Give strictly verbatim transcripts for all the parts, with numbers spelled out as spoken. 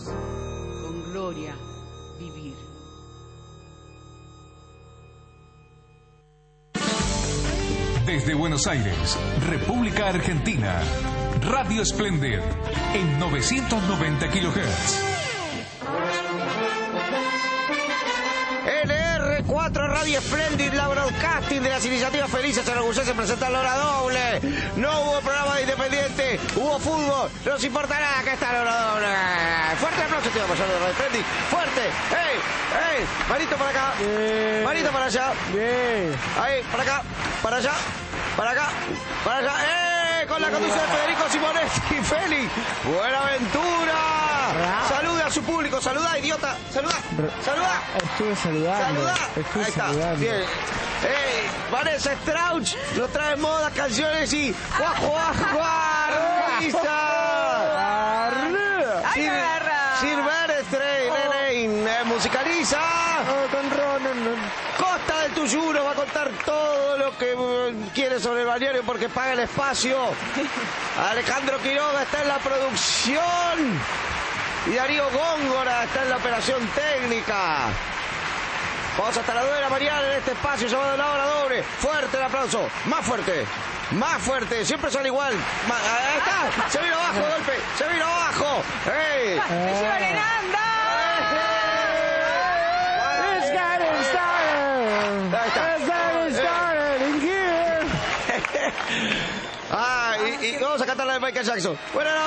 con gloria vivir. Desde Buenos Aires, República Argentina, Radio Splendid en novecientos noventa kilohertz. N R cuatro Radio Splendid, la broadcasting de las iniciativas felices, se enorgullece de presentar la hora doble. No hubo programa de Independiente, hubo fútbol, no nos importa nada, que está la hora doble. Fuerte aplauso, tío, mayor de Radio Splendid. Fuerte, ¡ey! ¡ey! Manito para acá, Bien. manito para allá. Bien. Ahí, para acá, para allá, para acá, para allá. ¡Eh! Con la conducción de Federico Simonetti, Félix. Buenaventura. Saluda a su público, saluda, idiota. Saluda, saluda. Estuve saludando. Saluda. Estuve Ahí está, saludando. bien. ¡Ey! Vanessa Strauch nos trae modas, canciones y... ¡Guajo, guajo, guarrisa! ¡Ay, agarra! Silver Stray, Lenin, eh, musicaliza. Costa del Tuyuro va a contar todo lo que eh, quiere sobre el balneario porque paga el espacio. Alejandro Quiroga está en la producción. Y Darío Góngora está en la operación técnica. Vamos hasta las dos de la mañana en este espacio llamado La Hora Doble. Fuerte el aplauso. Más fuerte. Más fuerte. Siempre son igual. Más, ahí está. Se vino abajo, golpe. Se vino abajo. ¡Ey! ¡Me llevan en anda! It's getting started. Ahí está. It's getting started in here. Ah, y, y vamos a cantar la de Michael Jackson. Bueno, no.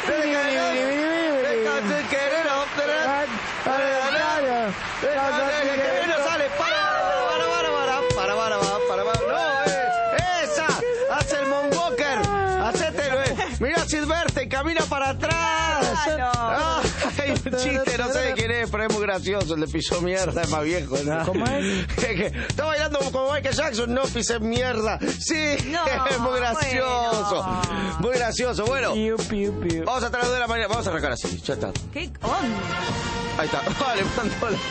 No sale. Para, para, para, para, para, para, para, no, eh. Esa. Hace el Moonwalker. Hacete, eh. Mira Silverte, camina para atrás. Ah, hay un chiste, no sé de quién es, pero es muy gracioso. El de pisó mierda es más viejo, ¿no? ¿Cómo es? Está bailando como Michael Jackson, no pisé mierda. Sí, No, es muy gracioso. bueno. Muy gracioso. Bueno, Piu, piu, piu. vamos hasta las dos de la mañana. Vamos a arrancar así, ya está. ¿Qué onda? Ahí está. Vale, mando la...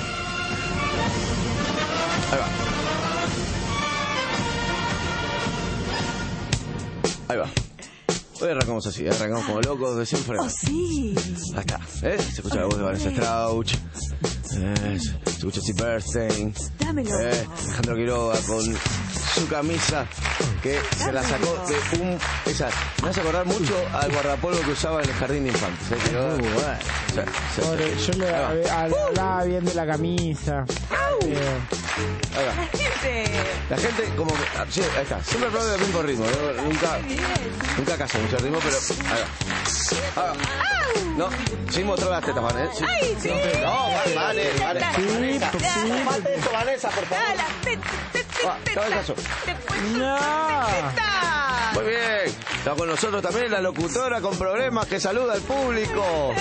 Ahí va. Ahí va. Hoy arrancamos así, arrancamos como locos de siempre. Oh, sí. Ahí está, ¿eh? Se escucha la voz de Vanessa Strauch, eh, se escucha Steve Bernstein, Dámelo. eh, Alejandro Quiroga con su camisa que se la sacó de un... Esa, me hace acordar mucho al guardapolvo que usaba en el jardín de infantes. ¿eh? Quiroga. Uh, bueno. Sí, sí, Pobre, sí. yo le Ahí va. hab- hablaba bien de la camisa. Eh, Ahí va. Gente. La gente como que, ah, sí, ahí está, siempre aplaude el mismo ritmo, ¿no? nunca, nunca casa mucho ritmo, pero ahí va. Ahí va. No, sin mostrar las tetas, ¿vale? Sí. Ay, sí. No, vale, vale, vale. Sí, Vanessa, pues sí. mate eso, Vanessa, por favor. Dala, te, te, te, Va, te, cabezazo. te, te, No. teta. Muy bien, está con nosotros también la locutora con problemas que saluda al público.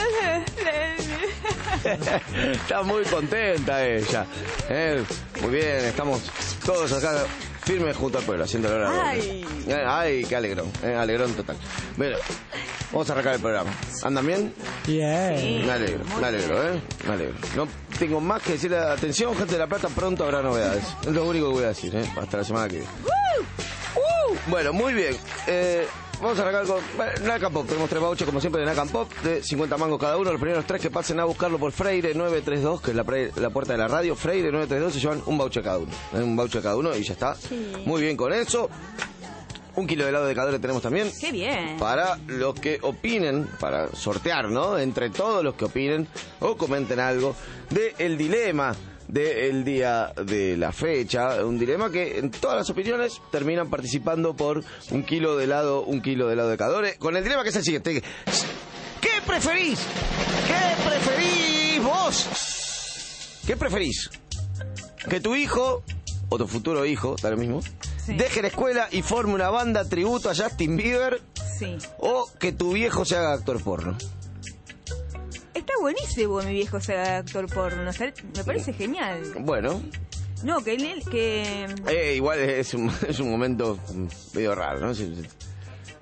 Está muy contenta ella. Eh, muy bien, estamos todos acá firmes junto al pueblo, haciendo la hora doble. Ay. Eh, Ay, qué alegrón, eh, alegrón total. Bueno, vamos a arrancar el programa. ¿Andan bien? Bien. Me alegro, me alegro, ¿eh? Me alegro. No tengo más que decirle, atención, gente de La Plata, pronto habrá novedades. Es lo único que voy a decir, ¿eh? Hasta la semana que viene. Bueno, muy bien. Eh, vamos a arrancar con bueno, Nacan Pop. Tenemos tres vouchers, como siempre, de Nacan Pop, de cincuenta mangos cada uno. Los primeros tres que pasen a buscarlo por Freire nueve tres dos, que es la, pre- la puerta de la radio. Freire nueve tres dos, se llevan un voucher cada uno. ¿eh? Un voucher cada uno y ya está. Sí. Muy bien con eso. Un kilo de helado de Cadore tenemos también. Qué bien. Para los que opinen, para sortear, ¿no? Entre todos los que opinen o comenten algo de el dilema del día de la fecha. Un dilema que en todas las opiniones terminan participando por un kilo de helado, un kilo de helado de Cadore. Con el dilema que es el siguiente. ¿Qué preferís? ¿Qué preferís vos? ¿Qué preferís? Que tu hijo, o tu futuro hijo, da lo mismo, Sí. deje la escuela y forme una banda tributo a Justin Bieber, Sí. o que tu viejo se haga actor porno. Está buenísimo mi viejo ser actor porno. Me parece genial. Bueno, No, que él, que... eh, igual es un, es un momento medio raro, ¿no? Sí, sí.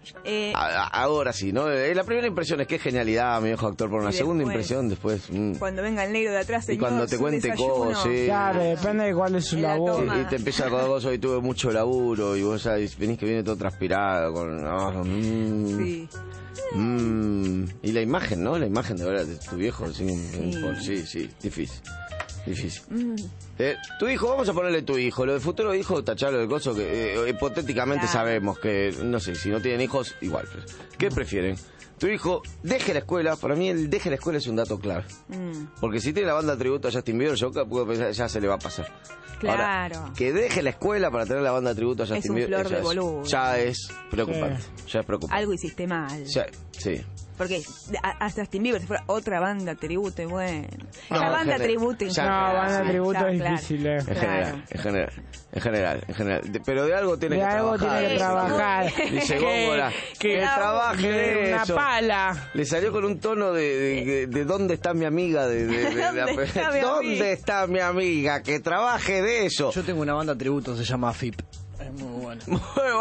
Eh, A- a- Ahora sí, ¿no? Eh, La primera impresión es que genialidad, mi viejo actor, por la Y segunda después, impresión, después... mm. Cuando venga el negro de atrás, Y señor, cuando te su cuente desayuno. cosas, sí. Claro, depende de cuál es su En la labor. toma. Y te empieza con cosas, hoy tuve mucho laburo, y vos sabés, venís que viene todo transpirado, con... ah, mm, Sí. mm. Y la imagen, ¿no? La imagen de verdad de tu viejo, sí, Sí. por- sí, sí, difícil. Difícil. Mm, Eh, tu hijo, vamos a ponerle tu hijo. Lo de futuro hijo, tacharlo del coso, que eh, hipotéticamente Claro. sabemos que, no sé, si no tienen hijos, igual. ¿Qué prefieren? Tu hijo deje la escuela. Para mí, el deje la escuela es un dato clave. mm, Porque si tiene la banda tributo a Justin Bieber, yo puedo pensar, ya se le va a pasar. Claro. Ahora, que deje la escuela para tener la banda tributo a Justin un Bieber, flor ya, de es, boludo. ya es preocupante. Ya es preocupante. Algo hiciste mal. Ya- sí. Porque a- hasta Justin Bieber, si fuera otra banda tributo, y bueno. No, la en banda general. tributo en Ya, No, general, banda sí, tributo está es claro. difícil, eh. En Claro. general, en general, en general, en general. De- pero de algo tiene De que algo trabajar. tiene que trabajar. Dice Que- Góngora, que, que- trabaje de una eso. pala. Le salió con un tono de, de, de- de dónde está mi amiga, de, de- de- de- ¿Dónde está mi ¿Dónde amiga? está mi amiga? Que trabaje de eso. Yo tengo una banda tributo, se llama F I P. Es muy buena. Muy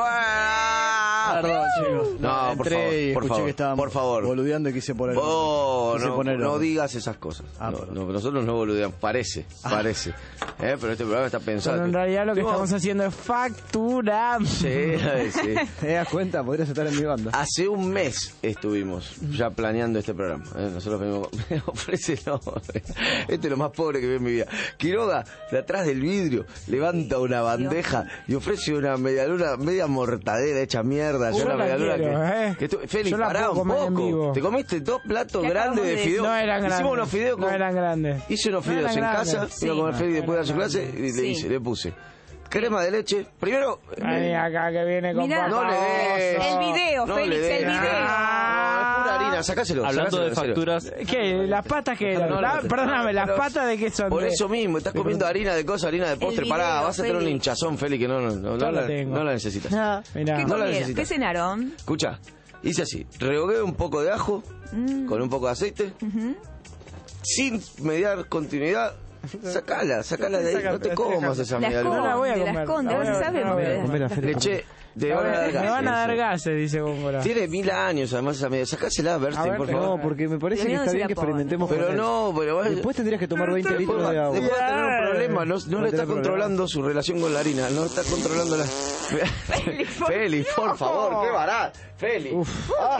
buena. Perdón, chicos. No, por entré favor, y por escuché favor, que estaban por favor. boludeando y quise poner. Oh, quise no, poner no orden. digas esas cosas. Ah, No, perdón. no, nosotros no boludeamos, parece, parece. ¿Eh? Pero este programa está pensado. Pero en realidad lo que No. estamos haciendo es factura. Sí, sí. ¿Te das cuenta? Podrías estar en mi banda. Hace un mes estuvimos ya planeando este programa. ¿eh? Nosotros venimos, me ofrece, no, este es lo más pobre que vi en mi vida. Quiroga, de atrás del vidrio, levanta una bandeja y ofrece una medialuna, media mortadera hecha mierda. Yo una la medialuna quiero, que, ¿eh? que tú- Félix, Yo la pará puedo un comer en poco. vivo. Te comiste dos platos ¿Qué grandes acabamos de de fideos. No eran grandes. Hicimos unos fideos con... No eran grandes. Hice unos No fideos eran en grandes. casa, Sí. iba a comer Félix No después de eran su clase y le Sí. hice, le puse crema de leche. Primero... Ay, acá que viene con Mirá. No le des. El video, No Félix, le des. el video. No, es pura harina, sacáselo. Hablando de sacáselo, en serio. facturas, ¿Qué? ¿Las patas que eran? No, La- no, Perdóname, no, ¿las pero- patas de qué son? Por De- eso mismo, estás comiendo harina de cosas, harina de postre. video, Pará, vas a tener un Félix. hinchazón, Félix, que no, no, no, Yo no la la, tengo. no la necesitas. Ah, mirá. ¿Qué No la comieron? necesitas. ¿Qué cenaron? Escucha, hice así, rehogué un poco de ajo Mm. con un poco de aceite, Ujú. sin mediar continuidad. Sacala, sacala de ahí, no te comas esa La media No la voy a esconde, la comer. esconde, La a voy ver a- si sabemos. no la voy a ¿verdad? Comer a Fede. Le eché de A van a ver, dar me gases, van a dar eso. gases, dice Góngora. Tiene mil años además esa media. Sacásela, Berstein, ver, por no, favor. No, porque me parece Pero que no está se bien la que pongan. experimentemos con Pero él. no, pero vos- Después tendrías que tomar veinte Después litros de va, agua. después va a tener un Claro. problema, no, no Va a le está tener controlando su relación con la harina, no está controlando la... Félix, por Félix, por favor, qué barato. Félix. Ah,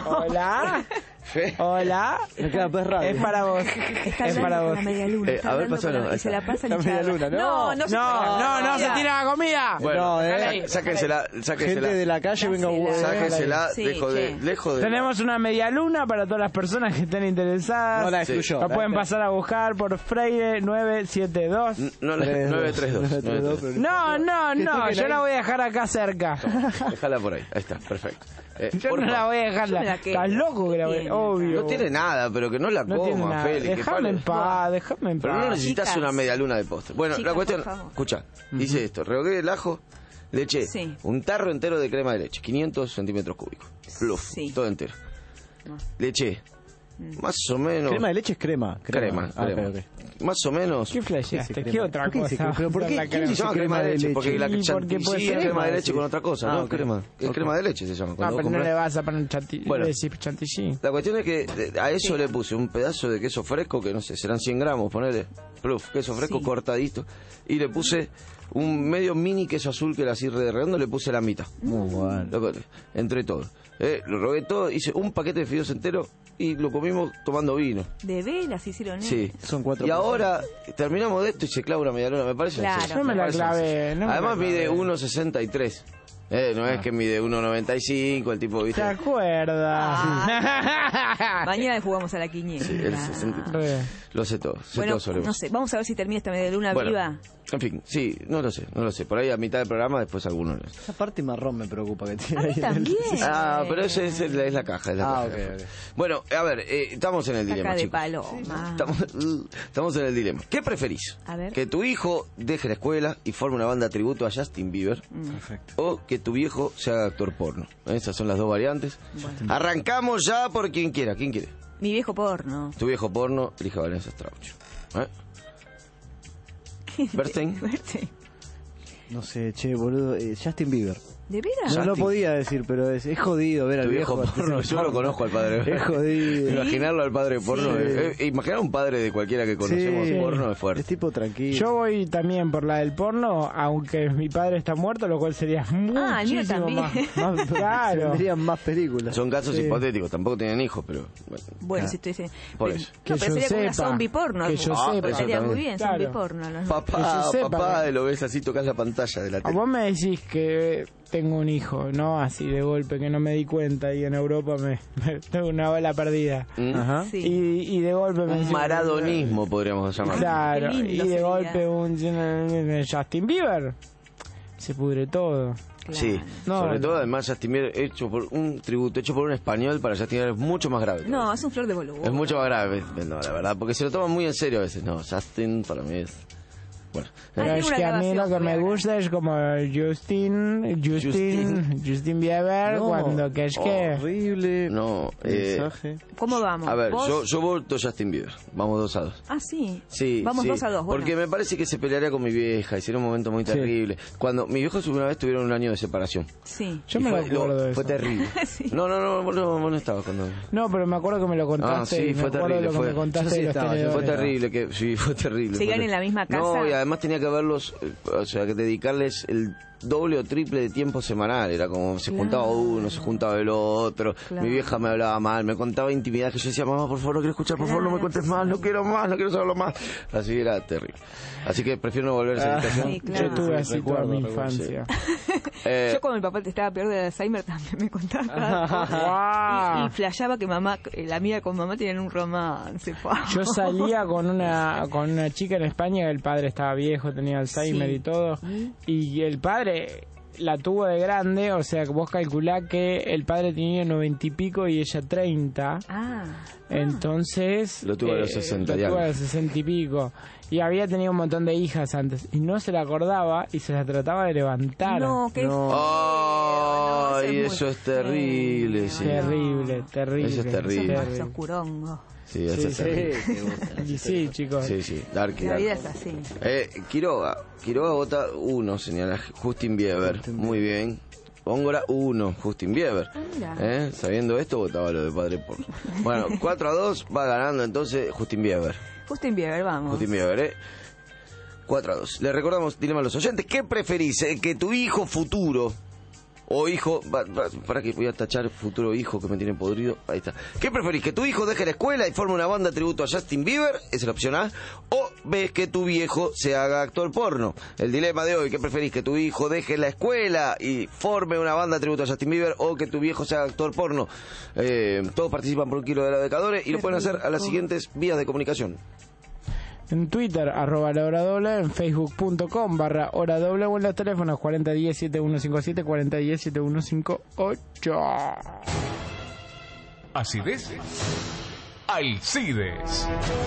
Hola. Fe- Hola. Me queda pez raro. Es para vos. Está Es hablando para con vos. la media luna. Eh, está a ver, hablando pasalo, con la- ahí Y se está. la pasa La media luna, no. No, no, se No, puede. no, no se Mira. tira la comida. Bueno, No, eh. sa- sáquensela, sáquensela. Gente de la calle, venga, Dásela. eh, Sáquensela, Sí, lejos de... che. Lejos de Tenemos una media luna para todas las personas que estén interesadas. No la Sí. excluyó. Lo pueden pasar a buscar por Freire nueve siete dos. No, Tres, nueve tres dos. nueve tres dos, pero- No, no, Que no, toquen yo ahí. la voy a dejar acá cerca. Déjala por ahí, ahí está, perfecto. Eh, Yo por no la favor. voy a dejar. Yo me la la- quedo. ¿Estás loco que la voy Tiene, a Obvio. No tiene nada, pero que no la No coma, tiene nada. Félix. que Déjame en pare- paz, déjame en Pero no paz. necesitas Chicas. una media luna de postre. Bueno, Chicas, la cuestión, por favor. escucha, hice esto, rehogué el ajo, le eché Sí. un tarro entero de crema de leche, quinientos centímetros cúbicos, pluf, Sí. todo entero. No. Le eché más o menos... Crema de leche es crema. Crema, Ah, crema. ok, ok. Más o menos... ¿Qué flasheaste? ¿Qué ¿Qué, crema? otra ¿Por qué dice cosa? que- pero por qué? La ¿Quién crema. Se llama crema de leche, porque la Sí, porque puede chantilly ser es crema de crema, leche sí. con otra cosa, Ah, ¿no? ok. Crema, es Ok. crema de leche se llama. No, cuando pero vos no comprás- le vas a poner chantilly. Bueno. decir chantilly. La cuestión es que eh, a eso le puse un pedazo de queso fresco, que no sé, serán cien gramos, ponele, pluf, queso fresco Sí. cortadito, y le puse un medio mini queso azul que era así de redondo, le puse la mitad. Muy bueno. Loco, entre todo. Eh, lo rogué todo, hice un paquete de fideos entero y lo comimos tomando vino. De velas hicieron eso. Sí. Son cuatro Y personas. ahora terminamos de esto y se clava una medialuna, me parece. Claro. sencillo, No me la parece clavé, sencillo. no me Además la mide clavé. uno sesenta y tres. Eh, no es que mide uno noventa y cinco, el tipo, ¿viste? ¿Te acuerdas? Mañana jugamos a la quiniela. Sí, el sesenta. Re. Lo sé todo, sé Bueno, todo sobre no vos. sé, vamos a ver si termina esta media luna Bueno, viva. en fin, sí, no lo sé, no lo sé. Por ahí a mitad del programa, después algunos. Esa parte marrón me preocupa que A tiene mí ahí. en el- también. Ah, pero esa es, es la, es la caja, es la Ah, caja. ok, ok. Bueno, a ver, eh, estamos en el dilema, Caca de chicos. paloma. Estamos, uh, estamos en el dilema. ¿Qué preferís? A ver. ¿Que tu hijo deje la escuela y forme una banda tributo a Justin Bieber? Perfecto. ¿O que tu viejo se haga actor porno? Esas son las dos variantes. Arrancamos ya por quien quiera. ¿Quién quiere? Mi viejo porno. Tu viejo porno, elija Vanessa Strauch. ¿Eh? ¿Bernstein? Bernstein. No sé, che, boludo. eh, Justin Bieber. ¿De veras? No lo Justin. podía decir, pero es, es jodido ver al Tu viejo viejo. porno, yo lo conozco al padre. Es jodido. Imaginarlo al padre porno. Sí. eh, eh, imaginar a un padre de cualquiera que conocemos Sí. porno es Es fuerte. tipo tranquilo. Yo voy también por la del porno, aunque mi padre está muerto, lo cual sería Ah, el mío muchísimo también. más, más claro. Tendrían más películas. Son casos Sí. hipotéticos, tampoco tienen hijos, pero bueno. Bueno, Ah. si estoy diciendo. Por pero- eso. No, Que pero yo sería como una sepa, zombie porno. que yo Ah, sepa. pero sería Eso muy también. bien, Claro. zombie porno. ¿no? Papá, Que yo sepa, papá, ¿no? lo ves así, tocas la pantalla de la A tele. vos me decís que tengo un hijo, no así de golpe, que no me di cuenta y en Europa me, me tengo una bala perdida. ¿Mm? Ajá. Sí. Y, y de golpe me Un decís- maradonismo, podríamos llamarlo. Claro, Qué y lindo de sería. golpe un Justin Bieber. Se pudre todo. Claro. Sí, No, sobre no. todo además Justin Bieber hecho por un tributo hecho por un español para Justin Bieber es mucho más grave. No, es un flor de boludo. Es mucho más grave, no, la verdad, porque se lo toman muy en serio a veces. No, Justin para mí es... Bueno, Pero Hay es una que a mí lo grabación, que me voy a ver. gusta es como Justin, Justin, Justin. Justin Bieber, No, cuando que es que... horrible no, eh, mensaje. ¿Cómo vamos? a ver, ¿Vos? yo, yo voto Justin Bieber. Vamos dos a dos. Ah, sí. Sí, Vamos sí, dos a dos. Bueno. Porque me parece que se pelearía con mi vieja y sería un momento muy Sí. terrible. Cuando mis viejos una vez tuvieron un año de separación. Sí. Yo Y me lo fue, acuerdo de Fue eso. terrible. Sí. No, no, no, vos no, vos no estabas cuando... No, pero me acuerdo que me lo contaste. Ah, sí, y me fue acuerdo terrible, de lo fue- que me contaste yo sí de los estaba, yo Fue tenedores. terrible, que sí, fue terrible. ¿Seguían fue en la misma No, casa? y además tenía que verlos, eh, o sea, que dedicarles el doble o triple de tiempo semanal. Era como se Claro. juntaba uno, se juntaba el otro. Claro. Mi vieja me hablaba mal, me contaba intimidades que yo decía, mamá, por favor, no quiero escuchar, por favor, no me Claro, cuentes sí. más, no quiero más, no quiero saberlo más. Así era terrible. Así que prefiero no volver a esa Ah, situación. Sí, claro. Yo tuve así toda Recuerdo, mi recuerdo, infancia. Eh, Yo cuando mi papá estaba peor de Alzheimer también me contaba cada cosa. Guau. y, y flasheaba que mamá, eh, la amiga con mamá tenían un romance. pa. Yo salía con una con una chica en España, el padre estaba viejo, tenía Alzheimer Sí. y todo, y el padre la tuvo de grande, o sea que vos calculá que el padre tenía noventa y pico y ella treinta, Ah. entonces Lo tuvo a los sesenta y lo tuvo algo. a los sesenta y pico, y había tenido un montón de hijas antes, y no se la acordaba y se la trataba de levantar. No, qué No. feo, Ay, no, eso muy es terrible, feo. sí. Terrible, terrible. Eso es terrible. Eso es más oscurongo. Sí, eso Sí, es sí. terrible. Y sí, chicos. Sí, sí, Darky, La Darky. vida es así. Eh, Quiroga, Quiroga vota uno, señala Justin Bieber. Muy bien. Góngora uno, Justin Bieber. Ah, mira. Eh, Sabiendo esto, votaba lo de Padre Porno. Bueno, cuatro a dos, va ganando entonces Justin Bieber. Justin Bieber, vamos. Justin Bieber, ¿eh? cuatro a dos. Le recordamos, dilema a los oyentes, ¿qué preferís? eh, ¿Que tu hijo futuro o hijo... va- va- para que voy a tachar futuro hijo que me tiene podrido. Ahí está. ¿Qué preferís? ¿Que tu hijo deje la escuela y forme una banda tributo a Justin Bieber? Esa es la opción A. ¿O ves que tu viejo se haga actor porno? El dilema de hoy, ¿qué preferís? ¿Que tu hijo deje la escuela y forme una banda tributo a Justin Bieber? ¿O que tu viejo se haga actor porno? Eh, todos participan por un kilo de la decadores y lo pueden hacer a las siguientes vías de comunicación. En Twitter, arroba la hora doble, en facebook.com barra hora doble o en los teléfonos cuarenta diez siete uno cinco siete, cuarenta diez siete uno cinco ocho. Acidez. Alcides.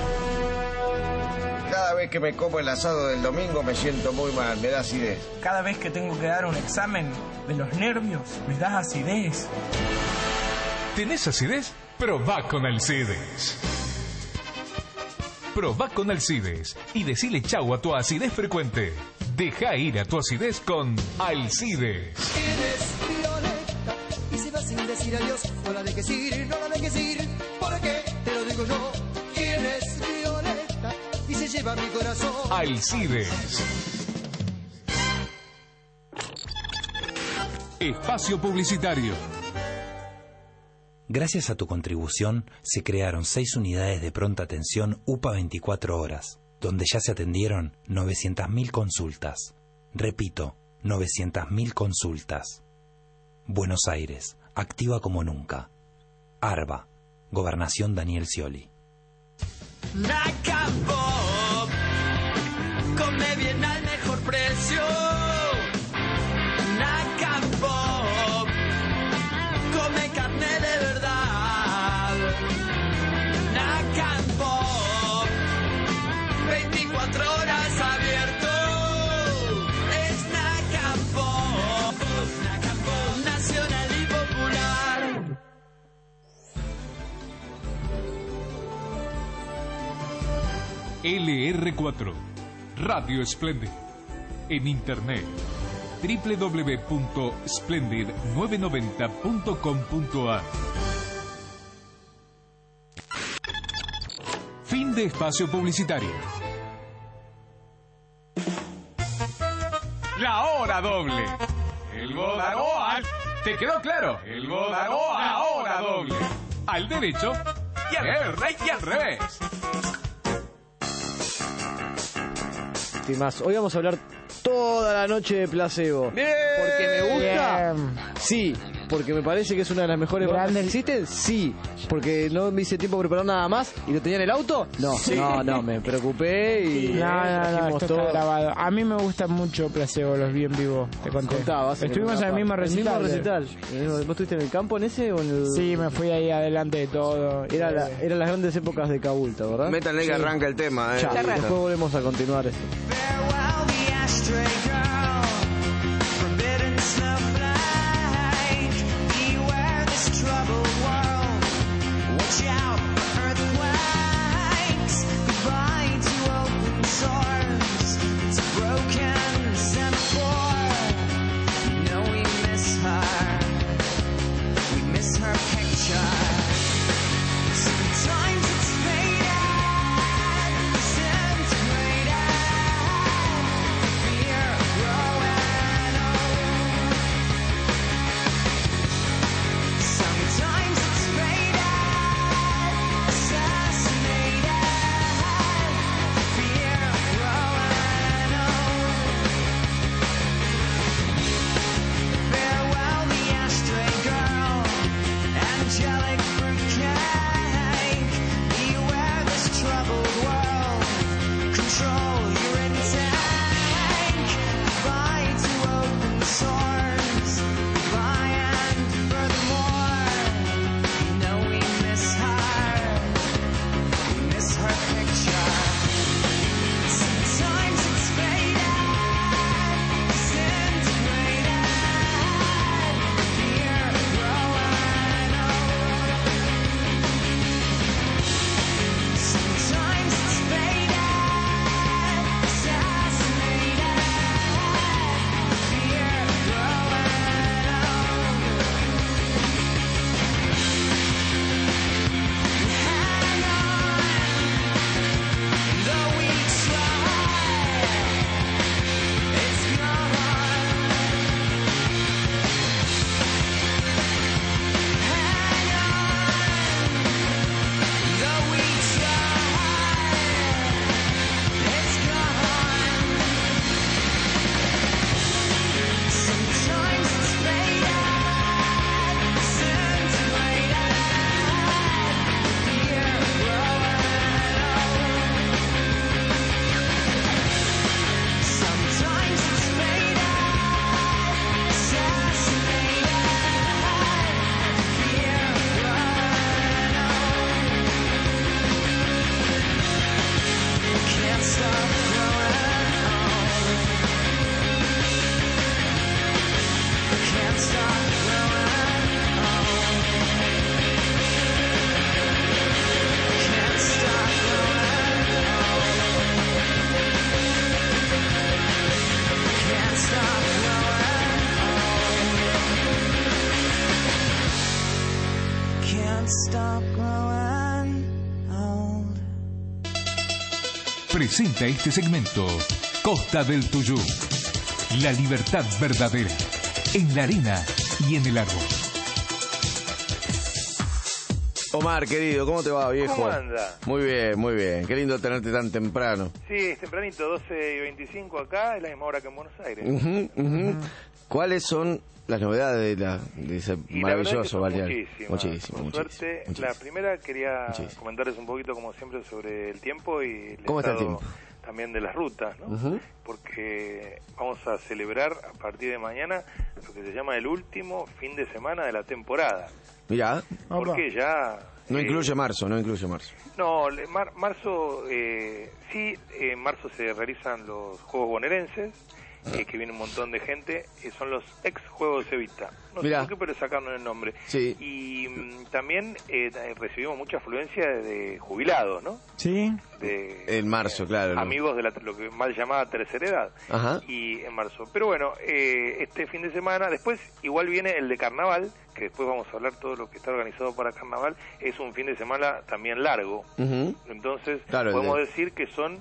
Cada vez que me como el asado del domingo me siento muy mal, me da acidez. Cada vez que tengo que dar un examen de los nervios, me das acidez. ¿Tenés acidez? Probá con Alcides. Probá con Alcides y decile chau a tu acidez frecuente. Deja ir a tu acidez con Alcides. Eres Violeta y se va sin decir adiós. No la dejes ir, no la dejes ir, porque te lo digo yo. ¿Quién es Violeta y se lleva mi corazón? Alcides. Espacio publicitario. Gracias a tu contribución, se crearon seis unidades de pronta atención U P A veinticuatro horas, donde ya se atendieron novecientas mil consultas. Repito, novecientas mil consultas. Buenos Aires, activa como nunca. Arba, Gobernación Daniel Scioli. Naca Pop, come bien al mejor precio. Naca Pop, come carne de verdad. Naca Pop, veinticuatro horas abierto. Es Naca Pop, Naca Pop, nacional y popular. L R cuatro. Radio Splendid. En Internet. doble u doble u doble u punto splendid novecientos noventa punto com punto a r. Fin de espacio publicitario. La hora doble. El Bodaroa. ¿Te quedó claro? El Bodaroa, la hora doble. Al derecho y al, y al revés. Más. Hoy vamos a hablar toda la noche de placebo. ¡Bien! Porque me gusta. Bien. Sí. Porque me parece que es una de las mejores bandas que existen. Sí. Porque no me hice tiempo a preparar nada más. ¿Y lo tenía en el auto? No. Sí. No, no, me preocupé y. No, no, no, trajimos esto todo. está grabado. A mí me gusta mucho Placebo, los vi en vivo, te conté. Contabas, Estuvimos en el mismo recital. El mismo recital. ¿Vos estuviste en el campo en ese o en el...? Sí, me fui ahí adelante de todo. Era, la, Eh, eran las grandes épocas de Cabulta, ¿verdad? Métanle que Sí. arranca el tema. Eh. Chao. Después volvemos a continuar esto. Farewell, the ashtray girl. Forbidden snowflake. Beware this troubled world. Watch out for earthquakes. Goodbye to open source. It's a broken semaphore. You know we miss her. We miss her picture. Sometimes it's faded, disintegrated. Fear growing old. Sometimes it's faded, assassinated. Fear growing old. Farewell, the ashtray girl. Angelic fruitcake. Beware this troubled world. Control your intake. Goodbye to open source. Goodbye and furthermore. You know we miss her. We miss her picture. Sometimes it's faded, disintegrated. Fear growing old. Sometimes it's faded, assassinated. Fear growing old. Hang on, though we try, it's gone. Hang on, though we try, it's gone. Sometimes it's faded, disintegrated. Fear growing old. Sometimes it's faded, assassinated. Fear growing old. Can't stop growing old. Can't stop growing old. Can't stop growing old. Can't stop growing old. Can't stop growing old. Presenta este segmento Costa del Tuyú. La libertad verdadera. En la arena y en el árbol. Omar, querido, ¿cómo te va, viejo? ¿Cómo anda? Muy bien, muy bien. Qué lindo tenerte tan temprano. Sí, es tempranito, doce y veinticinco acá, es la misma hora que en Buenos Aires. Ujú, ujú. ¿Cuáles son las novedades de, la, de ese Y la verdad es que maravilloso son balneario? muchísimas. Muchísimo, Por muchísimo, suerte, muchísimo. la primera quería Muchísimo. comentarles un poquito, como siempre, sobre el tiempo y el ¿Cómo está el estado tiempo? también de las rutas, ¿no? Ujú. Porque vamos a celebrar a partir de mañana lo que se llama el último fin de semana de la temporada. Mirá, Porque ya... no eh, incluye marzo, no incluye marzo. No, le- mar- marzo, eh, sí, en marzo se realizan los Juegos Bonaerenses eh, que viene un montón de gente, eh, son los ex Juegos Evita. No Mirá. sé por qué, pero sacaron el nombre. Sí. Y mm, también eh, recibimos mucha afluencia de jubilados, ¿no? Sí. De, En marzo, claro. ¿no? amigos de la, lo que mal llamada tercera edad. Ajá. Y en marzo. Pero bueno, eh, este fin de semana, después igual viene el de Carnaval, que después vamos a hablar todo lo que está organizado para Carnaval. Es un fin de semana también largo. Ujú. Entonces, Claro, el podemos de- decir que son,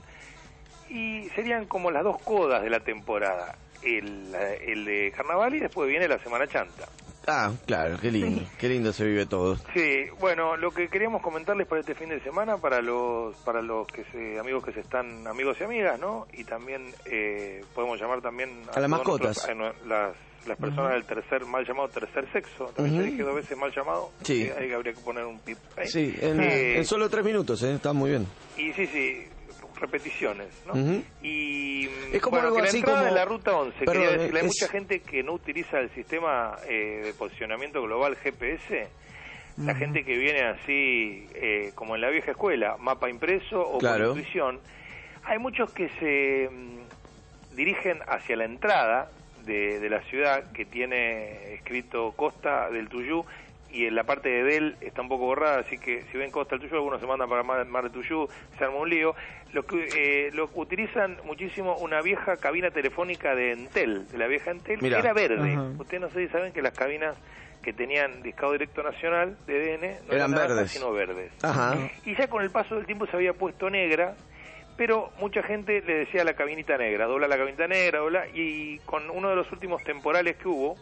y serían como las dos codas de la temporada. El, el de Carnaval y después viene la Semana Chanta. Ah, claro, qué lindo. Qué lindo se vive todo. Sí, bueno, lo que queríamos comentarles para este fin de semana, para los para los que se, amigos que se están, amigos y amigas, ¿no? Y también eh, podemos llamar también A las todos mascotas. nuestros- a no- las, las personas del tercer, mal llamado tercer sexo. También Ujú. te dije dos veces mal llamado. Sí. Eh, ahí habría que poner un pip ahí. Sí, en, Eh, en solo tres minutos, ¿eh? Está muy bien. Y sí, sí, repeticiones, ¿no? Ujú. Y Es como bueno, algo que la así entrada como- de la ruta once, Perdón, quería decirle, hay es- mucha gente que no utiliza el sistema eh, de posicionamiento global G P S, la gente que viene así eh, como en la vieja escuela, mapa impreso o Claro. por intuición. Hay muchos que se mm, dirigen hacia la entrada de, de la ciudad, que tiene escrito Costa del Tuyú, y en la parte de Del está un poco borrada, así que si ven Costa del Tuyú, algunos se mandan para Mar, Mar de Tuyú, se arma un lío. Lo que eh, lo que utilizan muchísimo una vieja cabina telefónica de Entel, de la vieja Entel, Mirá. que era verde. Ajá. Ustedes no sé si saben que las cabinas que tenían discado directo nacional de D N no Eran nada verdes. sino verdes. Ajá. Y ya con el paso del tiempo se había puesto negra, pero mucha gente le decía a la cabinita negra, dobla la cabinita negra, dobla, y con uno de los últimos temporales que hubo,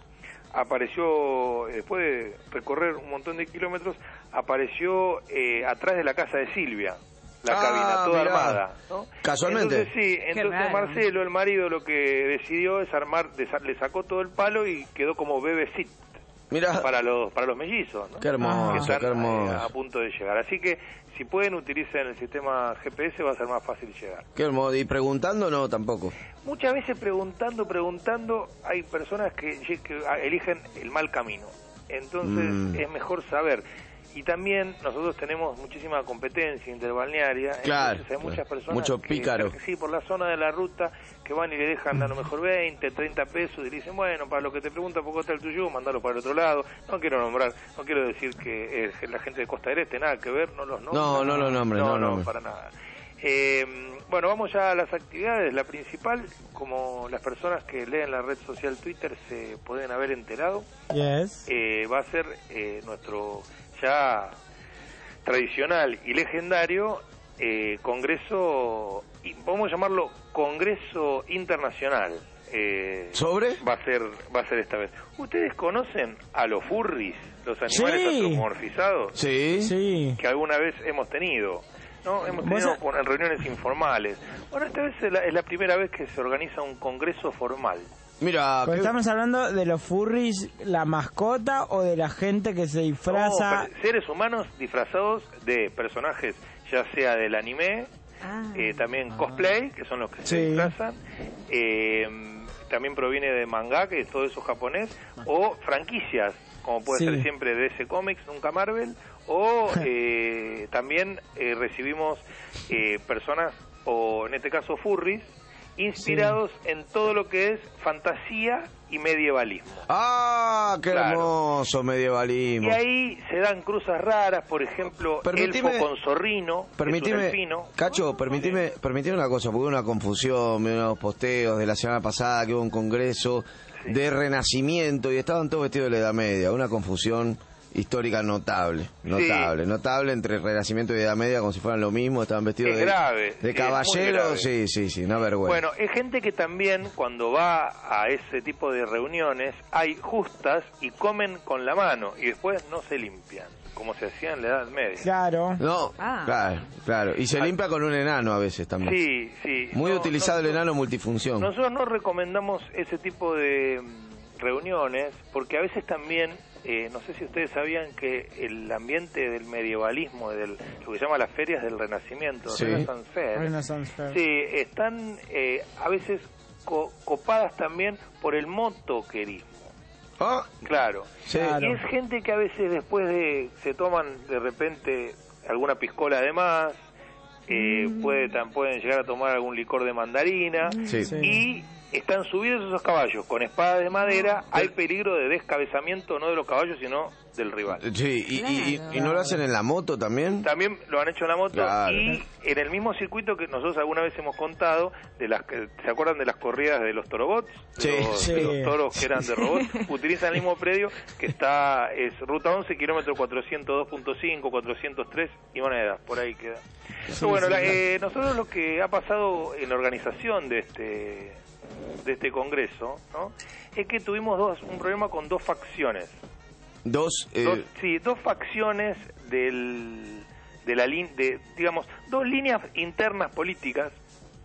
apareció, eh, después de recorrer un montón de kilómetros, apareció eh, atrás de la casa de Silvia, la Ah, cabina, toda mirá. armada, ¿no? Casualmente. Entonces sí, entonces raro. Marcelo, el marido, lo que decidió es armar, desa- le sacó todo el palo y quedó como bebecit Mira, para los para los mellizos, ¿no? qué hermoso, que están qué hermoso. eh, a punto de llegar. Así que si pueden utilizar el sistema G P S va a ser más fácil llegar. qué hermoso. ¿Y preguntando no tampoco? Muchas veces preguntando, preguntando, hay personas que, que eligen el mal camino. Entonces Mm. es mejor saber. Y también nosotros tenemos muchísima competencia interbalnearia. Claro, Entonces hay muchas claro. personas Mucho que, pícaro. que sí, por la zona de la ruta, que van y le dejan a lo mejor veinte, treinta pesos y le dicen, bueno, para lo que te pregunta por Costa del Tuyú, mandalo para el otro lado. No quiero nombrar, no quiero decir que es la gente de Costa del Este, nada que ver, no los nombres. No, no los nombres, no, no, no. para nada. Eh, bueno, vamos ya a las actividades. La principal, como las personas que leen la red social Twitter se pueden haber enterado, Yes. eh, va a ser eh, nuestro ya tradicional y legendario eh, congreso, y vamos a llamarlo Congreso Internacional. Eh, ¿Sobre? va a ser va a ser esta vez. ¿Ustedes conocen a los furries, los animales Sí. antropomorfizados? Sí. Sí. Que alguna vez hemos tenido, ¿no? Hemos ¿Vos tenido sa- con- en reuniones informales. Bueno, esta vez es la, es la primera vez que se organiza un congreso formal. Mira, Pero qué- estamos hablando de los furries, la mascota o de la gente que se disfraza. No, per- seres humanos disfrazados de personajes, ya sea del anime, Ah. eh, también cosplay, que son los que se Sí. disfrazan, eh, también proviene de manga, que es todo eso japonés, o franquicias, como puede Sí. ser siempre D C Comics, nunca Marvel, o eh, también eh, recibimos eh, personas, o en este caso furries, inspirados en todo lo que es fantasía y medievalismo. Ah, qué Claro. hermoso medievalismo. Y ahí se dan cruzas raras, por ejemplo, Permitime- elfo con zorrino, que es un Permitime, elfino. Cacho, permitime, permitime una cosa, porque hubo una confusión, vi unos posteos de la semana pasada que hubo un congreso Sí. de renacimiento y estaban todos vestidos de la Edad Media, una confusión histórica notable, notable, notable entre renacimiento y Edad Media como si fueran lo mismo, estaban vestidos Es de, grave, de sí, es muy caballeros, grave. sí, sí, sí, una vergüenza. Bueno, es gente que también cuando va a ese tipo de reuniones hay justas y comen con la mano y después no se limpian, como se hacía en la Edad Media. Claro. No, Ah. claro, claro, y se Ah. limpia con un enano a veces también. Sí, sí. Muy No, utilizado no, el enano multifunción. Nosotros no recomendamos ese tipo de mm, reuniones porque a veces también, eh, no sé si ustedes sabían que el ambiente del medievalismo, del lo que se llama las ferias del Renacimiento, Sí. Renaissance Fair, Renaissance Fair. sí, están eh, a veces co- copadas también por el motoquerismo. Ah, Claro. sí. Claro. Y es gente que a veces después de se toman de repente alguna piscola de más, eh, puede, tan- pueden llegar a tomar algún licor de mandarina Sí. Sí. y están subidos esos caballos con espadas de madera, hay peligro de descabezamiento no de los caballos, sino del rival. Sí, y, y, y, y no lo hacen en la moto también. También lo han hecho en la moto, claro. Y en el mismo circuito que nosotros alguna vez hemos contado, de las que, ¿se acuerdan de las corridas de los torobots? Sí, los, sí. De los toros que eran de robots. Utilizan el mismo predio que está, es ruta once, kilómetro cuatrocientos dos punto cinco, cuatrocientos tres y monedas, por ahí queda. Sí, Pero bueno, sí, la, sí. eh, nosotros lo que ha pasado en la organización de este de este congreso, ¿no? Es que tuvimos dos un problema con dos facciones. Dos, eh... dos sí, dos facciones del de la línea, de, digamos, dos líneas internas políticas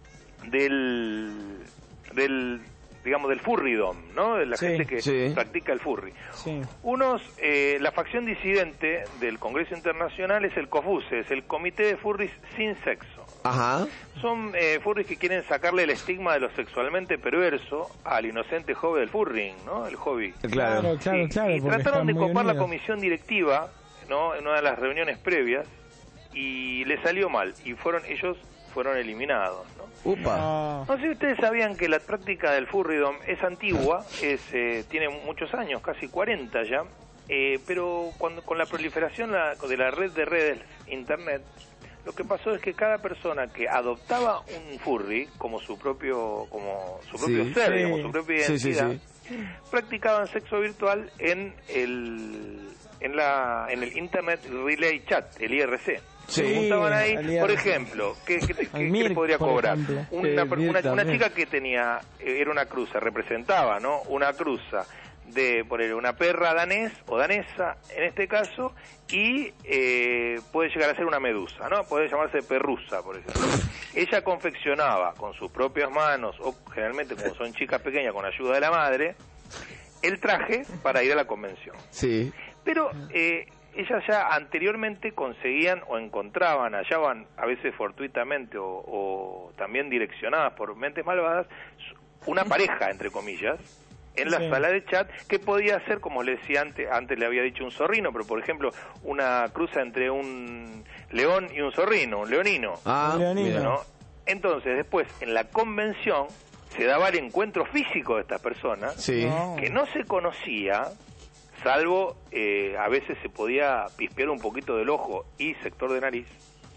del del digamos del furridom, ¿no? De la sí, gente que sí. practica el furry. Sí. Unos, eh, la facción disidente del Congreso Internacional es el COFUSE, es el Comité de Furries Sin Sexo. Ajá. Son eh, furries que quieren sacarle el estigma de lo sexualmente perverso al inocente hobby del furring, ¿no? El hobby. Claro, claro, claro. Sí, claro y porque trataron de están muy copar la unidos. comisión directiva, ¿no? En una de las reuniones previas, y le salió mal, y fueron ellos fueron eliminados, ¿no? Upa. No. No sé si ustedes sabían que la práctica del furridom es antigua, es eh, tiene muchos años, casi cuarenta ya, eh, pero cuando con la proliferación la, de la red de redes internet, lo que pasó es que cada persona que adoptaba un furry como su propio como su propio Sí. ser, Sí. como su propia Sí, sí, identidad, sí. practicaban sexo virtual en el en la en el Internet Relay Chat, el I R C. Sí. Se juntaban ahí, al I R C. por ejemplo, ¿qué, qué, qué- qué Mir, le podría por cobrar? ejemplo. Una, Sí, Mir una, una también. chica que tenía, eh, era una cruza, representaba, ¿no? Una cruza de, por ejemplo, una perra danés o danesa, en este caso, y eh, puede llegar a ser una medusa, ¿no? Puede llamarse perrusa, por ejemplo. Ella confeccionaba con sus propias manos, o generalmente como son chicas pequeñas, con ayuda de la madre, el traje para ir a la convención. Sí. Pero eh, ellas ya anteriormente conseguían o encontraban, hallaban a veces fortuitamente o, o también direccionadas por mentes malvadas, una pareja, entre comillas, en la Sí. sala de chat, que podía ser, como le decía antes, antes le había dicho un zorrino, pero por ejemplo, una cruza entre un león y un zorrino, un leonino. Ah, Un leonino. mira. ¿no? Entonces, después, en la convención, se daba el encuentro físico de estas personas, Sí. No. que no se conocía, salvo eh, a veces se podía pispear un poquito del ojo y sector de nariz,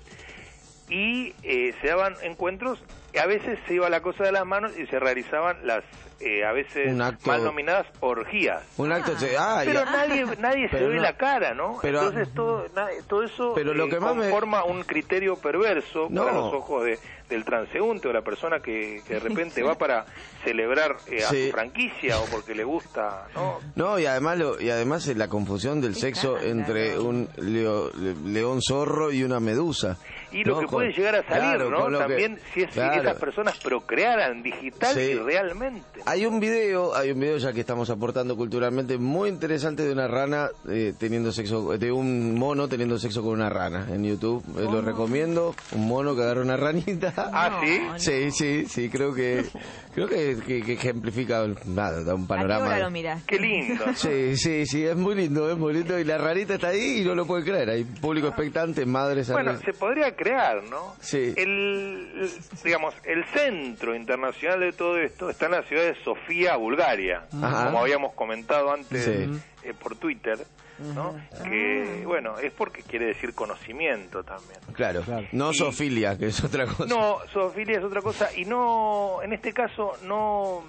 y eh, se daban encuentros, y a veces se iba la cosa de las manos y se realizaban las, eh, a veces Un acto- mal nominadas orgías. Un acto... se- Ah, Pero ya. nadie nadie se Pero ve no- la cara, ¿no? pero- Entonces todo na- todo eso Pero lo eh, que más me- conforma un criterio perverso No. para los ojos de, del transeúnte o la persona que, que de repente va para celebrar eh, a Sí. su franquicia o porque le gusta, ¿no? No, y además lo, y además es la confusión del sexo Claro, entre claro. un leo- le- león zorro y una medusa. Y lo ¿no? que Con- puede llegar a salir, claro, ¿no? con lo que- También si, es, si claro. esas personas procrearan digital Sí. y realmente. Hay un video, hay un video ya que estamos aportando culturalmente muy interesante de una rana eh, teniendo sexo, de un mono teniendo sexo con una rana en YouTube. Eh, lo recomiendo, un mono que agarra una ranita. Ah, ¿sí? Sí, sí, sí, creo que creo que, que- que ejemplifica nada, da un ¿A qué panorama. hora lo mirás? Qué lindo. Sí, sí, sí, es muy lindo, es muy lindo y la ranita está ahí y no lo puede creer. Hay público expectante, madres. Bueno, arre- se podría crear, ¿no? Sí. El, el- digamos, el centro internacional de todo esto está en la ciudad de Sofía, Bulgaria, Ajá. como habíamos comentado antes Sí. eh, por Twitter, ¿no? Que, bueno, es porque quiere decir conocimiento también. Claro, Claro. no Y- zoofilia, que es otra cosa. No, zoofilia es otra cosa y no, en este caso no,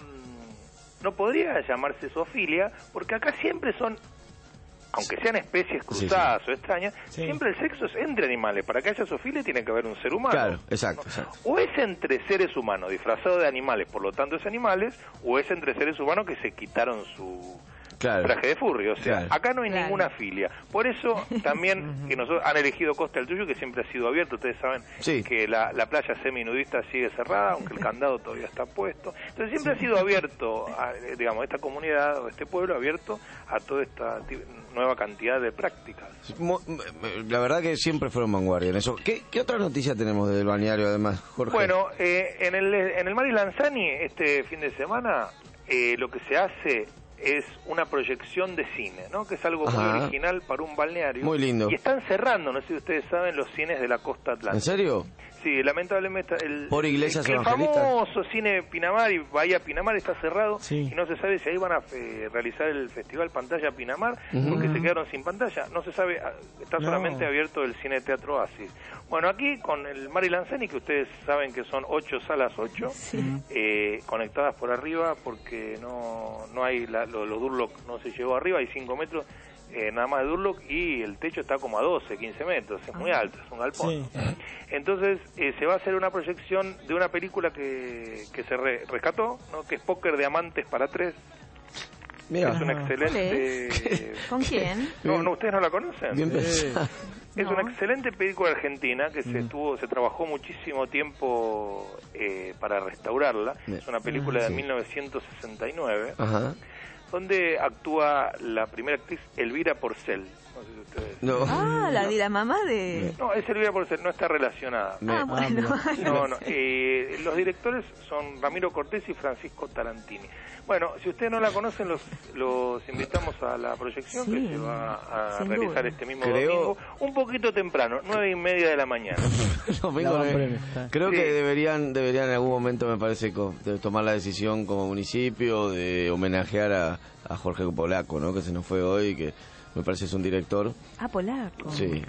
no podría llamarse zoofilia porque acá siempre son, aunque sean especies Sí, sí. cruzadas o extrañas, Sí. siempre el sexo es entre animales. Para que haya zoofilia tiene que haber un ser humano. Claro, exacto, exacto. O es entre seres humanos disfrazados de animales, por lo tanto es animales, o es entre seres humanos que se quitaron su Claro. traje de furry. O sea, Claro. acá no hay Claro. ninguna filia. Por eso también que nosotros han elegido Costa del Tuyo, que siempre ha sido abierto. Ustedes saben Sí. que la, la playa seminudista sigue cerrada, aunque el candado todavía está puesto. Entonces siempre ha sido abierto, a, eh, digamos, esta comunidad o este pueblo abierto a toda esta ti- nueva cantidad de prácticas. Mo- La verdad que siempre fueron vanguardia en eso. ¿Qué, qué otra noticia tenemos del balneario además, Jorge? Bueno, eh, en el en el Mari Lanzani este fin de semana eh, lo que se hace es una proyección de cine, ¿no? Que es algo muy Ajá. original para un balneario. Muy lindo. Y están cerrando, no sé si ustedes saben, los cines de la costa atlántica. ¿En serio? Sí, lamentablemente el, por Iglesias el, el Evangelistas. famoso cine Pinamar y Bahía Pinamar está cerrado Sí. y no se sabe si ahí van a eh, realizar el festival Pantalla Pinamar Ujú. porque se quedaron sin pantalla. No se sabe, ah, está No. solamente abierto el cine Teatro Oasis. Bueno, aquí con el Mari Lanzani, que ustedes saben que son ocho salas, ocho, eh, conectadas por arriba porque no no hay la, lo- los Durlock no se llevó arriba, hay cinco metros. Eh, nada más de Durlock y el techo está como a doce, quince metros, es muy alto, es un galpón. Sí. Entonces eh, se va a hacer una proyección de una película que, que se re- rescató, ¿no? Que es Póker de Amantes para tres. Mira, Es una Ah. excelente... ¿Con quién? No, no, ustedes no la conocen. bien pensado. Es No. una excelente película argentina que se estuvo, se trabajó muchísimo tiempo eh, para restaurarla. Es una película de Sí. mil novecientos sesenta y nueve, Ajá. donde actúa la primera actriz Elvira Porcel. No sé si ustedes... No. Ah, la de la mamá de... No, es Elvira Porcel, no está relacionada. Me- Ah, bueno. No, no. Eh, los directores son Ramiro Cortés y Francisco Tarantini. Bueno, si ustedes no la conocen, los, los invitamos a la proyección Sí, que se va a sin realizar duda. este mismo Creo- domingo, un poquito temprano, nueve y media de la mañana. No, vengo, Daban eh, premio, está. creo Sí. que deberían deberían en algún momento, me parece, co- de tomar la decisión como municipio de homenajear a, a Jorge Polaco, ¿no? Que se nos fue hoy, que me parece es un director. Ah, polaco. Sí.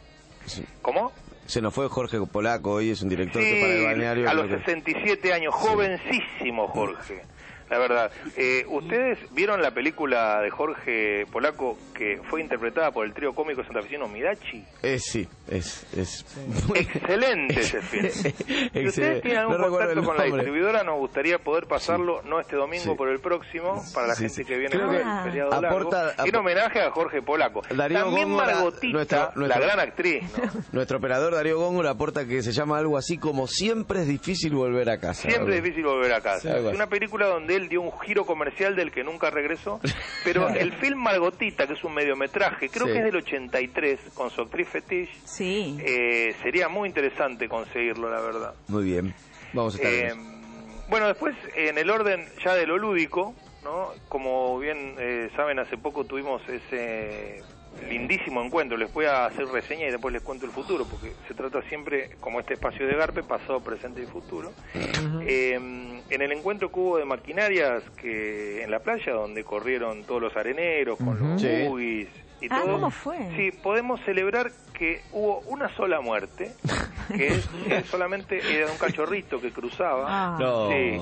Sí. ¿Cómo? Se nos fue Jorge Polaco hoy, es un director que Sí, para el balneario... a los creo que- sesenta y siete años, jovencísimo Jorge. La verdad, eh, ¿ustedes vieron la película de Jorge Polaco que fue interpretada por el trío cómico santafesino Midachi? Es, sí, es... es Excelente ese film. Si Excelente. ustedes tienen algún No recuerdo contacto el con la nombre. distribuidora, nos gustaría poder pasarlo, no este domingo, Sí. por el próximo, para la Sí, gente sí. que viene Creo con que el feriado aporta- largo, en ap- homenaje a Jorge Polaco. Darío También Góngora, Margotita, nuestro- la nuestro- gran actriz, ¿no? Nuestro operador Darío Góngora aporta que se llama algo así como Siempre es difícil volver a casa. Siempre es Algo- difícil volver a casa. Sí, algo Es una película donde él dio un giro comercial del que nunca regresó, pero el film Margotita, que es un mediometraje, creo Sí. que es del ochenta y tres, con su actriz fetiche, Sí. eh, sería muy interesante conseguirlo, la verdad. Muy bien. Vamos a estar en Eh, eso. bueno, después, en el orden ya de lo lúdico, ¿no? Como bien eh, saben, hace poco tuvimos ese lindísimo encuentro. Les voy a hacer reseña y después les cuento el futuro, porque se trata siempre, como este espacio de Garpe, pasado, presente y futuro. Eh, en el encuentro que hubo de maquinarias que en la playa, donde corrieron todos los areneros con los Sí. buggies y Ah, todo. ¿cómo fue? Sí, podemos celebrar que hubo una sola muerte, que es eh, solamente era un cachorrito que cruzaba. Ah. No. Sí,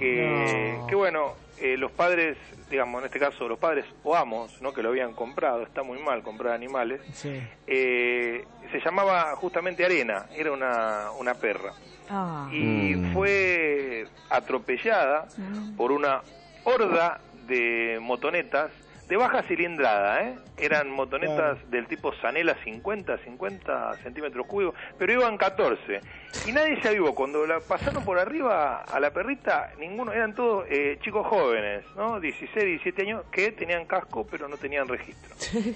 que, No. que bueno, eh, los padres, digamos, en este caso los padres o amos, ¿no? Que lo habían comprado, está muy mal comprar animales, Sí. eh, se llamaba justamente Arena, era una, una perra, Ah. y Mm. fue atropellada Mm. por una horda de motonetas de baja cilindrada, ¿eh? Eran motonetas Claro. del tipo Zanela cincuenta, cincuenta centímetros cúbicos, pero iban catorce. Y nadie se avivó. Cuando la pasaron por arriba a la perrita, ninguno, eran todos eh, chicos jóvenes, ¿no? dieciséis, diecisiete años, que tenían casco, pero no tenían registro.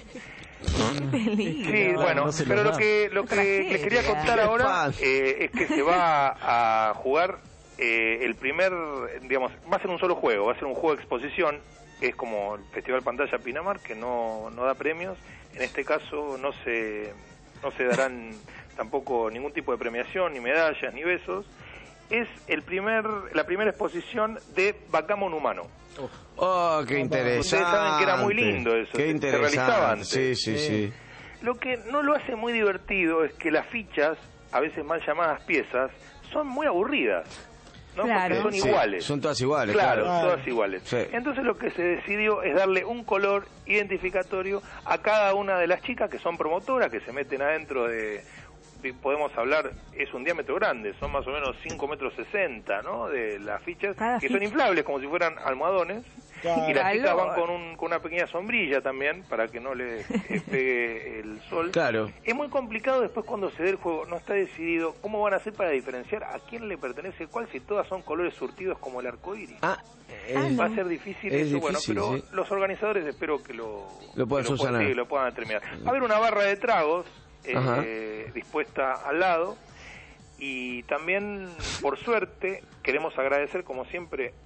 Qué peligro. Sí, Claro, bueno, no se pero los lo da. que lo Qué que tragedia. les quería contar Qué ahora fan. eh, es que se va a jugar eh, el primer, digamos, va a ser un solo juego, va a ser un juego de exposición, es como el Festival Pantalla Pinamar, que no, no da premios. En este caso no se no se darán tampoco ningún tipo de premiación, ni medallas, ni besos. Es el primer la primera exposición de backgammon humano. Oh, qué interesante. Ustedes saben que era muy lindo eso, Qué se- se interesante. realizaba antes. Sí, sí, sí. Lo que no lo hace muy divertido es que las fichas, a veces mal llamadas piezas, son muy aburridas, ¿no? Claro. Porque son Sí, iguales. son todas iguales, Claro, claro. todas iguales. Sí. Entonces lo que se decidió es darle un color identificatorio a cada una de las chicas que son promotoras, que se meten adentro de... de- podemos hablar, es un diámetro grande, son más o menos cinco metros sesenta, ¿no? De las fichas, Cada que son ficha. inflables como si fueran almohadones. Claro. Y las chicas Calor. van con, un, con una pequeña sombrilla también para que no les eh, pegue el sol. Claro. Es muy complicado después cuando se dé el juego, no está decidido cómo van a hacer para diferenciar a quién le pertenece cuál, si todas son colores surtidos como el arco iris. Ah, Ah, es- Va no. a ser difícil Es eso, bueno, difícil, pero sí. los organizadores espero que lo, Lo puedan que lo, subsanar. sí, lo puedan terminar. Va a haber una barra de tragos Ajá. eh, dispuesta al lado. Y también, por suerte, queremos agradecer, como siempre,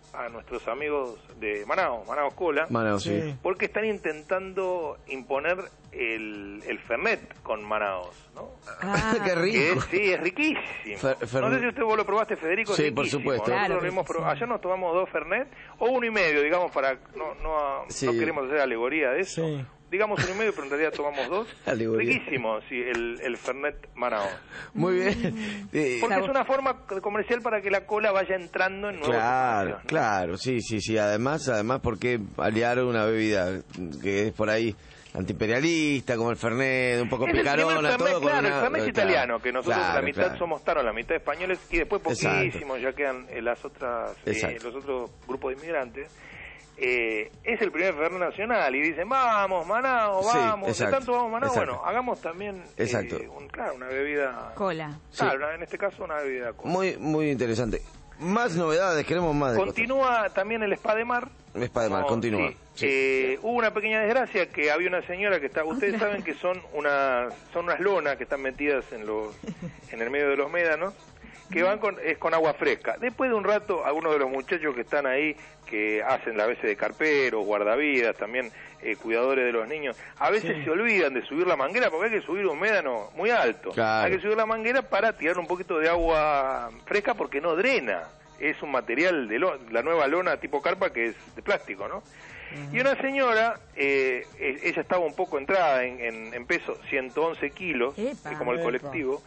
a nuestros amigos de Manaos, Manaos Cola, Manaos, sí. porque están intentando imponer el, el Fernet con Manaos, ¿no? Ah, qué rico. Que es, sí, es riquísimo. Fer, Fer... No sé si usted vos lo probaste, Federico. Sí, es por supuesto. Claro, Nosotros lo sí. pro... Ayer nos tomamos dos Fernet, o uno y medio, digamos, para no no, sí. no queremos hacer alegoría de eso. Sí. Digamos uno y medio, pero en realidad tomamos dos. Alegoría. Riquísimo, sí, el, el Fernet Manaos. Muy bien. Eh, Porque es una forma comercial para que la cola vaya entrando en nuevos Claro, comercios, ¿no? claro, sí, sí, sí. Además, además, porque aliar una bebida que es por ahí antiimperialista, como el Fernet, un poco Es el primer picarona, Fernet, todo con claro, una... el Fernet es claro, italiano, que nosotros claro, la mitad claro. somos taros, la mitad españoles, y después Exacto. poquísimos ya quedan eh, las otras, eh, Exacto. los otros grupos de inmigrantes. Eh, es el primer Fernet nacional y dicen, vamos, Manao, Sí, vamos, de exacto, tanto vamos, Manao, exacto. bueno, hagamos también, eh, Exacto. un, claro, una bebida, Cola. Sí. claro, en este caso una bebida cola. Muy, muy interesante. Más novedades, queremos más de Continúa también el Spa de Mar. Costa. Spa de Mar, No, continúa. sí. Sí. Eh, hubo una pequeña desgracia que había una señora que está, ustedes saben que son unas son unas lonas que están metidas en los en el medio de los médanos, que van con es con agua fresca. Después de un rato, algunos de los muchachos que están ahí, que hacen la veces de carperos, guardavidas, también eh, cuidadores de los niños, a veces Sí. se olvidan de subir la manguera porque hay que subir un médano muy alto. Claro. Hay que subir la manguera para tirar un poquito de agua fresca porque no drena. Es un material de lo, la nueva lona tipo carpa que es de plástico, ¿no? Y una señora, eh, eh, ella estaba un poco entrada en, en, en peso, ciento once kilos, Epa. eh, como el Epa. colectivo,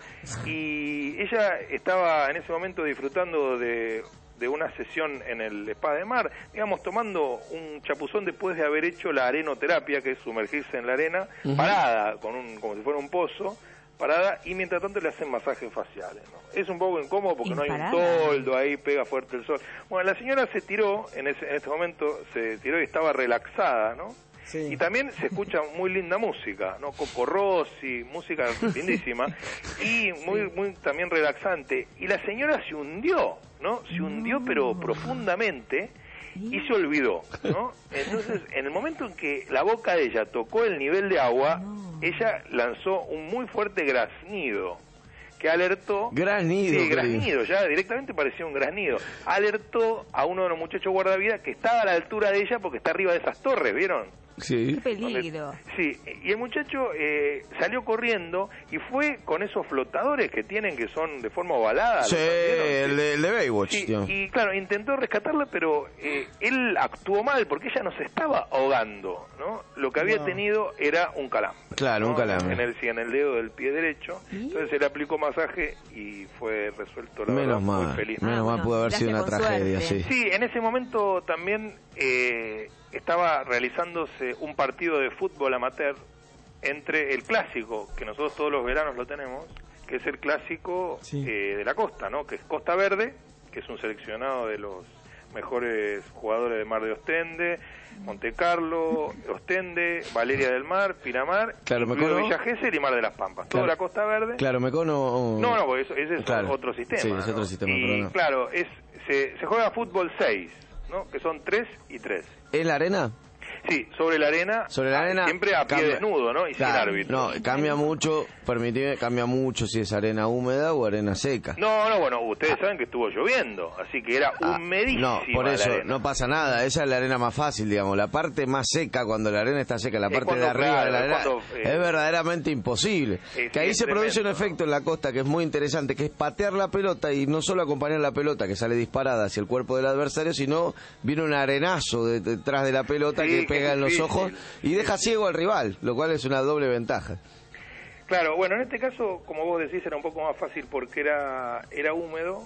y ella estaba en ese momento disfrutando de, de una sesión en el Spa de Mar, digamos, tomando un chapuzón después de haber hecho la arenoterapia, que es sumergirse en la arena, Ujú. parada, con un, como si fuera un pozo, parada, y mientras tanto le hacen masajes faciales, ¿no? Es un poco incómodo porque ¿Y no hay un parada? toldo ahí, pega fuerte el sol. Bueno, la señora se tiró, en, ese, en este momento, se tiró y estaba relaxada, ¿no? Sí. Y también se escucha muy linda música, ¿no? Coco Rossi, música lindísima, y muy, muy también relaxante. Y la señora se hundió, ¿no? Se hundió, pero profundamente, y se olvidó, ¿no? Entonces, en el momento en que la boca de ella tocó el nivel de agua, ella lanzó un muy fuerte graznido, que alertó... Granido. Sí, querido. graznido, ya directamente parecía un graznido. Alertó a uno de los muchachos guardavidas que estaba a la altura de ella porque está arriba de esas torres, ¿vieron? Sí. Qué peligro. Sí, y el muchacho eh, salió corriendo y fue con esos flotadores que tienen que son de forma ovalada. Sí, ¿los vieron? el de, el de Baywatch, Sí, tío. y claro, intentó rescatarla, pero eh, él actuó mal porque ella no se estaba ahogando, ¿no? Lo que había No. tenido era un calambre. Claro, un ¿no? calambre. En el, sí, en el dedo del pie derecho. Entonces se le aplicó masaje y fue resuelto, la Menos verdad, muy mal, feliz. menos Ah, mal bueno, pudo haber sido una gracias, con tragedia, suerte. sí. Sí, en ese momento también eh, estaba realizándose un partido de fútbol amateur entre el clásico, que nosotros todos los veranos lo tenemos, que es el clásico Sí. eh, de la costa, ¿no? Que es Costa Verde, que es un seleccionado de los mejores jugadores de Mar de Ostende, Monte Carlo, Ostende, Valeria del Mar, Pinamar, Claro, me incluido cono- Villa Gesell y Mar de las Pampas. Claro. Toda la Costa Verde. Claro, me cono... No, no, porque eso, ese es Claro. otro sistema. Sí, es otro ¿no? sistema, Y perdón. claro, es, se, se juega fútbol seis, ¿no? Que son tres y tres. ¿En la arena? Sí, sobre la arena. Sobre la ah, arena... Siempre a pie cambia- desnudo, ¿no? Y Claro, sin árbitro. No, cambia mucho, permitime, cambia mucho si es arena húmeda o arena seca. No, no, bueno, ustedes saben que estuvo lloviendo, así que era Ah, humedísima no, por la eso arena. no pasa nada, esa es la arena más fácil, digamos. La parte más seca, cuando la arena está seca, la Es parte cuando, de arriba claro, de la es arena, cuando, eh, es verdaderamente imposible. es- que ahí es se produce un tremendo, ¿no? efecto en la costa que es muy interesante, que es patear la pelota y no solo acompañar la pelota que sale disparada hacia el cuerpo del adversario, sino viene un arenazo de- detrás de la pelota Sí, que que pega es en los difícil. ojos y deja ciego al rival, lo cual es una doble ventaja. Claro, bueno, en este caso, como vos decís, era un poco más fácil porque era, era húmedo.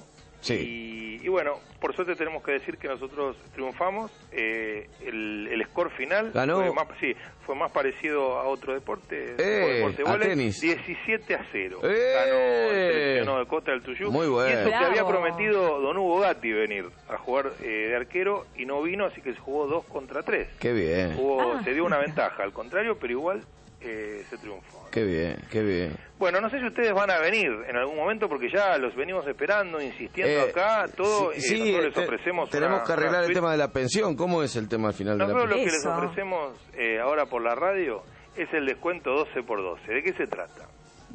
Sí. Y, y bueno, por suerte tenemos que decir que nosotros triunfamos. Eh, el, el score final ¿Ganó? Fue, más, sí, fue más parecido a otro deporte. Eh, deporte a vóley, tenis. diecisiete a cero. Eh. Ganó el seleccionado de Costa del Tuyú. Muy bueno. Y eso que Bravo. había prometido Don Hugo Gatti venir a jugar eh, de arquero y no vino, así que se jugó dos contra tres. Qué bien, Hubo, Ah. Se dio una ventaja, al contrario, pero igual eh, se triunfó. qué bien, qué bien. Bueno, no sé si ustedes van a venir en algún momento porque ya los venimos esperando, insistiendo Eh, acá, todo, sí, eh, sí, nosotros les te- ofrecemos tenemos una- que arreglar una el suite. tema de la pensión. ¿Cómo es el tema al final de la Nosotros lo pensión? que les Eso. ofrecemos eh, ahora por la radio es el descuento doce por doce. ¿De qué se trata?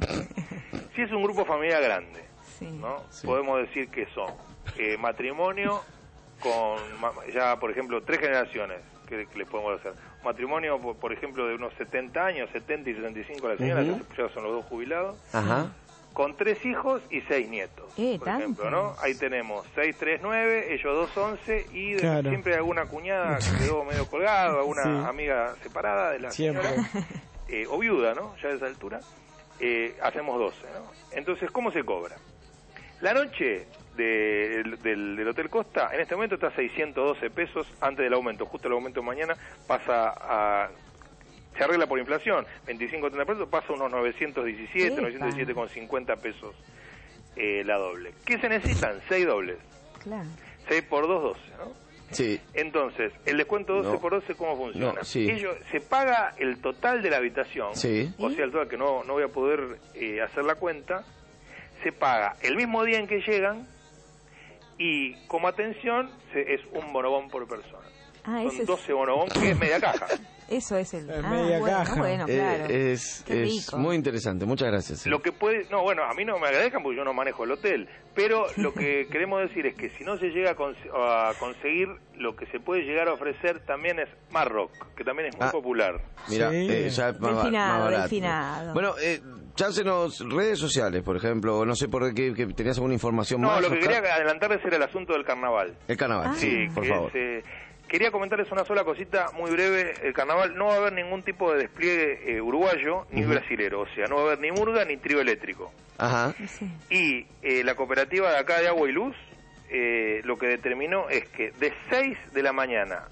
Si es un grupo familiar grande, Sí. ¿no? Sí. Podemos decir que son eh, matrimonio, con ya, por ejemplo, tres generaciones que, que les podemos hacer. Matrimonio, por, por ejemplo, de unos setenta años, setenta y setenta y cinco la señora, uh-huh. que ya son los dos jubilados. Ajá. Con tres hijos y seis nietos, eh, por ejemplo, ¿no? Ahí tenemos seis, tres, nueve, ellos dos, once, y de, claro. siempre hay alguna cuñada que quedó medio colgada, alguna sí. amiga separada de la siempre. señora, eh, o viuda, ¿no? Ya a esa altura, eh, hacemos doce, ¿no? Entonces, ¿cómo se cobra? La noche de, del, del Hotel Costa, en este momento está a seiscientos doce pesos antes del aumento, justo el aumento mañana pasa a... se arregla por inflación, veinticinco o treinta pesos, pasa a unos novecientos diecisiete, Epa. novecientos diecisiete con cincuenta pesos eh, la doble. ¿Qué se necesitan? seis dobles. Claro. seis por dos, doce, ¿no? Sí. Entonces, el descuento doce No. por doce, ¿cómo funciona? No, sí. Ellos, se paga el total de la habitación, Sí. o sea, el total que no, no voy a poder eh, hacer la cuenta, se paga el mismo día en que llegan y como atención se, es un bonobón por persona. Ah, Son ese es- doce bonobón, que es media caja. Eso es el... Es ah, media bueno, caja. bueno, Eh, claro. es Qué es rico. muy interesante, muchas gracias. sí. Lo que puede, no, bueno, a mí no me agradezcan porque yo no manejo el hotel, pero lo que queremos decir es que si no se llega a, cons- a conseguir, lo que se puede llegar a ofrecer también es Marrock, que también es muy Ah. popular. Mira, Sí. eh, ya es más, ba- Delfinado, más barato. delfinado. Bueno, eh, chásenos redes sociales, por ejemplo, no sé por qué, que tenías alguna información No, más. lo que Oscar. quería adelantarles era el asunto del carnaval. El carnaval, Ah. sí, por que favor. es, eh, quería comentarles una sola cosita muy breve. El carnaval no va a haber ningún tipo de despliegue eh, uruguayo ni Ujú. brasilero, o sea, no va a haber ni murga ni trío eléctrico. Ajá. Sí. Y eh, la cooperativa de acá de Agua y Luz eh, lo que determinó es que de seis de la mañana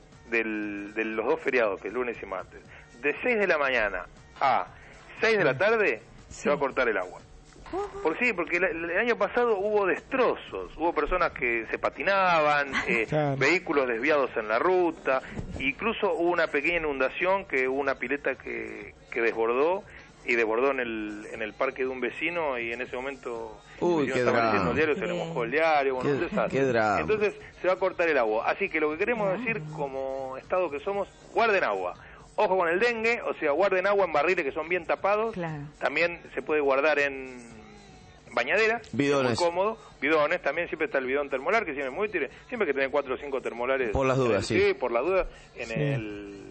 del, de los dos feriados, que es lunes y martes, de seis de la mañana a seis de la tarde se va a cortar el agua. Por sí, porque el, el año pasado hubo destrozos, hubo personas que se patinaban, eh, Claro. vehículos desviados en la ruta, incluso hubo una pequeña inundación, que hubo una pileta que, que desbordó y desbordó en el, en el parque de un vecino, y en ese momento Uy, el vecino qué estaba drama. leyendo el diario, se le mojó el diario, bueno, Qué- un desastre. qué drama. Entonces se va a cortar el agua, así que lo que queremos decir como Estado que somos, guarden agua. Ojo con el dengue, o sea, guarden agua en barriles que son bien tapados. Claro. También se puede guardar en bañaderas, Bidones. es muy cómodo. Bidones, también siempre está el bidón termolar, que siempre es muy útil. Siempre hay que tener cuatro o cinco termolares. Por las dudas, en el- sí. por las dudas. En Sí. el...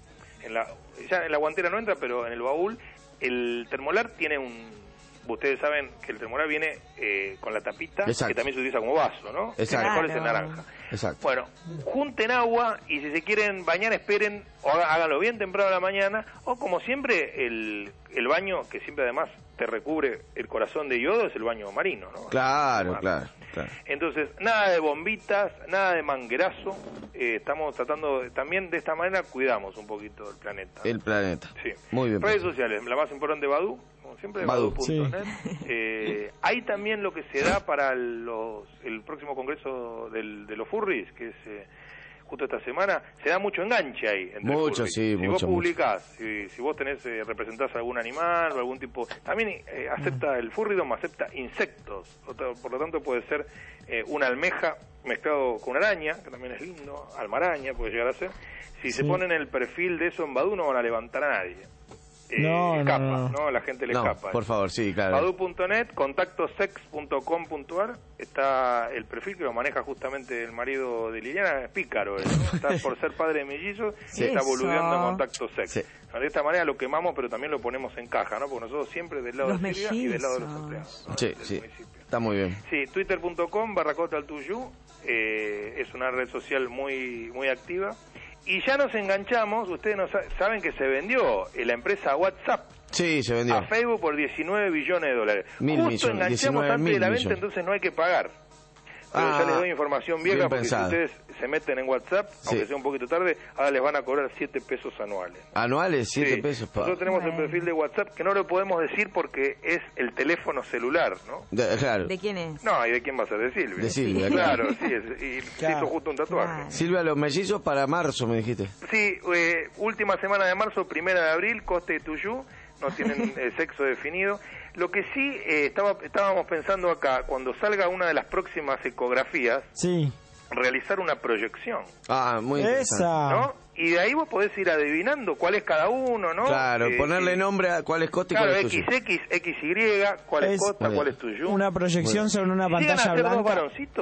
En la, ya en la guantera no entra, pero en el baúl, el termolar tiene un... Ustedes saben que el termolar viene eh, con la tapita, Exacto. que también se utiliza como vaso, ¿no? Exacto. El mejor es el Claro. naranja. Exacto. Bueno, junten agua y si se quieren bañar, esperen o haga- háganlo bien temprano a la mañana, o como siempre, el, el baño, que siempre además te recubre el corazón de yodo, es el baño marino, ¿no? Claro, Bueno. claro, claro. Entonces, nada de bombitas, nada de manguerazo, eh, estamos tratando, de- también de esta manera cuidamos un poquito el planeta. El planeta. Sí. Muy bien. Redes pues. sociales, la más importante, Badu, como siempre, Badu. badu punto net. Eh, hay también lo que se da para los, el próximo congreso del, de los furries, que es eh, justo esta semana, se da mucho enganche ahí. Entre Mucho, furries. sí, si mucho, vos publicás, si, si vos tenés, eh, representás algún animal o algún tipo, también eh, acepta, el furridom acepta insectos, Otra- por lo tanto puede ser eh, una almeja mezclado con una araña, que también es lindo, almaraña puede llegar a ser. Si se Sí. ponen el perfil de eso en Badoo no van a levantar a nadie. Eh, No, no, escapa, no. ¿no? La gente le No, escapa. por favor, sí, claro. Badu punto net, contacto sex punto com punto ar, está el perfil que lo maneja justamente el marido de Liliana, es pícaro él, ¿no? Está por ser padre de mellizos, Sí. está Eso. boludeando en contacto sex. Sí. De esta manera lo quemamos, pero también lo ponemos en caja, ¿no? Porque nosotros siempre del lado Los de Silvia y del lado de los mellizos. empleados, ¿no? Sí, Del sí. municipio. Está muy bien. Sí, twitter punto com barra cota al tuyo, eh, es una red social muy muy activa. Y ya nos enganchamos, ustedes no sa- saben que se vendió eh, la empresa WhatsApp Sí, se vendió. a Facebook por diecinueve billones de dólares. Mil Justo millones, enganchamos diecinueve antes mil de la venta, millones. entonces no hay que pagar. Pero Ah, ya les doy información vieja, bien porque pensado. si ustedes se meten en WhatsApp, Sí. aunque sea un poquito tarde, ahora les van a cobrar siete pesos anuales. Anuales, siete Sí. pesos. Pa. Nosotros tenemos el Bueno. perfil de WhatsApp que no lo podemos decir porque es el teléfono celular, ¿no? De- claro. ¿De quién es? No, ¿y de quién va a ser? De Silvia. De Silvia, Claro, claro. sí, es, y se Claro. hizo justo un tatuaje. Claro. Silvia, los mellizos para marzo, me dijiste. Sí, eh, última semana de marzo, primera de abril, Coste y Tuyú, no tienen eh, sexo definido. Lo que sí eh, estaba, estábamos pensando acá, cuando salga una de las próximas ecografías, Sí. realizar una proyección, Ah, muy interesante. Esa. ¿no? Y de ahí vos podés ir adivinando cuál es cada uno, ¿no? Claro, Eh, ponerle eh, nombre a cuál es Costa y Claro, cuál es tuyo. X X, X Y, cuál es, Es- Costa, Muy cuál bien. es Tuyú. Una proyección sobre una Llegan a pantalla ser dos blanca. varoncitos,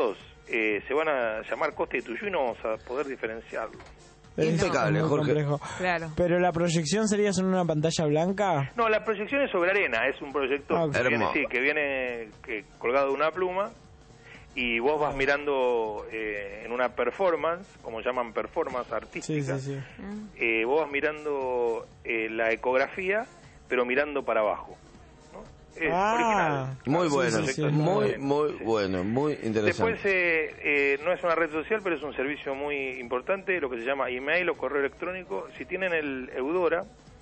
eh, se van a llamar Costa y Tuyú y no vamos a poder diferenciarlo. Impecable, muy Jorge. complejo. Claro. Pero la proyección sería en una pantalla blanca. No, la proyección es sobre arena, es un proyector Ah, que, viene, hermoso. sí, que viene que, colgado de una pluma y vos vas mirando eh, en una performance, como llaman performance artística, Sí, sí, sí. eh, vos vas mirando eh, la ecografía, pero mirando para abajo. ¿no? Es Ah. original. Muy Sí, bueno, sí, sí, muy, sí. muy bueno, muy interesante. Después eh, eh, no es una red social, pero es un servicio muy importante, lo que se llama email o correo electrónico. Si tienen el Eudora,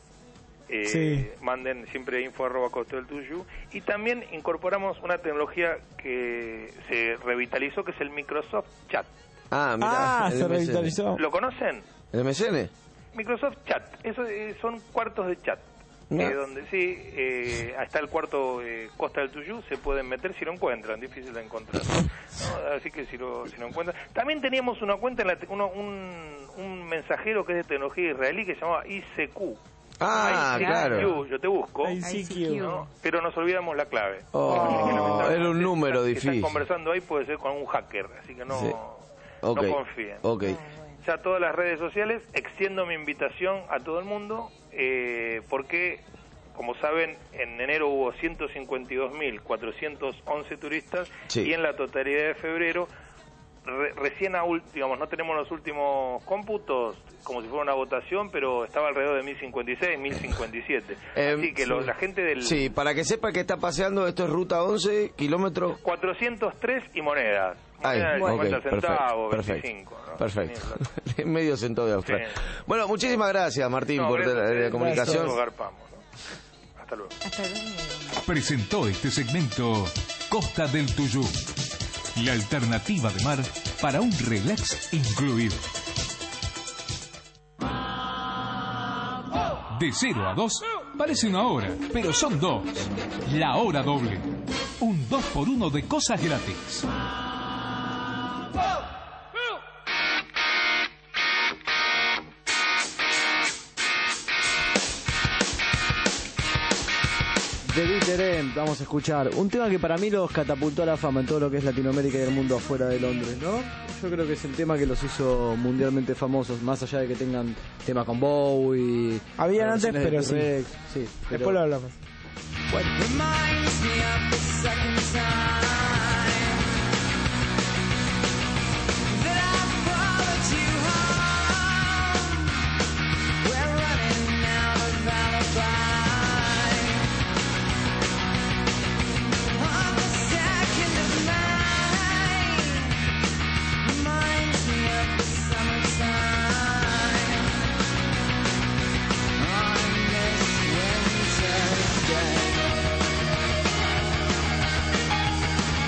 eh, Sí. manden siempre info arroba costa del tuyú. Y también incorporamos una tecnología que se revitalizó, que es el Microsoft Chat. Ah, mirá, Ah, el se M S N. revitalizó. ¿Lo conocen? ¿El M S N? Microsoft Chat, eso eh, son cuartos de chat. No. Eh, donde sí, eh, está el cuarto eh, Costa del Tuyú, se pueden meter si lo encuentran, difícil de encontrar. ¿no? Así que si lo, si lo encuentran. También teníamos una cuenta, en la te- uno, un, un mensajero que es de tecnología israelí que se llamaba I C Q. Ah, I C Q, claro. yo te busco, I C Q. ¿no? Pero nos olvidamos la clave. Oh, Así que, lamentablemente, era un número si difícil. están conversando ahí puede ser con un hacker, así que no, Sí. Ok, no confíen. ok. Ya todas las redes sociales, extiendo mi invitación a todo el mundo, eh, porque, como saben, en enero hubo ciento cincuenta y dos mil cuatrocientos once turistas Sí. y en la totalidad de febrero, re- recién, a ul- digamos, no tenemos los últimos cómputos, como si fuera una votación, pero estaba alrededor de mil cincuenta y seis, mil cincuenta y siete. Eh, Así que lo- la gente del Sí, para que sepa que está paseando, esto es ruta once, kilómetros. cuatrocientos tres y monedas. Ahí, Monedas de ok, cincuenta centavos, perfecto, veinticinco. ¿no? perfecto. Tenía Medio centavo de Australia. Sí. Bueno, muchísimas gracias, Martín, No, por gracias la, a la ustedes. comunicación. Nosotros garpamos, ¿no? Hasta luego. Hasta luego. Presentó este segmento Costa del Tuyú, la alternativa de mar para un relax incluido. De cero a dos parece una hora, pero son dos. La hora doble. Un dos por uno de cosas gratis. The Bitter End, vamos a escuchar un tema que para mí los catapultó a la fama en todo lo que es Latinoamérica y el mundo afuera de Londres, ¿no? Yo creo que es el tema que los hizo mundialmente famosos, más allá de que tengan tema con Bowie. Habían antes, versiones de pero sí. T-Rex, sí. Después pero- lo hablamos. Summertime on this winter's day.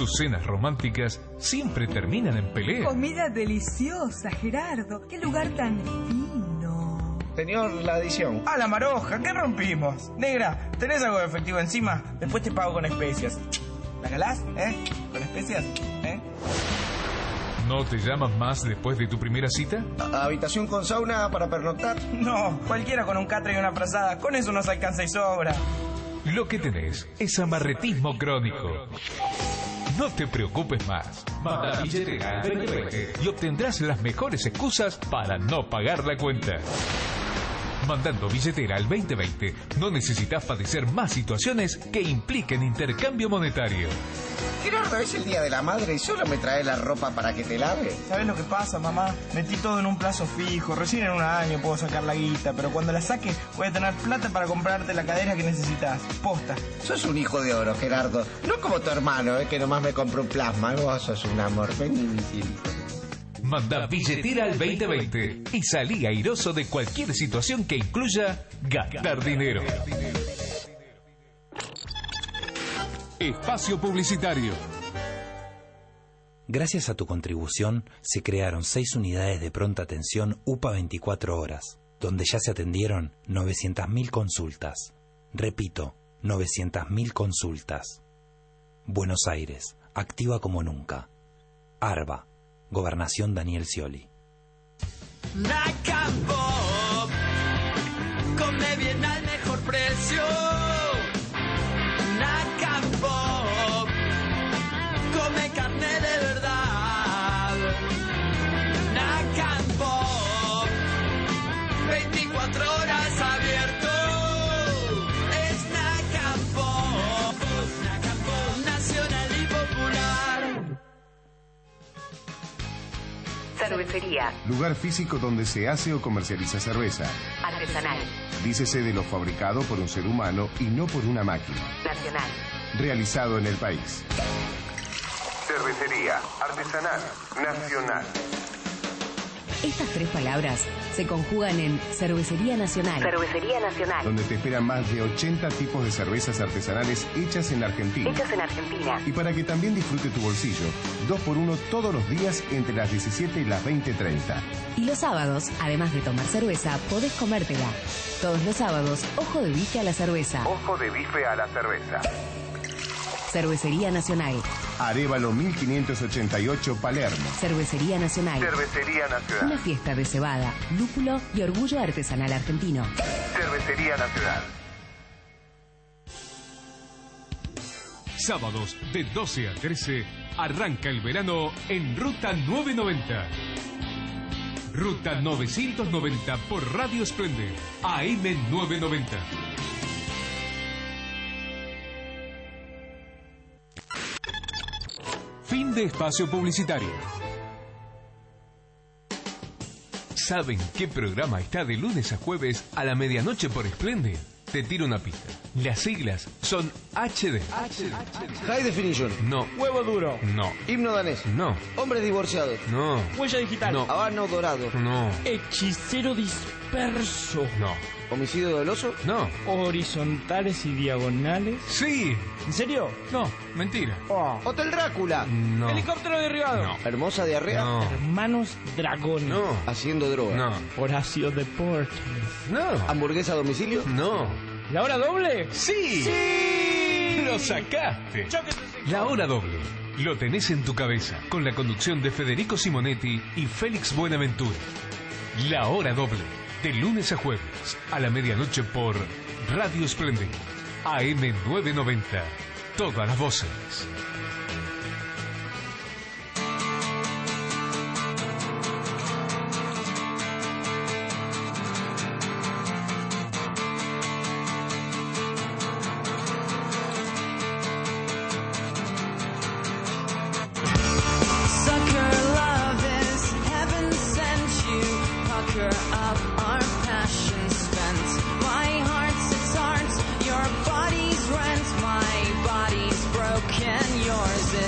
Tus cenas románticas siempre terminan en pelea. Comida deliciosa, Gerardo. Qué lugar tan fino. Señor, la adición. Ah, la maroja, ¿qué rompimos? Negra, ¿tenés algo de efectivo encima? Después te pago con especias. ¿La calás? ¿Eh? ¿Con especias? ¿Eh? ¿No te llaman más después de tu primera cita? ¿A ¿Habitación con sauna para pernoctar? No, cualquiera con un catre y una frazada. Con eso nos alcanza y sobra. Lo que tenés es amarretismo crónico. No te preocupes más. Manda billetera al veinte veinte y obtendrás las mejores excusas para no pagar la cuenta. Mandando billetera al veinte veinte, no necesitas padecer más situaciones que impliquen intercambio monetario. Gerardo, es el día de la madre y solo me trae la ropa para que te lave. ¿Sabes lo que pasa, mamá? Metí todo en un plazo fijo. Recién en un año puedo sacar la guita, pero cuando la saque voy a tener plata para comprarte la cadera que necesitas. Posta. Sos un hijo de oro, Gerardo. No como tu hermano, eh, que nomás me compró un plasma. Vos sos un amor. Vení, mi Manda billetera al veinte veinte y salí airoso de cualquier situación que incluya gastar dinero. Espacio publicitario. Gracias a tu contribución, se crearon seis unidades de pronta atención U P A veinticuatro horas, donde ya se atendieron novecientas mil consultas. Repito, novecientas mil consultas. Buenos Aires, activa como nunca. ARBA, Gobernación Daniel Scioli. Nacampo, come bien al mejor precio. Nacampo, come carne de verdad. Nacampo, veinticuatro horas abierto. Es Nacampo, Nacampo, nacional y popular. Cervecería. Lugar físico donde se hace o comercializa cerveza. Artesanal. Dícese de lo fabricado por un ser humano y no por una máquina. Nacional. Realizado en el país. Cervecería. Artesanal. Nacional. Estas tres palabras se conjugan en Cervecería Nacional. Cervecería Nacional. Donde te esperan más de ochenta tipos de cervezas artesanales hechas en Argentina. Hechas en Argentina. Y para que también disfrute tu bolsillo, dos por uno todos los días entre las diecisiete y las veinte treinta. Y los sábados, además de tomar cerveza, podés comértela. Todos los sábados, ojo de bife a la cerveza. Ojo de bife a la cerveza. Cervecería Nacional. Arévalo mil quinientos ochenta y ocho, Palermo. Cervecería Nacional. Cervecería Nacional. Una fiesta de cebada, lúpulo y orgullo artesanal argentino. Cervecería Nacional. Sábados de doce a trece arranca el verano en Ruta novecientos noventa. Ruta novecientos noventa por Radio Splendid, A M novecientos noventa. Fin de espacio publicitario. ¿Saben qué programa está de lunes a jueves a la medianoche por Splendid? Te tiro una pista. Las siglas son H D. High Definition. No. Huevo duro. No. Himno danés. No. Hombres divorciados. No. Huella digital. No. Habano dorado. No. Hechicero disperso. No. Homicidio doloso. No. Horizontales y diagonales. Sí. ¿En serio? No. Mentira. Oh. Hotel Drácula. No. Helicóptero derribado. No. Hermosa diarrea. No. Hermanos dragones. No. Haciendo droga. No. Horacio Deportes. No. Hamburguesa a domicilio. No. ¿La hora doble? ¡Sí! ¡Sí! ¡Lo sacaste! La hora doble. Lo tenés en tu cabeza, con la conducción de Federico Simonetti y Félix Buenaventura. La hora doble, de lunes a jueves, a la medianoche por Radio Splendid, A M novecientos noventa. Todas las voces. Yours is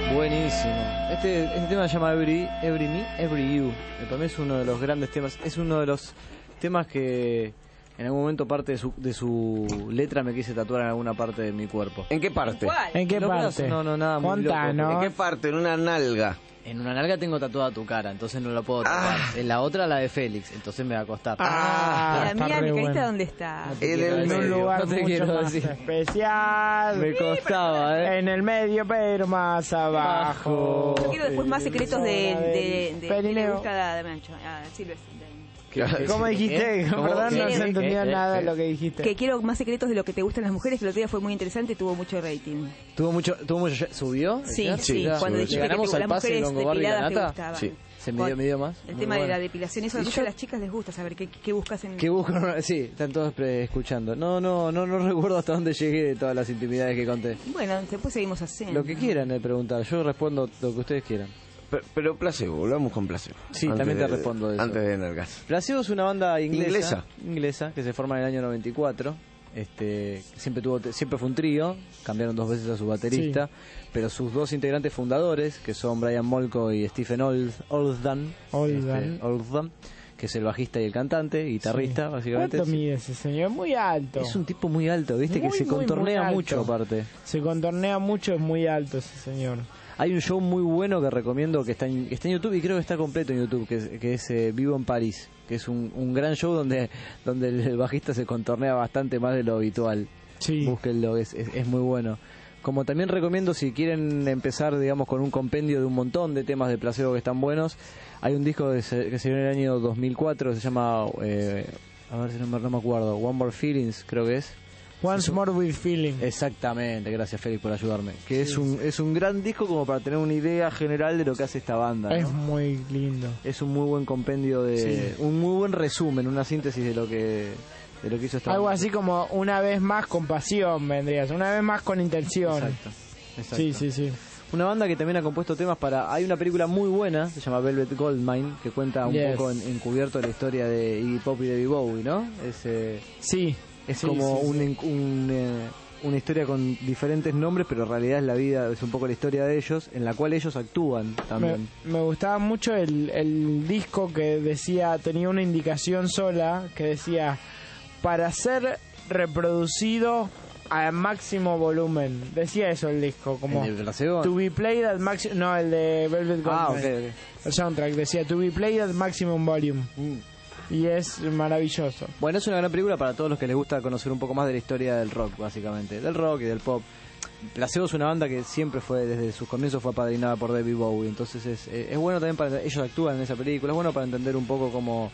Buenísimo. Este, este tema se llama Every, Every Me, Every You. Eh, Para mí es uno de los grandes temas. Es uno de los temas que en algún momento parte de su, de su letra me quise tatuar en alguna parte de mi cuerpo. ¿En qué parte? ¿Cuál? ¿En qué Los parte? brazos, no, no, nada muy loco. Contanos. ¿En qué parte? En una nalga. En una nalga tengo tatuada tu cara, entonces no la puedo tapar. Ah. En la otra la de Félix, entonces me va a costar. Ah, la está mía, re mi carita, bueno. ¿dónde está? te En quiero el En decir. un medio. lugar No te mucho quiero más decir. especial. Me costaba, ¿eh? En el medio, pero más abajo. Yo quiero después más secretos de, de, de, de, que le Perineo. gusta a Mencho, a Silvestre. ¿Cómo dijiste? ¿Cómo? Perdón, no ¿Qué? se ¿Qué? entendió ¿Qué? nada de ¿Qué? lo que dijiste. Que quiero más secretos de lo que te gustan las mujeres, que el otro día fue muy interesante, tuvo mucho rating. ¿Tuvo mucho, tuvo mucho, ¿subió? Sí, ¿Ya? sí, Ya. cuando ¿Le dijiste que ganamos te- al las pase mujeres Longobardi y la depiladas te Nata? gustaban. Sí. ¿Se midió, midió más? El Muy tema de bueno. la depilación, eso a Y muchas yo- de las chicas les gusta saber qué, qué buscas en... Que busco, sí, están todos pre- escuchando. No, no, no, no recuerdo hasta dónde llegué de todas las intimidades que conté. Bueno, después seguimos haciendo. Lo que quieran de preguntar, yo respondo lo que ustedes quieran. Pero, pero placebo, volvamos con placebo. Sí, Antes también te de- respondo de eso. Antes de nalgas. Placebo es una banda inglesa, Inglesa. inglesa que se forma en el año noventa y cuatro. Este, siempre tuvo, siempre fue un trío, cambiaron dos veces a su baterista, pero sus dos integrantes fundadores, que son Brian Molko y Stephen Old, Oldham, Oldham. este, Oldham, que es el bajista y el cantante, guitarrista, Sí. básicamente. ¿Cuánto mide ese señor? Muy alto. Es un tipo muy alto, viste, Muy, que se muy, contornea muy alto. mucho aparte. Se contornea mucho, es muy alto ese señor. Hay un show muy bueno que recomiendo que está en, que está en YouTube y creo que está completo en YouTube, que es, que es eh, Vivo en París, que es un, un gran show donde, donde el bajista se contornea bastante más de lo habitual. Sí. Búsquenlo, es, es, es muy bueno. Como también recomiendo, si quieren empezar, digamos, con un compendio de un montón de temas de placebo que están buenos, hay un disco que se, que se dio en el año dos mil cuatro que se llama, eh, a ver si no me, no me acuerdo, One More Feelings, creo que es. Once More With Feeling. Exactamente, gracias Félix por ayudarme. Que es un es un gran disco como para tener una idea general de lo que hace esta banda, ¿no? Es muy lindo. Es un muy buen compendio de Sí. un muy buen resumen, una síntesis de lo que de lo que hizo esta Algo banda. así como una vez más con pasión vendrías, una vez más con intención. Exacto, exacto. Sí, sí, sí. Una banda que también ha compuesto temas para... Hay una película muy buena, se llama Velvet Goldmine, que cuenta un Yes. poco en, encubierto la historia de Iggy Pop y David Bowie, ¿no? Es, eh, Sí. es Sí, como sí, un, sí. en- un, eh, una historia con diferentes nombres, pero en realidad es la vida, es un poco la historia de ellos, en la cual ellos actúan Me, también. me gustaba mucho el, el disco que decía, tenía una indicación sola que decía, para ser reproducido a máximo volumen. Decía eso el disco, como ¿El de Placebo? to be played at maximum, no, el de Velvet Ah, Goldmine. ok, El soundtrack decía to be played at maximum volume. Mm. Y es maravilloso. Bueno, es una gran película para todos los que les gusta conocer un poco más de la historia del rock, básicamente. Del rock y del pop. Placebo es una banda que siempre fue, desde sus comienzos, fue apadrinada por David Bowie. Entonces es, eh, es bueno también para... Ellos actúan en esa película. Es bueno para entender un poco cómo,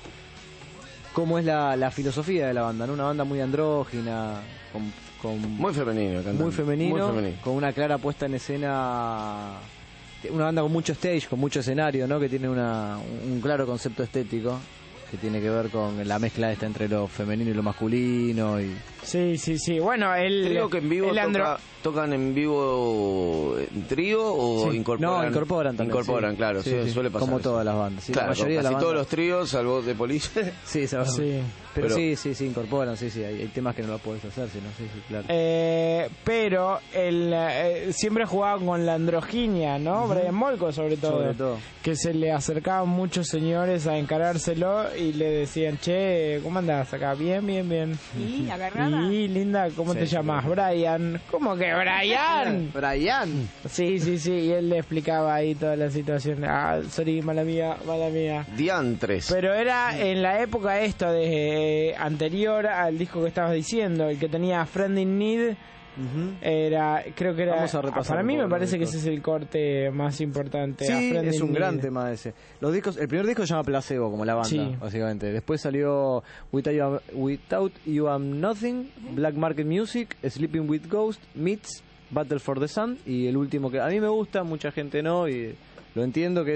cómo es la, la filosofía de la banda, ¿no? Una banda muy andrógina, con... con Muy femenino, el cantante. muy femenino, Muy femenino. con una clara puesta en escena, una banda con mucho stage, con mucho escenario, ¿no? Que tiene una, un claro concepto estético que tiene que ver con la mezcla esta entre lo femenino y lo masculino y Sí, sí, sí. Bueno, el... Creo que en vivo el andro- toca- tocan en vivo en trío o Sí. incorporan. No, incorporan también, Incorporan, sí. claro, Sí, su- sí. suele pasar. Como eso. todas las bandas, sí, la Claro, mayoría de casi las todos bandas. los tríos, salvo de Police. sí, se va. Sí. Pero, Pero- sí, sí, sí, incorporan, sí, sí, hay, hay temas que no los puedes hacer, sí, no, sí, sí, claro. Eh, pero el, eh, siempre jugaban con la androginia, ¿no? Brian Molko sobre todo, Sobre todo. que se le acercaban muchos señores a encarárselo y le decían, che, ¿cómo andás acá? Bien, bien, bien. Y agarrada. Y linda, ¿cómo Sí, te sí, llamas? claro. Brian. ¿Cómo que Brian? Brian. Sí, sí, sí, y él le explicaba ahí toda la situación. Ah, sorry, mala mía, mala mía. Diantres. Pero era en la época esto de eh, anterior al disco que estabas diciendo, el que tenía Friend in Need, Ujú. era, creo que era, Vamos a repasar para un mí poco me parece que los ese es el corte más importante. a Sí, Friend es in un gran Need. tema ese. Los discos, el primer disco se llama Placebo, como la banda, Sí. básicamente. Después salió Without You, Am- Without You I'm Nothing, Black Market Music, Sleeping with Ghost, Meets, Battle for the Sun y el último que a mí me gusta, mucha gente no y lo entiendo, que es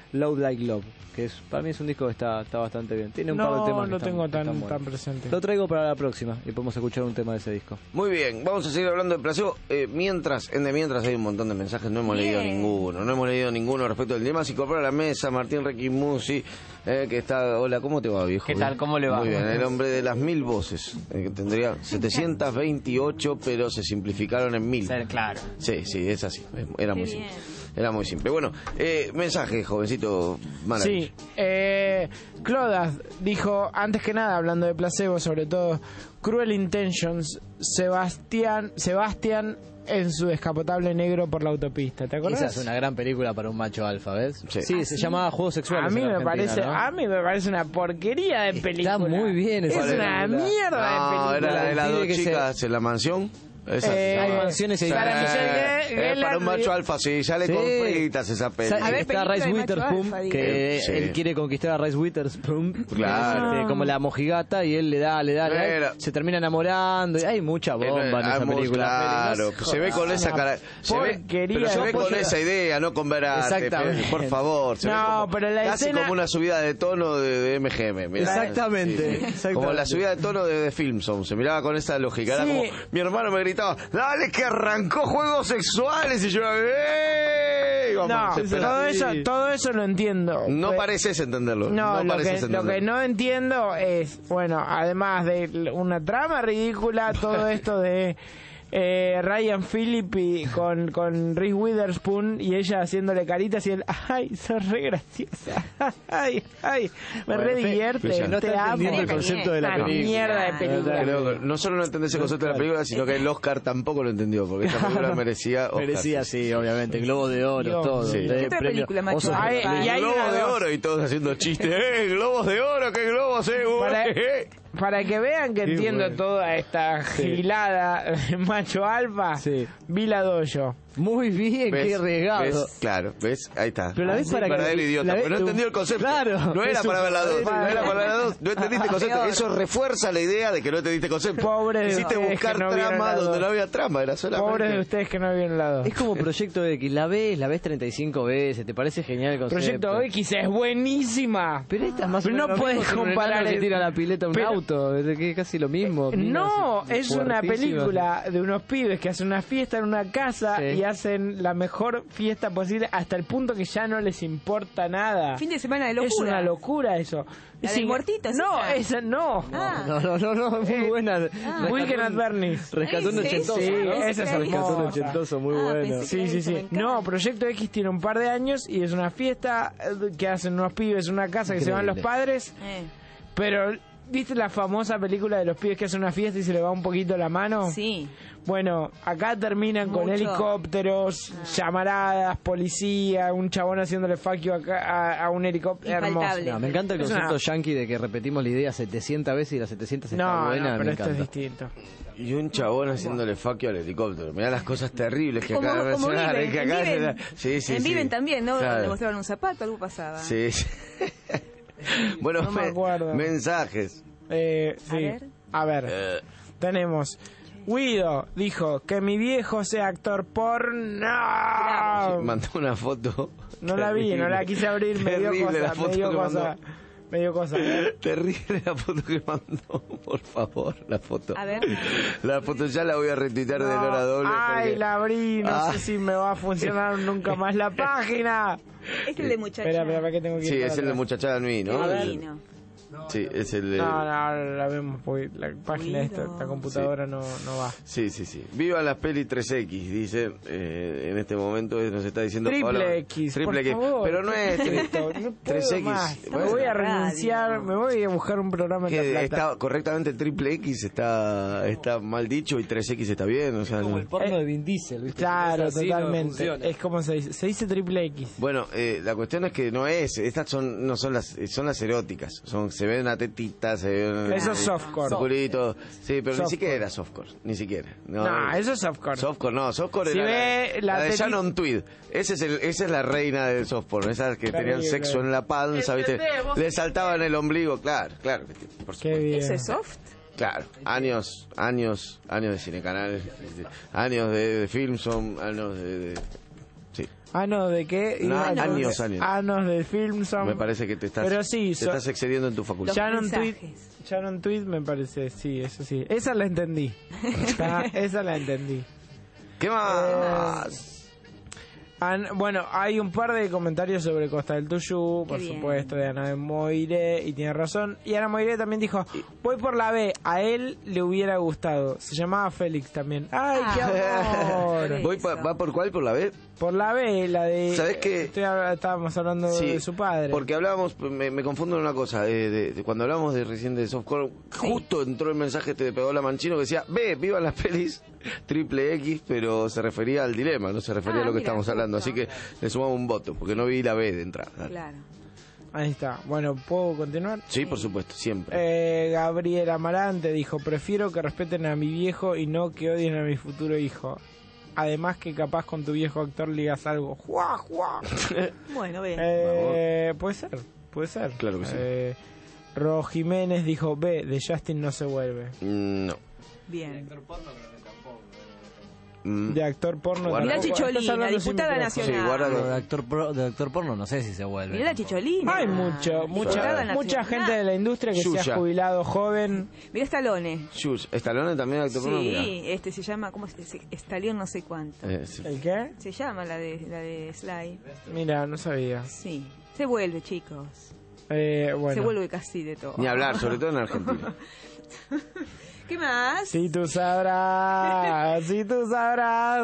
Love Like Love, que es, para mí es un disco que está, está bastante bien. Tiene un no, par de temas que no están, tengo tan, están tan buenos. presente. Lo traigo para la próxima y podemos escuchar un tema de ese disco. Muy bien, vamos a seguir hablando de placebo. Eh, mientras, en de mientras hay un montón de mensajes, no hemos Bien. leído ninguno, no hemos leído ninguno respecto del tema. Se incorpora a la mesa Martín Requimusi, eh, que está... Hola, ¿cómo te va, viejo? ¿Qué tal? ¿Cómo le va? Muy bien, el hombre de las mil voces, eh, que tendría setecientas veintiocho, pero se simplificaron en mil. Ser claro. Sí, sí, es así, era Qué muy bien. simple. Era muy simple. Bueno, eh, mensaje, jovencito Maravilloso. Sí, eh, Clodas dijo, antes que nada, hablando de placebo, sobre todo, Cruel Intentions, Sebastián, Sebastián en su descapotable negro por la autopista, ¿te acuerdas? Esa es una gran película para un macho alfa, ¿ves? Sí. Sí, ¿Ah, se sí? llamaba Juegos Sexuales. A mí en me Argentina, parece, ¿no? a mí me parece una porquería de película. Está muy bien esa Es una película. mierda de No, película. era la de las Tiene dos que ser- chicas en la mansión. Esa, Eh, sí. Hay mansiones y Sarah Michelle Eh, Gellar, eh, para un macho alfa, sí, sale Sí. con fritas esa peli. A ver, Está película Rice de macho Witherspoon, alfa, que Sí. él quiere conquistar a Rice Witherspoon, Claro. este, como la mojigata, y él le da, le da, le da, Era- se termina enamorando, y hay mucha bomba en Ah, esa muy película. Claro, No se ve con esa cara, se ve, porquería pero se de ve con película. esa idea, no con verarte, Exactamente. por favor. Se ve No, como- pero la casi escena- como una subida de tono de, de M G M. mirá. Exactamente, Sí, sí. exactamente. Como la subida de tono de, de Filmson, se miraba con esa lógica. Era Sí. como, mi hermano me gritaba, dale que arrancó juegos sexuales, y yo, ¡eh! Vamos, No, desesperado. todo eso, todo eso lo entiendo. No Pe- pareces entenderlo. No, No, lo, pareces que, lo entenderlo. que no entiendo es, bueno, además de una trama ridícula, todo esto de eh, Ryan Phillippe con, con Reese Witherspoon y ella haciéndole caritas y él, ay, sos re graciosa, ay, ay, me Bueno, re Fe- divierte, Fe- no te está amo. entendiendo el concepto de la Una película. mierda de película. Creo que no solo no entendés el concepto de la película, sino que el Oscar tampoco lo entendió, porque esta película merecía Oscar. Merecía, sí, obviamente, Globo de Oro, Dios. todo. Sí. De ¿Qué otra premio- película, macho? Osos de Ay, Berlín. y hay globos una de dos. oro y todos haciendo chistes. ¡Eh, globos de oro! ¡Qué globos, eh! Para, eh! para que vean que Qué entiendo bueno. toda esta gilada de macho alfa, Sí. vi la dojo. Muy bien, ¿Ves? qué regado. ¿Ves? Claro, ¿ves? Ahí está. Pero la ves para que- verdadero idiota, la ves- porque no entendió el concepto. Claro. No era Es para un- ver la dos. No era para ver la dos. No entendiste el concepto. Peor. Eso refuerza la idea de que no entendiste el concepto. Pobre de Hiciste ustedes buscar que no vieron trama la donde dos. no había trama, era solamente. Pobres de ustedes que no vieron la dos. Es como Proyecto X, la ves, la ves treinta y cinco veces, te parece genial el concepto. Proyecto X es buenísima. Pero esta es más o Pero menos no lo puedes mismo que un comparar enano que el- tira a la pileta un Pero- auto, es que es casi lo mismo. No, minas es una fuertísimas. película de unos pibes que hacen una fiesta en una casa Sí. y hacen la mejor fiesta posible hasta el punto que ya no les importa nada. Fin de semana de locura. Es una locura eso. ¿La Es del ing- muertito, es No, esa? esa no. Ah. No, no, no, no, muy Eh, buena. ah. Rescató Weekend un- at Bernie's. Rescató un Ay, sí, ochentoso. sí, ¿no? esa es Rescató un hermosa. ochentoso muy Ah, bueno. pensé que Sí, sí, Eso me sí. encanta. No, Proyecto X tiene un par de años y es una fiesta eh, que hacen unos pibes en una casa que se van los Increíble. padres, Eh, pero ¿viste la famosa película de los pibes que hacen una fiesta y se le va un poquito la mano? sí. Bueno, acá terminan con Mucho. helicópteros, llamaradas, policía, un chabón haciéndole faquio a, a un helicóptero. Hermoso. Infaltable. No, me encanta el Es concepto una- yankee de que repetimos la idea setecientas veces y las setecientas está No, buena. no, pero me esto encanta. es distinto. Y un chabón haciéndole faquio al helicóptero. Mirá las cosas terribles que Como, acaba de como mencionar. viven, eh, que en acá Viven, sí, sí, en sí. Viven también, ¿no? Claro. Le mostraron un zapato, algo pasaba. Sí, sí. Bueno, No me me- acuerdo. mensajes. Eh, sí. A ver. A ver, Eh, tenemos. Guido dijo que mi viejo sea actor porno. mandó una foto. No la vi, no la quise abrir, me dio Terrible la cosa, foto me dio que cosa. mandó. Me dio cosa. Terrible la foto que mandó, por favor, la foto. A ver. La foto ya la voy a retuitear de No, hora doble. ay, porque- la abrí, no Ah. sé si me va a funcionar nunca más la página. Este es el de muchacha. Espera, espera, espera, que tengo que ir Sí, para es el de atrás. muchachada en mí, ¿no? Qué El- divino. Sí, es el de... No, no, ahora la vemos porque la página de esta, esta computadora no, no va. Sí, sí, sí. Viva la peli tres X, dice, eh, en este momento nos está diciendo... Triple hola, X, Triple por X. favor, Pero no es ¿qué tri- esto? No puedo tres X. más. Bueno, me voy a radio. renunciar, me voy a buscar un programa en La que Plata. está correctamente Triple X está está mal dicho y tres X está bien, o sea, Como no- el porno de Vin Diesel, ¿viste? Claro, Es así, no totalmente. funciona. es como se dice, se dice triple X. Bueno, eh, la cuestión es que no es, estas son no son las son las eróticas, son se ve una tetita, se ve Eso es softcore. un culito, sí, pero ni Softcore. siquiera era softcore, ni siquiera. No, No, eso es softcore. Softcore no, softcore Si era ve la, la la de teti- Shannon Tweed. Ese es el, esa es la reina del softcore, esas que Terrible. tenían sexo en la panza, ¿viste? ¿Entendés? Vos- Le saltaban el ombligo, claro, claro, que sí, por Qué supuesto. bien. ¿Eso es soft? Claro, años, años, años de Cinecanal, años de, de Filmson, años de, de Sí. ¿Anos de qué? No, Iba a- años, años. Anos de film son... Me parece que te estás, Pero sí, te so- estás excediendo en tu facultad. Shannon Tweet, Shannon Tweet me parece, sí, eso sí. Esa la entendí. Está- esa la entendí. ¿Qué más? An- bueno, hay un par de comentarios sobre Costa del Tuyú, por Qué bien. supuesto, de Ana Moiré, y tiene razón. Y Ana Moiré también dijo, voy por la B, a él le hubiera gustado. Se llamaba Félix también. ¡Ay, qué amor! Voy pa- ¿Va por cuál? ¿Por la B? Por la B, la de... ¿Sabés qué? Estoy hab- estábamos hablando Sí, de su padre. Porque hablábamos, me, me confundo en una cosa, eh, de, de cuando hablamos de recién de softcore, justo entró el mensaje este de Paola Manchino que decía, ve, vivan las pelis triple X, pero se refería al dilema, no se refería Ah, a lo que mira, estamos hablando, justo. así que le sumamos un voto, porque no vi la B de entrada. Dale. Claro. Ahí está. Bueno, ¿puedo continuar? Sí, por supuesto, siempre. Eh, Gabriel Amarante dijo, prefiero que respeten a mi viejo y no que odien a mi futuro hijo. Además que capaz con tu viejo actor ligas algo. ¡Juá, juá! Bueno, ve. Eh, puede ser, puede ser. Claro que sí. Eh, Ro Jiménez dijo, B, de Justin no se vuelve. Mm, no. Bien. Mm. De actor porno. Guarda. Mirá tampoco. Chicholina, Estás hablando sin diputada micrófono. nacional. Sí, guarda. Pero de actor, pro- de actor porno no sé si se vuelve. Mirá la Chicholina. Hay mucho, mucha, Diputada mucha nacional. gente de la industria que se Yuya. ha jubilado joven. Mirá Stallone. Shush, Stallone también actor porno, mirá. Sí, este se llama, ¿cómo se dice? Stallone no sé cuánto. Eh, sí. ¿El qué? Se llama la de la de Sly. Mira, no sabía. Sí. Se vuelve, chicos. Eh, bueno. Se vuelve casi de todo. Ni hablar, sobre todo en Argentina. ¿Qué más? Si tú sabrás, si tú sabrás.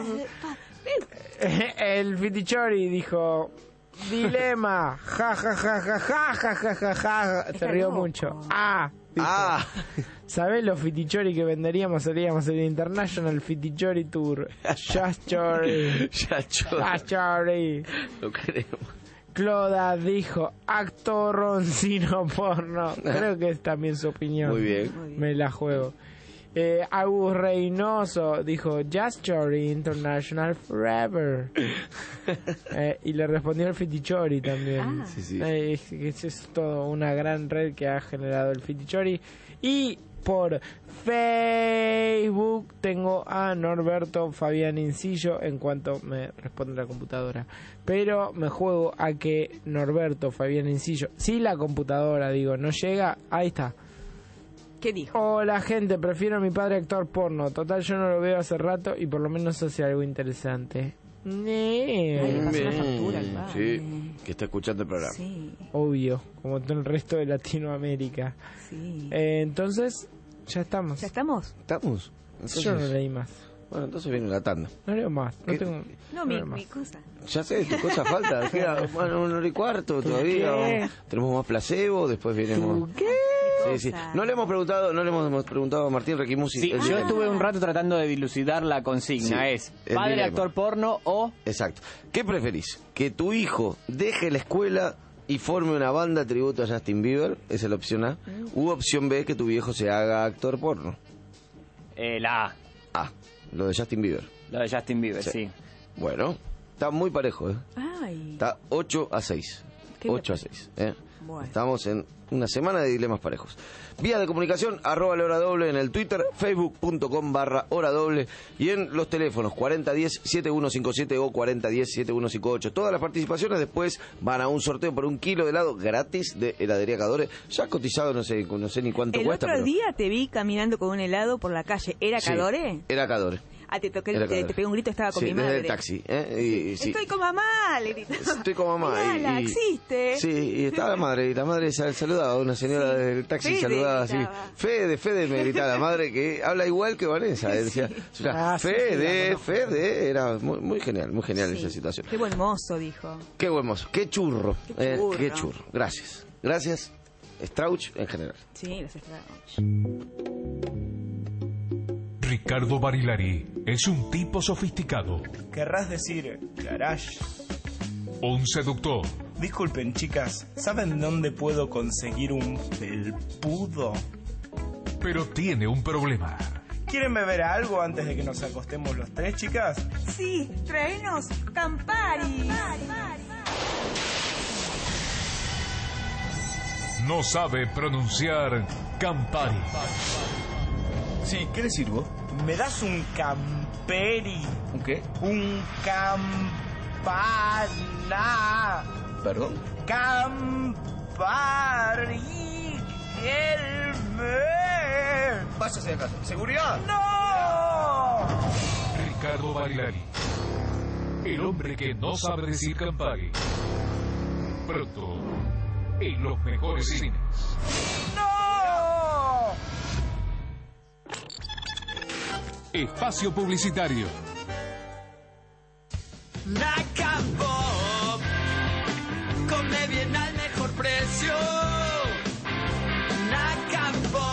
El Fitichori dijo, dilema, ja ja ja ja ja ja ja ja ja. Se Está rió loco. mucho. Ah, dijo, Ah, ¿sabés los Fitichori que venderíamos? Seríamos el International Fitichori Tour. Just Chori. ya yo Just Chori. lo queremos. Cloda dijo, actor roncino porno. Creo que es también su opinión. Muy bien. Muy bien. Me la juego. Eh, Agus Reynoso dijo, Just Chori International Forever. Eh, y le respondió el Fitichori también. Ah. Sí, sí. Eh, es, es- es todo una gran red que ha generado el Fitichori. Y por Facebook tengo a Norberto Fabián Incillo en cuanto me responde la computadora. Pero me juego a que Norberto Fabián Incillo, si la computadora, digo, no llega, ahí está. ¿Qué dijo? Hola gente, prefiero a mi padre actor porno. Total, yo no lo veo hace rato y por lo menos hace algo interesante. Nee. Ay, le pasó una Bien. factura al padre. Sí, que está escuchando el programa. Sí, Obvio, como todo el resto de Latinoamérica. sí. Eh, entonces, ya estamos. ¿Ya estamos? ¿Estamos? Entonces, Yo no leí más. Bueno, entonces viene la tanda. No leo más. No ¿Qué? tengo. No, mi, leo más. mi cosa. Ya sé, tu cosa falta. Queda, bueno, una hora y cuarto todavía. ¿Qué? Tenemos más placebo, después viene... ¿Qué? Sí, sí. No le hemos preguntado, no le hemos hemos preguntado a Martín Requimusi. Sí, el yo dilema. estuve un rato tratando de dilucidar la consigna. Sí, Es el padre dilema. actor porno o... Exacto. ¿Qué preferís? ¿Que tu hijo deje la escuela y forme una banda tributo a Justin Bieber? Esa es la opción A. U opción B, que tu viejo se haga actor porno. Eh, la A, A, lo de Justin Bieber. lo de Justin Bieber, Sí. sí. Bueno, está muy parejo, ¿eh? Ay. Está ocho a seis. Qué ocho a bien. seis. ¿eh? Bueno. Estamos en una semana de dilemas parejos. Vía de comunicación, arroba la hora doble en el Twitter, facebook.com barra hora doble y en los teléfonos cuarenta diez setenta y uno cincuenta y siete o cuarenta diez setenta y uno cincuenta y ocho. Todas las participaciones después van a un sorteo por un kilo de helado gratis de heladería Cadore. Ya cotizado, no sé, no sé ni cuánto El cuesta. otro pero día te vi caminando con un helado por la calle. ¿Era sí, Cadore? Era Cadore. Ah, te toqué, Era te, Cadore. te pegué un grito, estaba con Sí, mi desde madre. el taxi. ¿eh? Y- y sí. Estoy con mamá, le gritaba. Estoy con mamá. Ay, y, ala, y- existe. Sí, y estaba la madre, y la madre sal- saludaba, una señora Sí. del taxi Fede saludaba así. gritaba. Fede, Fede, me gritaba la madre, que habla igual que Vanessa. él decía, o sea, Ah, sí, sí, Fede, la Fede, era muy, muy genial, muy genial Sí. esa situación. Qué buen mozo, dijo. Qué buen mozo, qué churro, Qué eh, churro. qué churro. Gracias, gracias, Strauch en general. Sí, los estragos. Ricardo Barilari es un tipo sofisticado, Querrás decir garage. un seductor, Disculpen, chicas, ¿saben dónde puedo conseguir un felpudo? pero tiene un problema. ¿Quieren beber algo antes de que nos acostemos los tres, chicas? Sí, traenos Campari. No sabe pronunciar Campari. Sí, ¿qué le sirvo? ¿Me das un camperi? ¿Un qué? Un campana. ¿Perdón? Camparigelme. Váyase de casa. ¿Seguridad? ¡No! Ricardo Barilari, el hombre que no sabe decir Campari. Pronto, en los mejores cines. ¡No! Espacio publicitario. Nacampo, come bien al mejor precio. Nacampo,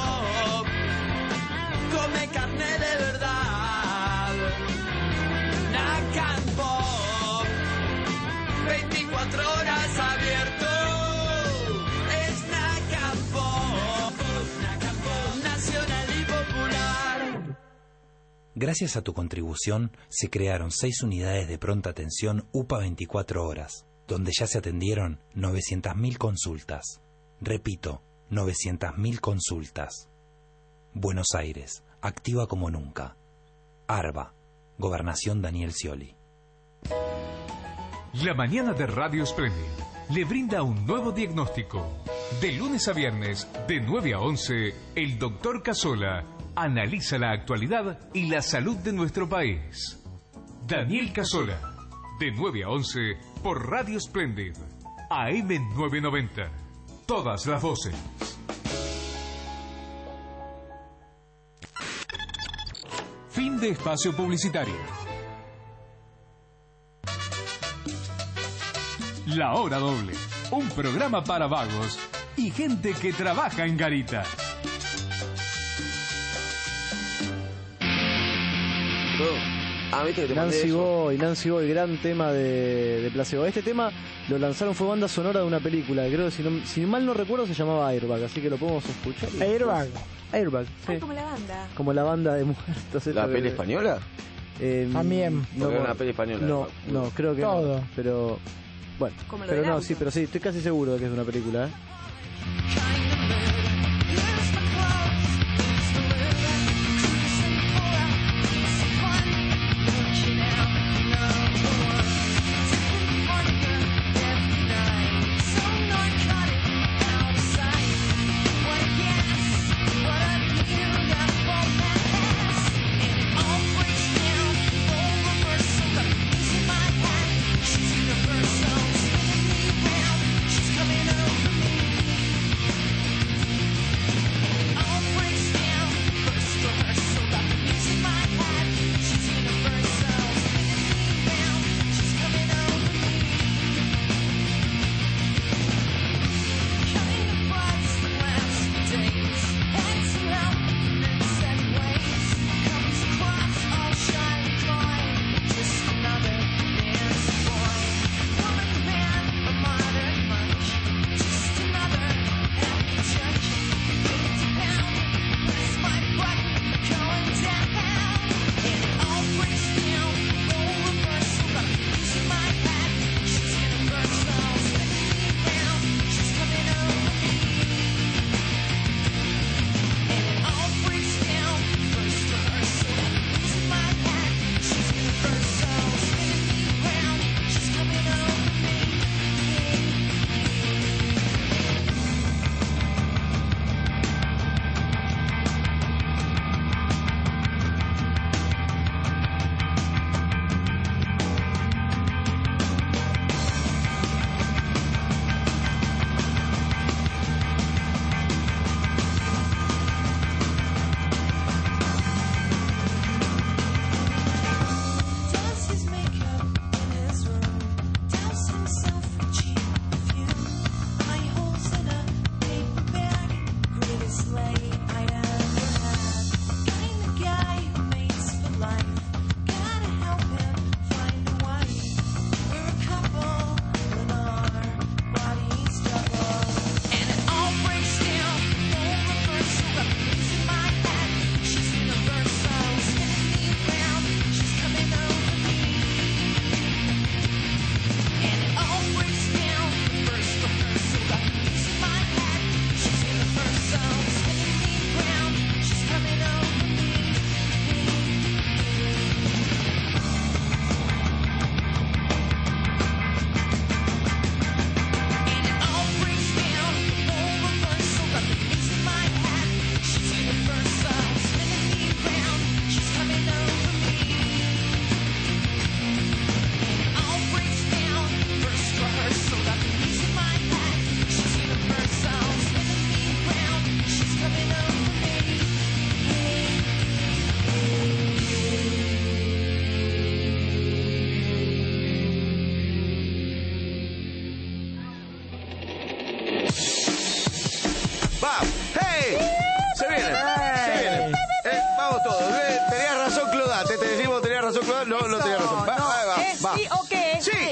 come carne de verdad. Nacampo, veinticuatro horas abierto. Es Nacampo, Nacampo, nacional y popular. Gracias a tu contribución, se crearon seis unidades de pronta atención U P A veinticuatro horas, donde ya se atendieron novecientas mil consultas. Repito, novecientas mil consultas. Buenos Aires, activa como nunca. ARBA, Gobernación Daniel Scioli. La mañana de Radio Splendid le brinda un nuevo diagnóstico. De lunes a viernes, de nueve a once, el doctor Casola analiza la actualidad y la salud de nuestro país. Daniel Casola, de nueve a once, por Radio Splendid, A M novecientos noventa. Todas las voces. Fin de espacio publicitario. La Hora Doble, un programa para vagos y gente que trabaja en garita. Ah, ¿viste que te mandé Nancy eso? Boy, Nancy Boy, gran tema de, de Placebo. Este tema lo lanzaron, fue banda sonora de una película, creo que si, no, si mal no recuerdo se llamaba Airbag, así que lo podemos escuchar. Airbag. Airbag, sí. Ah, como la banda. Como la banda de muertos. ¿La peli española? Eh, También. No, Porque era una peli española. no, no, creo que Todo. no. Pero, bueno, Como lo pero del no, auto. sí, pero sí, estoy casi seguro de que es una película, ¿eh? She's coming over me.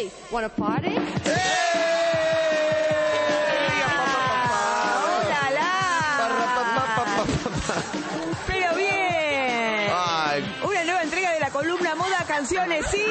party. Wanna party? Pero bien. Ay. Una nueva entrega de la columna Moda Canciones, sí.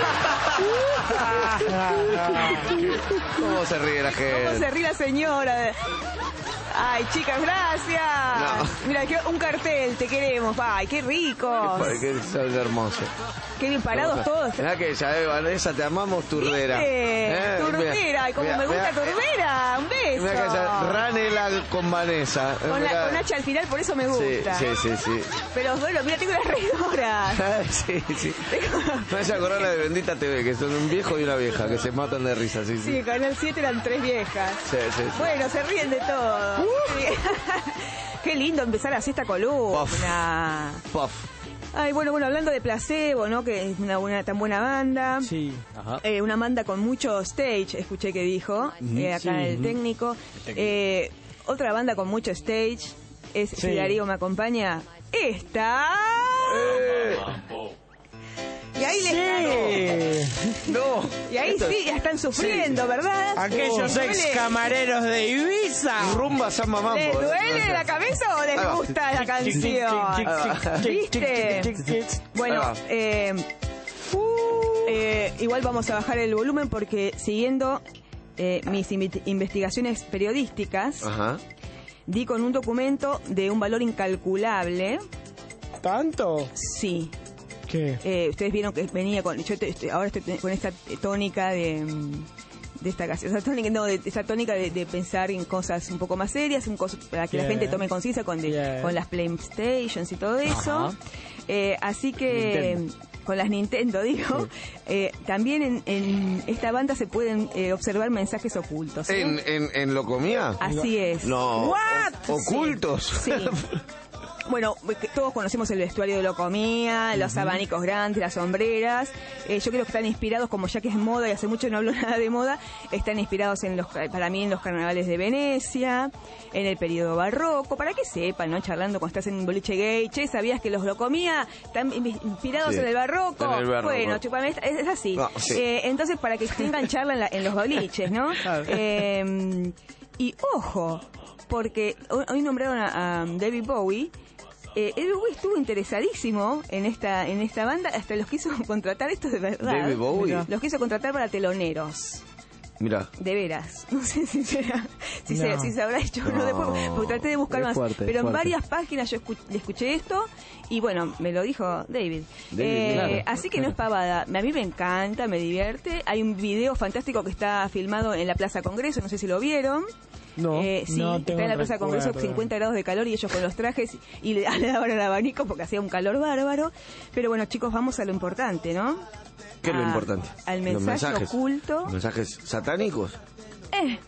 ¿Cómo se ríe la gente? ¿Cómo se ríe la señora? Ay, chicas, gracias. No. Mira, que un cartel, te queremos. Ay, qué ricos. Qué, qué, qué hermoso. Qué bien parados todos. Mirá que ya, eh, Vanessa, te amamos, Turbera. ¿Viste? Turbera, ay, como mirá, me gusta mirá, Turbera. Un beso. Mirá que ya, Ranela con Vanessa. Con, Mirá. la, con H al final, por eso me gusta. Sí, sí, sí. sí. Pero bueno, mira, tengo las reidoras. sí, sí. Me hace acordar la de Bendita T V, que son un viejo y una vieja, que se matan de risa. Sí, sí. Sí, Canal siete eran tres viejas. Sí, sí, sí. Bueno, se ríen de todo. Uh. Qué lindo empezar así esta columna. Puff. Ay, bueno, bueno, hablando de Placebo, ¿no? Que es una, una tan buena banda. Sí. Ajá. Eh, una banda con mucho stage, escuché que dijo, Mm, eh, acá sí. el técnico. El técnico. Eh, otra banda con mucho stage es, Sí. si Darío me acompaña, esta... Eh. Y ahí les Sí. No. Y ahí sí, ya están sufriendo, Sí. ¿verdad? Aquellos ¿Les duele? ex camareros de Ibiza. Rumba San Mamá. ¿Les duele la cabeza o les Ahí va. gusta la canción? ¿Viste? Bueno, Ahí va. eh, eh, igual vamos a bajar el volumen porque siguiendo eh, mis invi- investigaciones periodísticas, Ajá. di con un documento de un valor incalculable. ¿Tanto? Sí. ¿Qué? Eh, ustedes vieron que venía con... Yo te- estoy- ahora estoy con esta tónica de... mm, de esta canción, esa tónica, no, de esa tónica de, de pensar en cosas un poco más serias, un cos- para que la Yeah. gente tome conciencia con, de- Yeah. con las PlayStations y todo eso. Ajá. Eh, así que Nintendo. con las Nintendo digo, eh, también en, en esta banda se pueden eh, observar mensajes ocultos. ¿eh? ¿En, en, en Locomía? Así es. No. What? ¿Ocultos? Sí. Sí. Bueno, que todos conocemos el vestuario de Locomía, los abanicos grandes, las sombreras. Eh, yo creo que están inspirados, como ya que es moda y hace mucho no hablo nada de moda, están inspirados en los, para mí en los carnavales de Venecia, en el periodo barroco, para que sepan, ¿no? Charlando cuando estás en un boliche gay, che, ¿sabías que los Locomía están inspirados Sí, en el barroco? en el barroco. Bueno, chupame, es, es así. No, sí. Eh, entonces, para que tengan charla en, la- en los boliches, ¿no? Eh, y ojo, porque hoy, hoy nombraron a, a David Bowie. Eh, David Bowie estuvo interesadísimo en esta en esta banda, hasta los quiso contratar, esto de verdad. David Bowie. Mirá. Los quiso contratar para teloneros. Mira. De veras. No sé si será, si, No. se, si se habrá hecho o no No. después, porque traté de buscar Es más. fuerte, pero es en fuerte. varias páginas yo escu- le escuché esto y bueno, me lo dijo David. David, Eh, claro. así que no es pavada. A mí me encanta, me divierte. Hay un video fantástico que está filmado en la Plaza Congreso, no sé si lo vieron. No, Eh, sí, no está tengo en la Plaza Congreso, recuerdo. cincuenta grados de calor y ellos con los trajes y le, le daban el abanico porque hacía un calor bárbaro. Pero bueno, chicos, vamos a lo importante, ¿no? ¿Qué es lo A- importante? Al Los mensaje mensajes. oculto. ¿Mensajes satánicos? Eh,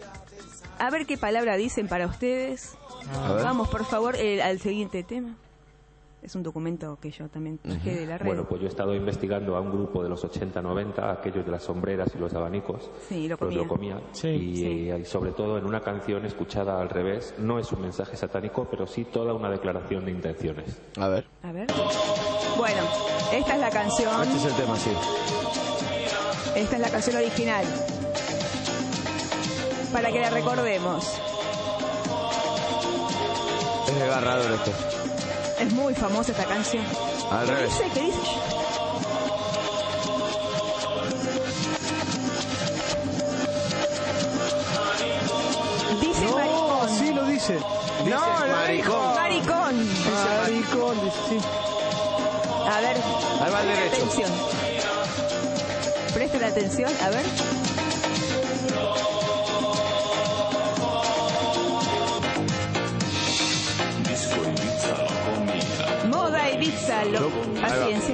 a ver qué palabra dicen para ustedes. A ver. Vamos, por favor, el- al siguiente tema. Es un documento que yo también traje de la red. Bueno, pues yo he estado investigando a un grupo de los ochenta noventa, aquellos de las sombreras y los abanicos. Sí, lo Pues comía. lo comía. Sí. y, Sí. eh, y sobre todo en una canción escuchada al revés, no es un mensaje satánico, pero sí toda una declaración de intenciones. A ver. A ver. Bueno, esta es la canción. Este es el tema, sí. Esta es la canción original. Para que la recordemos. Es desgarrador esto. Es muy famosa esta canción. Al ¿Qué revés. dice? ¿Qué dice? Dice No, maricón. sí lo dice. Dice no, maricón. Maricón. Maricón, dice, sí. A ver. Ahí va el presten derecho. atención. Presten atención, a ver. Moda Ibiza, lo... Paciencia.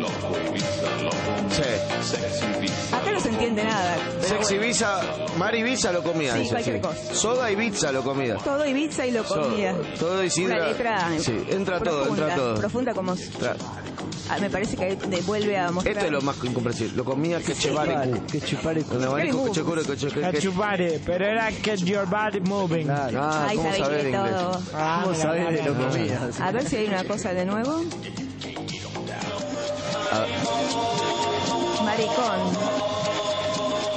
Sí. Acá no se entiende nada. pero Sexy bueno. Ibiza, Mar Ibiza lo comía. Sí, dice, cualquier cosa. Soda Ibiza lo comía. Todo Ibiza y lo comía. So- todo y sidra. Una letra Sí, entra todo, profunda, entra todo. Profunda como... Tra- Ah, me parece que ahí vuelve a mostrar... Esto es lo más incomprensible. Lo comía que chevare. Que chupare. Con abanico, que chocure, que choque- que- Cachupare, pero era Get Your Body Moving. Ah, Ahí ¿cómo sabe saber que inglés? todo. Ah, ¿Cómo mira, sabes de mira, lo mira. comía? A ver si hay una cosa de nuevo. Ah, Maricón.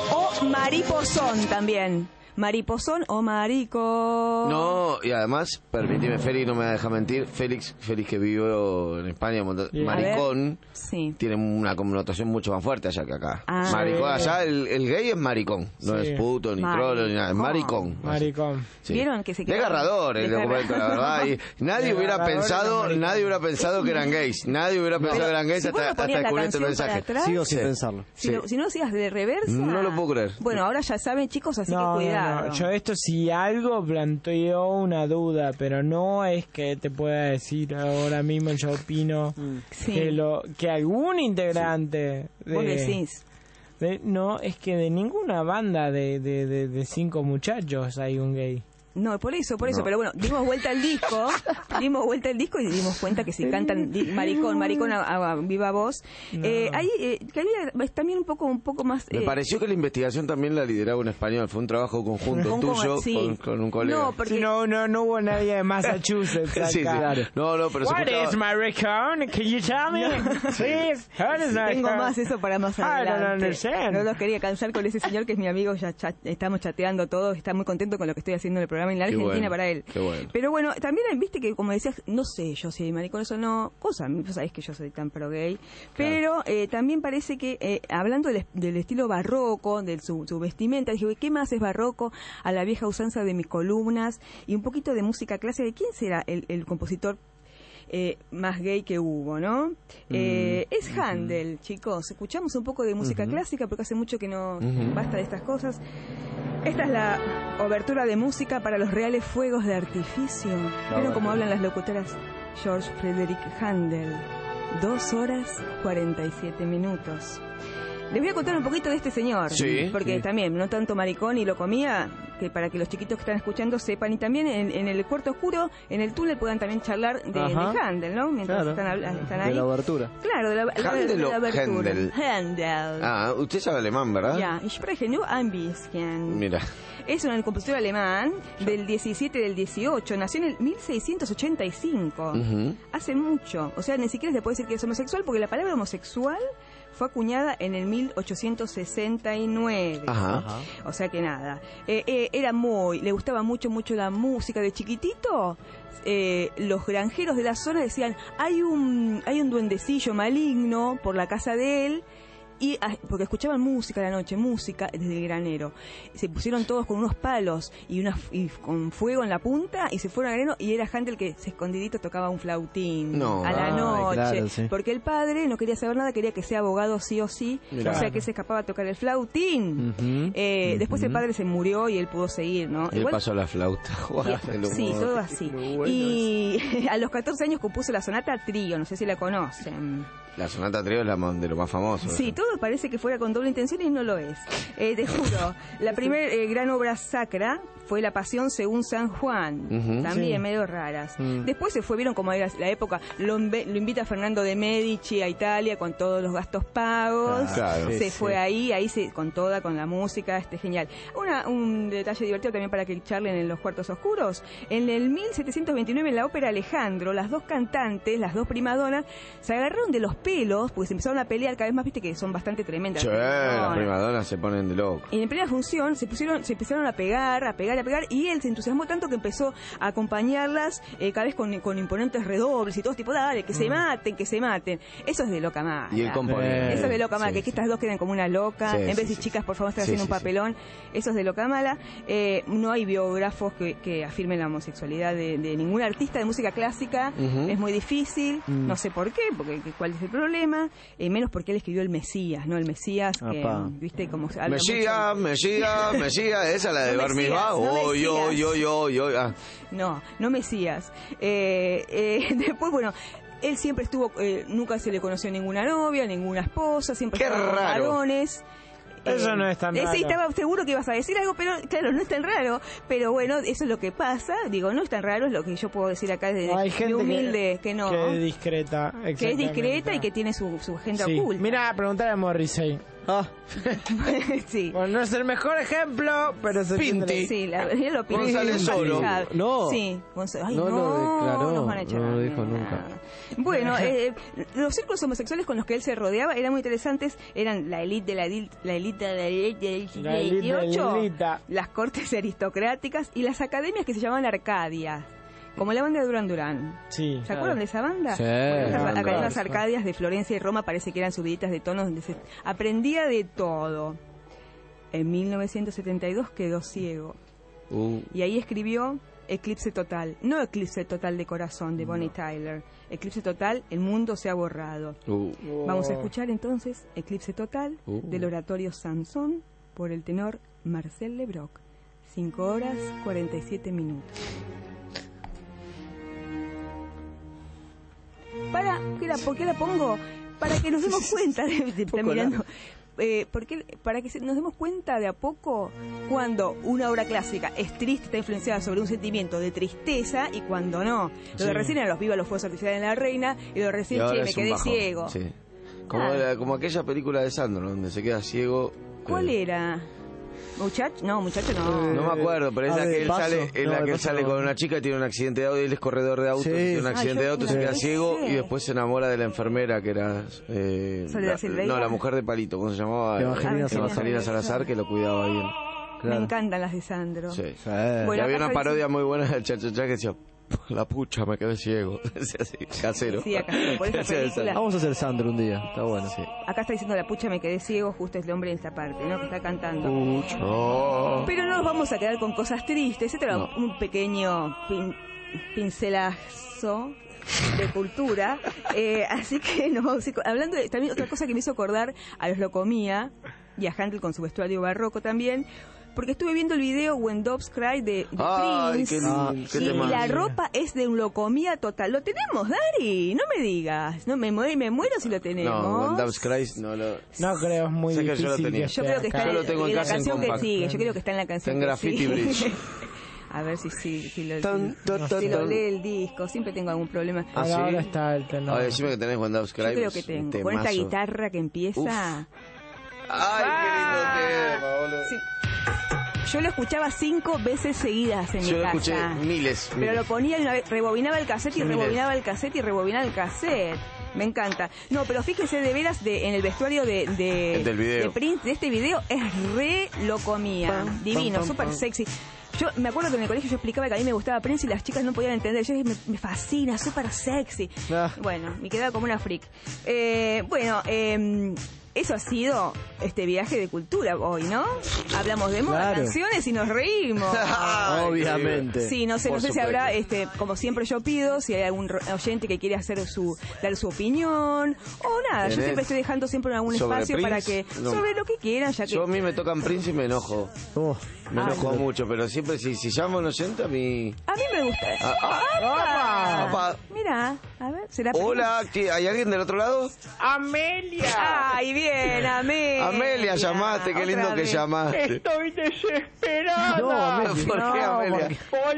mariposón también. Mariposón o marico. No, y además, permíteme, Félix, no me deja mentir, Félix, Félix que vivió en España, Yeah. maricón, sí. tiene una connotación mucho más fuerte allá que acá. Ah. Maricón, Sí. allá el, el gay es maricón, no Sí. es puto, ni Maricón. trolo, ni nada, es maricón. Maricón. Sí. ¿Vieron que se Es agarrador el documento, la verdad. Y nadie hubiera Desgarrador pensado, es maricón. nadie hubiera pensado que eran gays. Nadie hubiera pensado que eran gays si vos hasta, no hasta ponías la descubrir este canción para mensaje. atrás, Sigo sin Sí. pensarlo. Si, Sí. no, si no hacías de reversa. No lo puedo creer. Bueno, ahora ya saben, chicos, así No, que no, cuidado. no. Yo esto si algo planteó una duda, pero no es que te pueda decir ahora mismo, yo opino Sí. que lo que algún integrante Vos de, decís. de- no, es que de ninguna banda de, de, de, de cinco muchachos hay un gay. No, por eso, por eso, No. pero bueno, dimos vuelta al disco, dimos vuelta al disco y dimos cuenta que si cantan di- maricón, maricón a, a viva voz, No. eh, ahí eh, que había también un poco, un poco más. Me eh, pareció que la investigación también la lideraba un español. Fue un trabajo conjunto Con- tuyo sí. con, con un colega. No, porque Si no, no, no hubo nadie de Massachusetts acá. Sí, sí. No, no, pero se What escuchaba- is maricón? Can you tell me? Please. What is tengo maricón? más eso para más I don't adelante. understand. No los quería cansar con ese señor que es mi amigo, ya chat- estamos chateando todos, está muy contento con lo que estoy haciendo en el programa en la Qué Argentina bueno, para él. qué bueno. Pero bueno, también viste que como decías, no sé yo si hay maricones o no, cosa, vos sabés que yo soy tan pro gay, pero eh, también parece que eh, hablando del, del estilo barroco, de su, su vestimenta, dije, ¿qué más es barroco? A la vieja usanza de mis columnas y un poquito de música clásica. ¿Quién será el, el compositor eh, más gay que hubo, no? Eh, es Handel, chicos. Escuchamos un poco de música Ujú. clásica porque hace mucho que no Ujú. basta de estas cosas. Esta es la obertura de música para los reales fuegos de artificio. ¿Vieron cómo hablan las locutoras? George Frederick Handel. Dos horas cuarenta y siete minutos. Les voy a contar un poquito de este señor, Sí, porque sí. también, no tanto maricón y lo comía, que para que los chiquitos que están escuchando sepan, y también en, en el cuarto oscuro, en el túnel puedan también charlar de, Ajá. de Handel, ¿no? Mientras Claro. están, habla- están ahí. De la abertura. Claro, de la, la- ¿Handel de o la abertura. Händel? Handel. Ah, usted sabe alemán, ¿verdad? Ja, ich spreche nur ein bisschen. Mira. Es un compositor alemán del diecisiete del dieciocho, nació en el mil seiscientos ochenta y cinco. Ujú. Hace mucho, o sea, ni siquiera se puede decir que es homosexual porque la palabra homosexual fue acuñada en el mil ochocientos sesenta y nueve. Ajá. O sea que nada. Eh, eh, era muy, le gustaba mucho, mucho la música de chiquitito. Eh, los granjeros de la zona decían, hay un, hay un duendecillo maligno por la casa de él. Y ah, porque escuchaban música a la noche, música desde el granero. Se pusieron todos con unos palos y una y con fuego en la punta y se fueron al granero y era Handel que se escondidito tocaba un flautín No. a la Ay, noche, claro, sí. porque el padre no quería saber nada, quería que sea abogado sí o sí, Mirá. o sea que se escapaba a tocar el flautín. Ujú, Eh, ujú. Después el padre se murió y él pudo seguir, ¿no? Y él pasó la flauta. Guau, el humor. Sí, todo así. Y a los catorce años compuso la sonata Trío, no sé si la conocen. La sonata trío es la mo- de lo más famoso. Sí, todo parece que fuera con doble intención y no lo es. Eh, te juro, la primera eh, gran obra sacra fue La Pasión según San Juan, Ujú. también Sí. medio raras. Mm. Después se fue, vieron cómo era la época, lo, inve- lo invita Fernando de Medici a Italia con todos los gastos pagos, Claro. se Sí, fue sí. ahí, ahí se, con toda, con la música, este genial. Una, un detalle divertido también para que charlen en los cuartos oscuros, en el mil setecientos veintinueve en la ópera Alejandro, las dos cantantes, las dos primadonas, se agarraron de los pelos, porque se empezaron a pelear cada vez más, viste que son bastante tremendas. Che, las las primadonas. primadonas se ponen de loco. Y en primera función se pusieron, se empezaron a pegar, a pegar, a pegar, y él se entusiasmó tanto que empezó a acompañarlas eh, cada vez con, con imponentes redobles y todo tipo, dale, que se maten, que se maten. Eso es de loca mala. Y él componía. Eso es de loca mala, Sí, que, sí. que estas dos queden como una loca, Sí, en vez sí, de sí, chicas, por favor, están sí, haciendo sí, un sí. papelón. Eso es de loca mala. Eh, no hay biógrafos que, que afirmen la homosexualidad de, de ningún artista de música clásica. Ujú. Es muy difícil, Mm. no sé por qué, porque que- cuál es el problema, eh, menos porque él escribió el Mesías, ¿no? El Mesías, que, Apá. viste, como se habla Mesías, mucho- Mesías, Mesías, esa la de No Bar Mesías, Mitzvah. no Oh, yo, Mesías. yo, yo, yo. Ah. No, no Mesías. Eh, eh, después, bueno, él siempre estuvo, eh, nunca se le conoció ninguna novia, ninguna esposa, siempre Qué estaba con raro. varones. Eso no es tan eh, raro. Sí, estaba seguro que ibas a decir algo, pero claro, no es tan raro. Pero bueno, eso es lo que pasa. Digo, no es tan raro, es lo que yo puedo decir acá desde Hay mi gente humilde, que, no. que es discreta. Que es discreta y que tiene su, su agenda Sí. oculta. Mira, preguntar a Morrissey. Ah. Sí. Bueno, no es el mejor ejemplo, pero se Pinti. Sí, la verdad lo opino. González Oro. No. Sí, González. Ay, No no, lo declaró, nos van a echar. no lo dijo Ah. nunca. Bueno, eh, los círculos homosexuales con los que él se rodeaba eran muy interesantes. Eran la élite de la élite, la élite de la élite del siglo La élite de la dieciocho, élite. las cortes aristocráticas y las academias que se llamaban Arcadia. Como la banda de Duran Duran. Sí. ¿Se acuerdan de esa banda? Sí. Bueno, las Banda. academias Arcadias de Florencia y Roma parece que eran subiditas de tonos donde se aprendía de todo. En mil novecientos setenta y dos quedó ciego. Uh, Y ahí escribió Eclipse Total. No Eclipse Total de Corazón, de Bonnie Tyler. Eclipse Total, el mundo se ha borrado. uh. Vamos a escuchar entonces Eclipse Total Uh. del oratorio Sansón por el tenor Marcel Lebrock. cinco horas cuarenta y siete minutos. Para, ¿qué la- ¿por qué la pongo? Para que nos demos cuenta de, de- está mirando. Eh, porque, para que se- nos demos cuenta de a poco cuando una obra clásica es triste, está influenciada sobre un sentimiento de tristeza y cuando no. Lo de Sí. recién eran los vivas los fuegos artificiales en la reina y lo de Y recién, ahora che, me es un quedé bajón. ciego. Sí. Como, Ah. la- como aquella película de Sandro, donde se queda ciego. ¿Cuál eh, era? ¿Muchacho? No, muchacho no. No me acuerdo, pero es Ah, la de que él paso. sale, en No, la de que él paso sale no. con una chica, tiene un accidente de auto, él es corredor de autos, Sí. tiene un Ah, accidente yo de auto, se la queda vi. ciego Sí. y después se enamora de la enfermera que era eh, Soledad la- Silveira. no, la mujer de Palito, ¿cómo se llamaba? Evangelina Eh, Salazar. Evangelina Salazar, que lo cuidaba bien. Me Claro. encantan las de Sandro. Sí. Sí. Bueno, y había acá una está parodia muy buena del Chachachá que decía, la pucha, me quedé ciego. Decía así, casero. Sí, acá, por esa Decía película. Vamos a hacer Sandro un día, está bueno. Sí. Acá está diciendo la pucha, me quedé ciego, justo es el hombre en esta parte, ¿no? Que está cantando. Oh. Pero no nos vamos a quedar con cosas tristes. Este era No. un pequeño pin- pincelazo de cultura. Eh, así que nos vamos a ir con- hablando de también otra cosa que me hizo acordar a los Locomía y a Handel con su vestuario barroco también. Porque estuve viendo el video When Doves Cry de, de Ay, Prince. qué lindo, qué y temazo. la ropa es de un Locomía total. ¿Lo tenemos, Dari? No me digas. No me, muero- me muero si lo tenemos. No, When Doves Cry no lo... No creo, es muy Sé que yo lo difícil. tenía. que Yo creo que esté está Yo en, lo tengo en en la casa en canción que compact. sigue. Yo creo que está en la canción Está en que Graffiti sigue. Bridge. A ver si, si, si lo, Tan, tan, si tan, lo tan. lee el disco. Siempre tengo algún problema. ¿Ah, Ahora, sí? ahora está el tenor. Ay, decime que tenés When Doves Cry. Yo creo es que un tengo. Con esta temazo. guitarra que empieza. Ay, qué lindo tema, boludo. Sí. Yo lo escuchaba cinco veces seguidas en Yo mi lo casa. escuché miles. Pero miles. lo ponía y una vez, rebobinaba el cassette y Miles. rebobinaba el cassette y rebobinaba el cassette. Me encanta. No, pero fíjese de veras de, en el vestuario de, de, El del video. de Prince, de este video, es re Locomía. Pam, Divino, pam, pam, súper pam. sexy. Yo me acuerdo que en el colegio yo explicaba que a mí me gustaba Prince y las chicas no podían entender. Yo dije, me, me fascina, súper sexy. Ah. Bueno, me quedaba como una freak. Eh, bueno, eh, eso ha sido este viaje de cultura hoy, ¿no? Hablamos de moda, Claro. canciones y nos reímos. Ay, Obviamente. Sí, no sé, Por no sé si supuesto. habrá, este, como siempre yo pido, si hay algún ro- oyente que quiere hacer su, dar su opinión, o nada, yo ¿Tenés siempre estoy dejando siempre algún sobre espacio para que, Prince? No. sobre lo que quieran, ya que... Yo a mí me tocan Prince y me enojo. Oh, Me Ay, enojo pero- mucho, pero siempre si, si llamo a un oyente a mí... A mí me gusta. Ah, ¡Apa! Apa. Mira, a ver, ¿será Hola, ¿qué- ¿hay alguien del otro lado? ¡Amelia! Ay, bien, Amelia. Amelia, llamaste, qué lindo Otra que vez. llamaste. Estoy desesperada. No, Amelia. ¿Por qué, No, Amelia?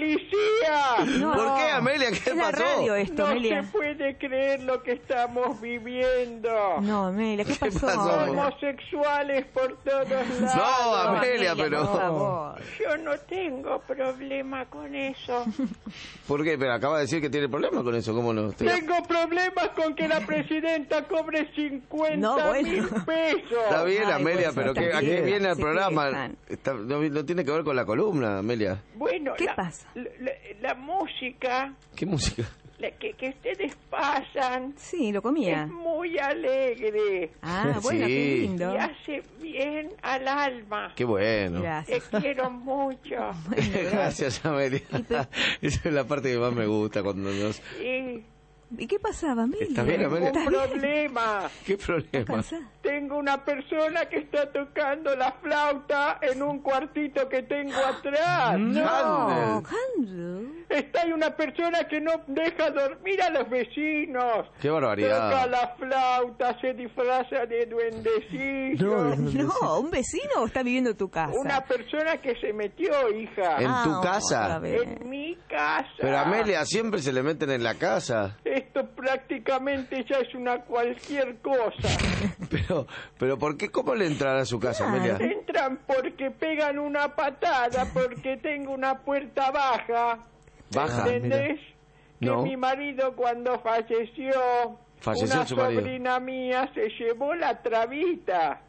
¡Policía! No. ¿Por qué, Amelia? ¿Qué Es la pasó? radio esto, No Amelia. se puede creer lo que estamos viviendo. No, Amelia, ¿qué pasó? pasó? Homosexuales por todos lados. No, Amelia, pero... Por favor. Yo no tengo problema con eso. ¿Por qué? Pero acaba de decir que tiene problemas con eso, ¿cómo no? Tengo problemas con que la presidenta cobre cincuenta No, bueno. mil pesos. Está bien, Ay, Amelia, pues, pero está ¿qué, ¿a qué bien. viene el Se programa? quejan. Está- no, no tiene que ver con la columna, Amelia. Bueno, ¿Qué la, pasa? La, la- la música ¿Qué música? la que, que ustedes pasan Sí, lo comía. es muy alegre Ah, bueno, Sí. qué lindo. y hace bien al alma. Qué bueno. Gracias. Te quiero mucho. Gracias, Amelia. Esa es la parte que más me gusta cuando nos... Y ¿Y qué pasaba, Amelia? ¿Está bien, Amelia? un ¿Estás bien? problema. ¿Qué problema? ¿Cansada? Tengo una persona que está tocando la flauta en un cuartito que tengo atrás. No, Handel. Está ahí una persona que no deja dormir a los vecinos. Qué Toca barbaridad. la flauta, se disfraza de duendecillo. No, ¿un vecino o está viviendo en tu casa? Una persona que se metió, hija. ¿En Ah, tu otra casa? vez. En mi casa. Pero Amelia, siempre se le meten en la casa. esto prácticamente ya es una cualquier cosa. Pero, pero ¿por qué? ¿Cómo le entran a su casa, Amelia? Entran porque pegan una patada, porque tengo una puerta baja. Baja, ¿Entendés? Que No. mi marido cuando falleció, Falleció una su marido. sobrina mía se llevó la trabita.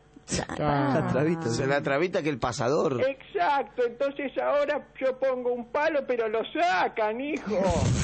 La trabita. Se la trabita que el pasador. Exacto, entonces ahora yo pongo un palo, pero lo sacan, hijo.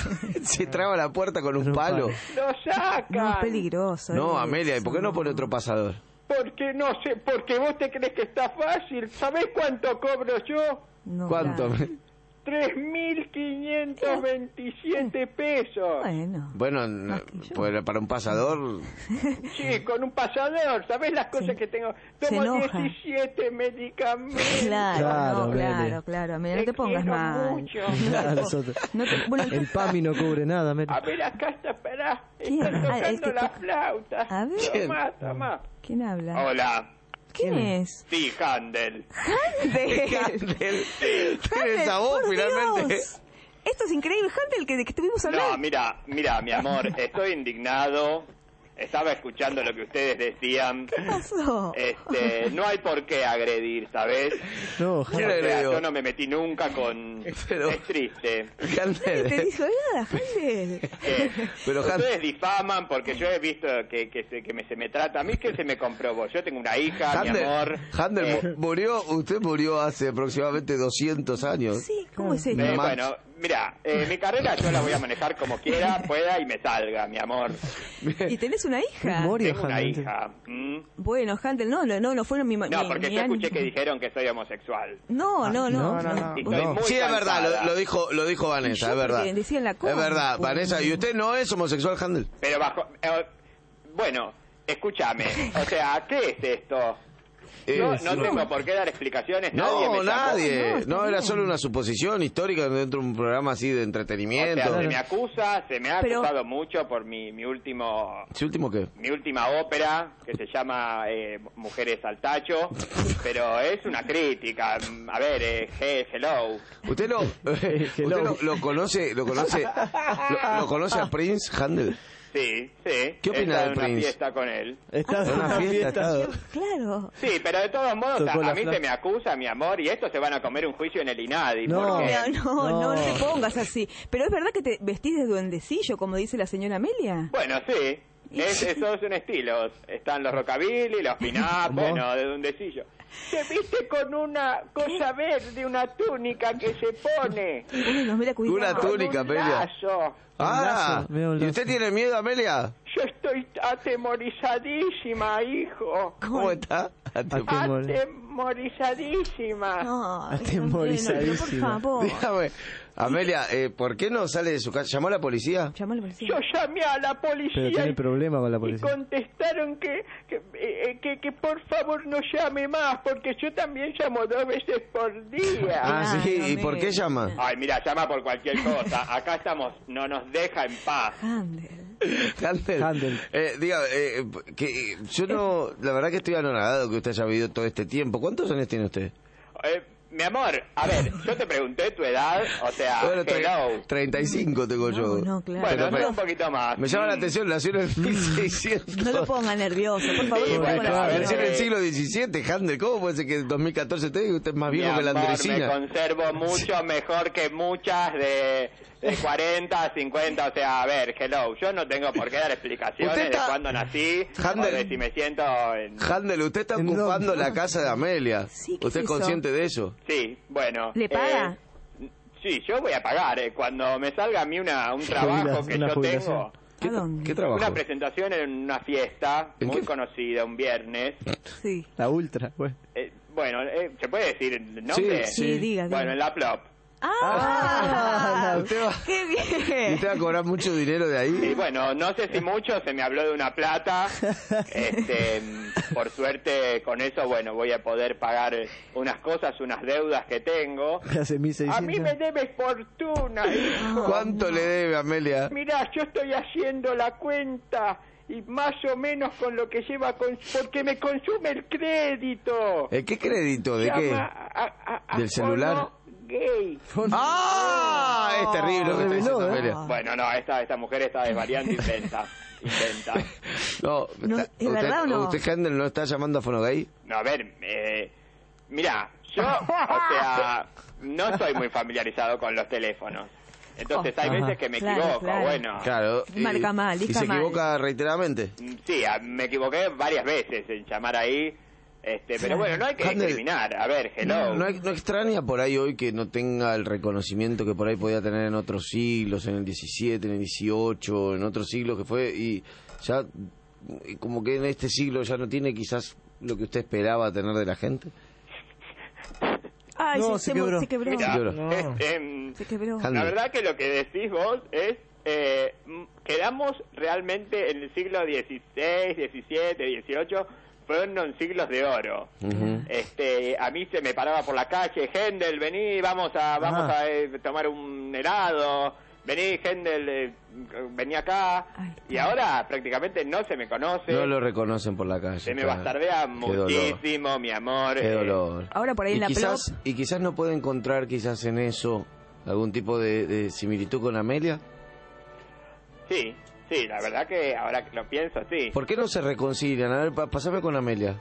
Se traba la puerta con un palo. Lo sacan. No, es peligroso. No, eh. Amelia, ¿y por qué no pone otro pasador? Porque no sé, porque vos te crees que está fácil. ¿Sabés cuánto cobro yo? No, ¿Cuánto? claro. tres mil quinientos veintisiete pesos. Bueno. Bueno, n- pues para un pasador. Sí, con un pasador. ¿Sabés las cosas que tengo? Se Tomo enoja. diecisiete medicamentos. Claro, Claro, no, Amelia. claro, claro. Mira, no Te te pongas quiero mal. mucho. Claro, eso te- No te- bueno, El PAMI no cubre nada, Amelia. A ver, acá está, esperá. ¿Quién? Están Ah, el tocando que la toca- flauta. A ver. Tomá, tomá. ¿Quién habla? Hola. ¿Quién es? Sí, Handel. Handel. Handel. Handel, Esa voz, por finalmente. Dios. Esto es increíble, Handel, que de que estuvimos hablando. No, mira, mira, mi amor, estoy indignado. Estaba escuchando lo que ustedes decían. ¿Qué pasó? Este, no hay por qué agredir, ¿sabes? No, O ¿Quién sea, agredió? yo no me metí nunca con... Pero- Es triste. ¿Te Handel. dijo nada, Handel? Que Pero Handel. ustedes difaman porque yo he visto que, que, se, que me, se me trata a mí, que se me comprobó. Yo tengo una hija, mi Handel, amor. Handel Eh, mu- murió, usted murió hace aproximadamente doscientos años. Sí, ¿cómo es esto? eh, Max. bueno, mira, eh, mi carrera yo la voy a manejar como quiera, pueda y me salga, mi amor. ¿Y tenés una hija? Memoria, Tengo una Handel. hija. ¿m? Bueno, Handel, no, no, no, no fueron mi... No, mi- porque mi yo año. escuché que dijeron que soy homosexual. No, no, no. no, no, no. Y estoy muy Sí, es verdad, cansada. lo, lo dijo lo dijo Vanessa, Yo es verdad. porque decía en la Es compu. verdad, Vanessa. ¿Y usted no es homosexual, Handel? Pero bajo... eh, bueno, escúchame. O sea, ¿qué es esto? Eh, No, no sí. tengo por qué dar explicaciones. nadie No, me llamó. nadie. No, está No, era bien. solo una suposición histórica dentro de un programa así de O entretenimiento. sea, se me acusa, se me ha Pero- acusado mucho por mi, mi último... ¿Sí, último qué? Mi última ópera, que se llama eh, Mujeres al Tacho, pero es una crítica. A ver, eh, he- hello. ¿Usted lo, usted lo, lo conoce, lo conoce, lo, lo conoce a Prince, Handel? Sí, sí. ¿Qué opina He estado de en una Prince? fiesta con él. Estás En en una una fiesta, fiesta. estado. Claro. Sí, pero de todos modos, Tocó a, la a mí flauta. se me acusa, mi amor, y estos se van a comer un juicio en el INADI. No. porque- No, no, no, No. no te pongas así. Pero es verdad que te vestís de duendecillo, como dice la señora Amelia. Bueno, sí. Es, eso es un estilo. Están los rockabilly, los pin-up, bueno, de duendecillo. Se viste con una cosa verde, una túnica que se pone. Bueno, mira, cuidado. Una túnica, Un Amelia. lazo. Ah, lazo, veo un ¿y usted lazo. tiene miedo, Amelia? Yo estoy atemorizadísima, hijo. ¿Cómo está? Atemor- Atemorizadísima. No, Atemorizadísima. por favor. Dígame, Amelia, eh, ¿por qué no sale de su casa? ¿Llamó a la policía? Llamó a la policía. Yo llamé a la Pero policía tiene y, problema con la y policía. contestaron que que, eh, que que por favor no llame más, porque yo también llamo dos veces por día. Ah, sí, Claro, ¿y por qué Amelia. llama? Ay, mira, llama por cualquier cosa. Acá estamos, no nos deja en paz. Handel. Handel. Handel. Eh, diga, eh, que eh, yo no, la verdad que estoy anonadado que usted haya vivido todo este tiempo. ¿Cuántos años tiene usted? Eh, mi amor, a ver, yo te pregunté tu edad, o sea, Bueno, tre- hello. treinta y cinco tengo yo. No, claro. Bueno, Pero no, me- un poquito más. Me llama la Mm. atención, nació en el mil seiscientos. No lo ponga nervioso, por favor. Sí, no bueno, ponga a ver, Nació en nervioso. el siglo diecisiete, Handel. ¿Cómo puede ser que en dos mil catorce te diga usted es más Mi viejo que la amor, me Andresina? conservo mucho mejor que muchas de, de cuarenta, cincuenta, o sea, a ver, hello, yo no tengo por qué dar explicaciones Usted está- de cuándo nací, Handel. o de si me siento en... Handel, usted está ¿En ocupando dónde? la casa de Amelia. Sí, ¿qué ¿Usted es es eso? consciente de eso? Sí, bueno. ¿Le paga? eh, sí, yo voy a pagar, eh, cuando me salga a mí una, un trabajo Jubila- que una yo jubilación. tengo... ¿Qué, ¿A dónde? ¿Qué trabajo? Una presentación en una fiesta ¿En muy qué? conocida, un viernes. Sí. La ultra, bueno. Eh, bueno, eh, ¿se puede decir el nombre? Sí, sí, diga, diga. Bueno, en la Plop. ¡Ah! Usted va- ¡Qué ¿Y bien! usted va a cobrar mucho dinero de Y ahí? bueno, no sé si mucho, se me habló de una plata. Este, por suerte, con eso, bueno, voy a poder pagar unas cosas, unas deudas que tengo. Hace mil A mí me seiscientos. debes fortuna, hijo. ¿Cuánto le debe, Amelia? Mirá, yo estoy haciendo la cuenta y más o menos con lo que lleva, con, porque me consume el crédito. ¿Eh, ¿Qué crédito? ¿De qué? Llama a- a- a ¿Del celular? Fono Gay. ¡Ah! es terrible lo que está diciendo Amelia. Bueno, no, esta, esta mujer está desvariando, inventa. Inventa. No, No, está- ¿es usted, verdad o no? ¿Usted, Handel, no está llamando a Fonogay? No, a ver, eh, mira, yo, o sea, no estoy muy familiarizado con los teléfonos. Entonces hay Ajá. veces que me Claro, equivoco, claro. bueno. Claro. y- Marca mal, ¿Y dica se mal. equivoca reiteradamente? Sí, a- me equivoqué varias veces en llamar ahí, este, pero bueno, no hay que Handel, discriminar. A ver, hello. No, no, hay- no extraña por ahí hoy que no tenga el reconocimiento que por ahí podía tener en otros siglos, en el diecisiete, en el dieciocho, en otros siglos que fue, y ya y como que en este siglo ya no tiene quizás lo que usted esperaba tener de la gente. Ay, No, se, se se mo- quebró. se quebró. Mira, Se quebró. No. este, em, Se quebró. Handel. la verdad que lo que decís vos es, eh, m- quedamos realmente en el siglo dieciséis, diecisiete, dieciocho, fueron siglos de oro. Ujú. Este, a mí se me paraba por la calle, Hendel, vení, vamos a, vamos Ajá. a eh, tomar un helado, vení, Hendel, eh, vení acá, y ahora prácticamente no se me conoce, No lo reconocen por la calle. se me claro. bastardea Qué dolor. muchísimo, mi amor. Qué eh, dolor. Ahora por ahí y en la quizás, plop. Y quizás no puede encontrar quizás en eso algún tipo de, de similitud con Amelia. Sí, sí, la verdad que ahora que lo pienso, sí. ¿Por qué no se reconcilian? A ver, pa- pasame con Amelia.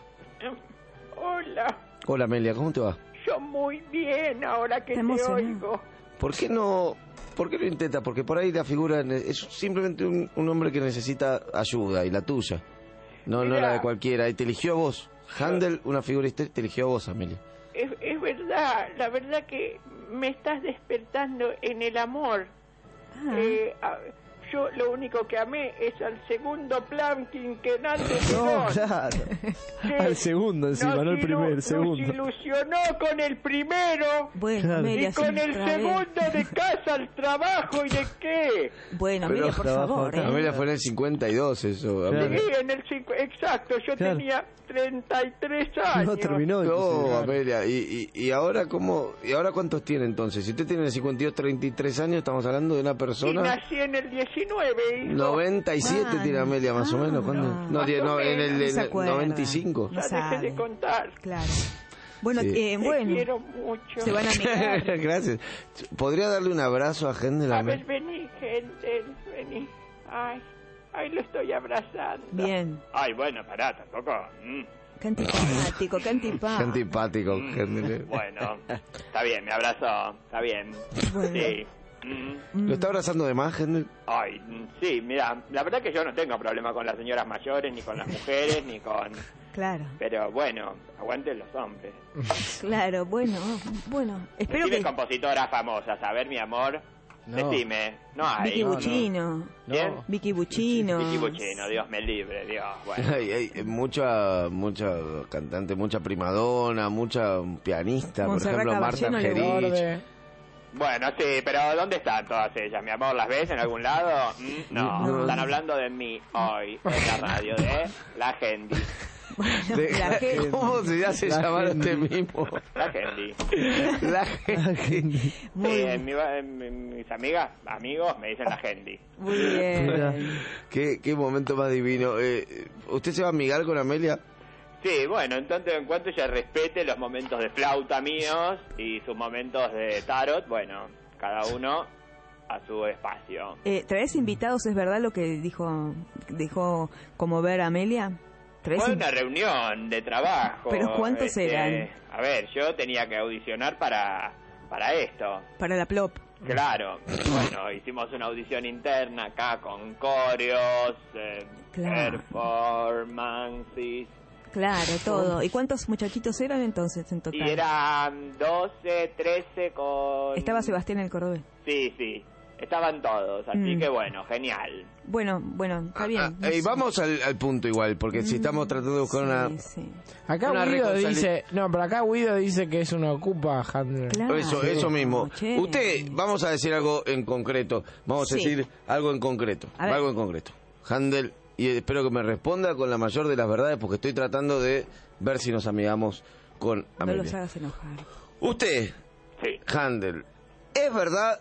Hola, Hola Amelia, ¿cómo te va? yo muy bien ahora que Está te emocionado. oigo. ¿Por qué no, por qué lo intenta? Porque por ahí la figura es simplemente un, un hombre que necesita ayuda, y la tuya. No, no Mira. la de cualquiera. Y te eligió a vos. Handel, una figura histórica, te eligió a vos, Amelia. Es, es verdad, la verdad que me estás despertando en el amor. Ah. Eh, a- yo lo único que amé es al segundo plan quinquenal de No, Perón. claro. que Al segundo encima, no el nos primer, ilu- el segundo. Nos ilusionó con el primero Bueno, Claro. Amelia, y con sí, el otra vez. segundo de casa al trabajo y de qué. Bueno, Pero- Amelia, por favor, ¿eh? Amelia fue en el cincuenta y dos eso. Claro. Amelia. Sí, en el cinco, exacto, yo Claro. tenía treinta y tres años. No terminó. No, inclusive. Amelia, y, y, y ahora cómo, y ahora cuántos tiene entonces? Si usted tiene cincuenta y dos, treinta y tres años, estamos hablando de una Y persona. nací en el diecinueve, hijo. noventa y siete Ah, tiene Amelia más o menos. ¿Cuándo? no. No, die- no, en el, No se en el acuerda. noventa y cinco. No Ya dejé sabe. de contar. Claro. Bueno, Sí. eh, Te bueno. quiero mucho. Se van a mirar. Gracias. ¿Podría darle un abrazo a Hendel? A Amelia? ver, vení, gente, vení. Ay, ay, lo estoy abrazando. Bien. Ay, bueno, pará, tampoco. mm, Qué antipático, qué antipático. Qué antipático, mm, Hendel. Bueno, está bien, me abrazó, está bien. Bueno. Sí. mm. ¿Lo está abrazando de más, Hendel? Ay, mm, sí, mira, la verdad que yo no tengo problema con las señoras mayores, ni con las mujeres, ni con... Claro, Pero bueno, aguanten los hombres. claro, bueno, bueno. Espero Decime que... compositoras famosas, a ver, mi amor. No. Decime, no hay. Vicky no, no. Buccino. ¿Quién? Vicky Buccino. Vicky Buccino, Dios me libre, Dios, bueno. Hay, hay mucha, mucha cantante, mucha primadona, mucha pianista, Montserrat por ejemplo, Marta Caballé no le Argerich. Borde. Bueno, sí, pero ¿dónde están todas ellas, mi amor? ¿Las ves en algún lado? Mm, No, No. están hablando de mí hoy en la radio, de la gente. De- La gente. ¿Cómo se hace La llamar a gente. usted mismo? La gente. La gente. Muy Sí, bien. en mi- en mi- mis amigas, amigos, me dicen la gente. Muy bien. ¿Qué, qué momento más divino. Eh, ¿Usted se va a amigar con Amelia? Sí, bueno, entonces en cuanto ella respete los momentos de flauta míos y sus momentos de tarot, bueno, cada uno a su espacio. Eh, ¿Traes invitados? ¿Es verdad lo que dijo, dijo como ver a Amelia? ¿Traes Fue in- una reunión de trabajo. ¿Pero cuántos este, eran? A ver, yo tenía que audicionar para, para esto. Para la plop. Claro, bueno, hicimos una audición interna acá con coreos, eh, Claro. performances, Claro, todo. ¿Y cuántos muchachitos eran entonces en total? y eran doce, trece con... Estaba Sebastián el Cordobés. Sí, sí, estaban todos, así Mm. que bueno, genial. Bueno, bueno, está bien. Ah, y vamos al, al punto igual, porque si estamos tratando de buscar una... Mm. Sí, sí. Acá Una Guido reconcili- dice, no, pero acá Guido dice que es una ocupa, Handler. Claro. Eso, eso mismo. Che. Usted, vamos a decir algo en concreto. Vamos a Sí. decir algo en concreto. A ver. Algo en concreto. Handel, y espero que me responda con la mayor de las verdades, porque estoy tratando de ver si nos amigamos con No Amelia. los hagas enojar. Usted, Sí. Handel, ¿es verdad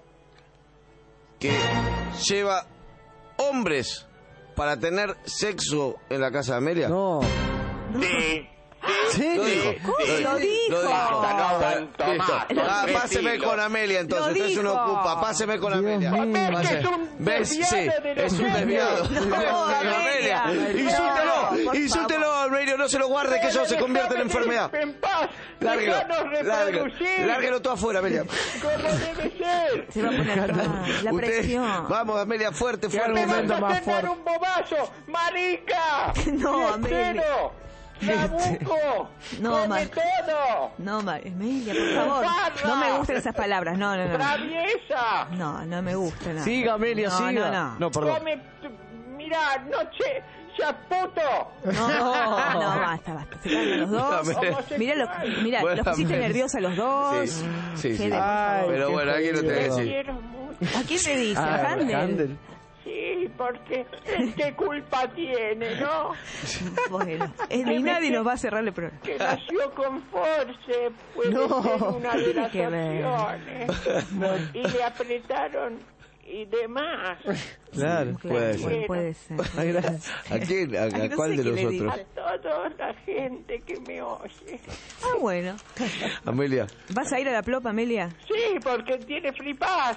que lleva hombres para tener sexo en la casa de Amelia? No. Sí, ¿Sí? Lo dijo. ¿Cómo Lo lo dijo. dijo? Lo dijo. Basta, no Para- cuanto Listo. más. Ah, con páseme estilo. con Amelia entonces. Lo Usted es un dijo. ocupa. Páseme con Amelia. mío. Pase. Es un ¿Ves? Sí, desviado de los es un medios. desviado. No, Amelia. Amelia. Insúltelo. No, por Insúltelo, Amelia. No se lo guarde, que eso se convierte en enfermedad. En paz. Lárguelo. Déjanos Lárguelo. reproducir. Lárguelo todo afuera, Amelia. Como debe ser. Se va a poner mal. La Usted- presión. Vamos, Amelia, fuerte, Qué fuerte. Me vas argumento a más tener fuerte. un bobazo, marica. No, Amelia. Fiestero, Trabuco. No, come Mar- todo. No, Ma- Amelia, por favor. Farra. No me gustan esas palabras. No, no, no. Traviesa. No, no me gustan. No. Siga, Amelia, no, siga. No, no. perdón. Come, mira, noche, ya puto. No, no, basta, basta. Se calman los dos. Homosexual. Mira, lo, mira, Bueno, los pusiste Amelia. nerviosos a los dos. Sí, sí, sí. Fede, por Ay, favor. Pero qué bueno, alguien lo tiene que Te decir. quiero mucho. ¿A quién le dice? Ah, ¿A Handel? Handel. Sí, porque ¿qué culpa tiene, no? Bueno, es, ni nadie nos va a cerrar el programa. Que nació con force, puede No, ser una de las qué ver. opciones. Y le apretaron y demás. Claro, puede Bueno, ser. puede ser. Ay, gracias. ¿A quién? ¿A, a Ay, no cuál sé de qué los le digo. otros? A toda la gente que me oye. Ah, bueno. Amelia. ¿Vas a ir a la plopa, Amelia? Sí, porque tiene free pass.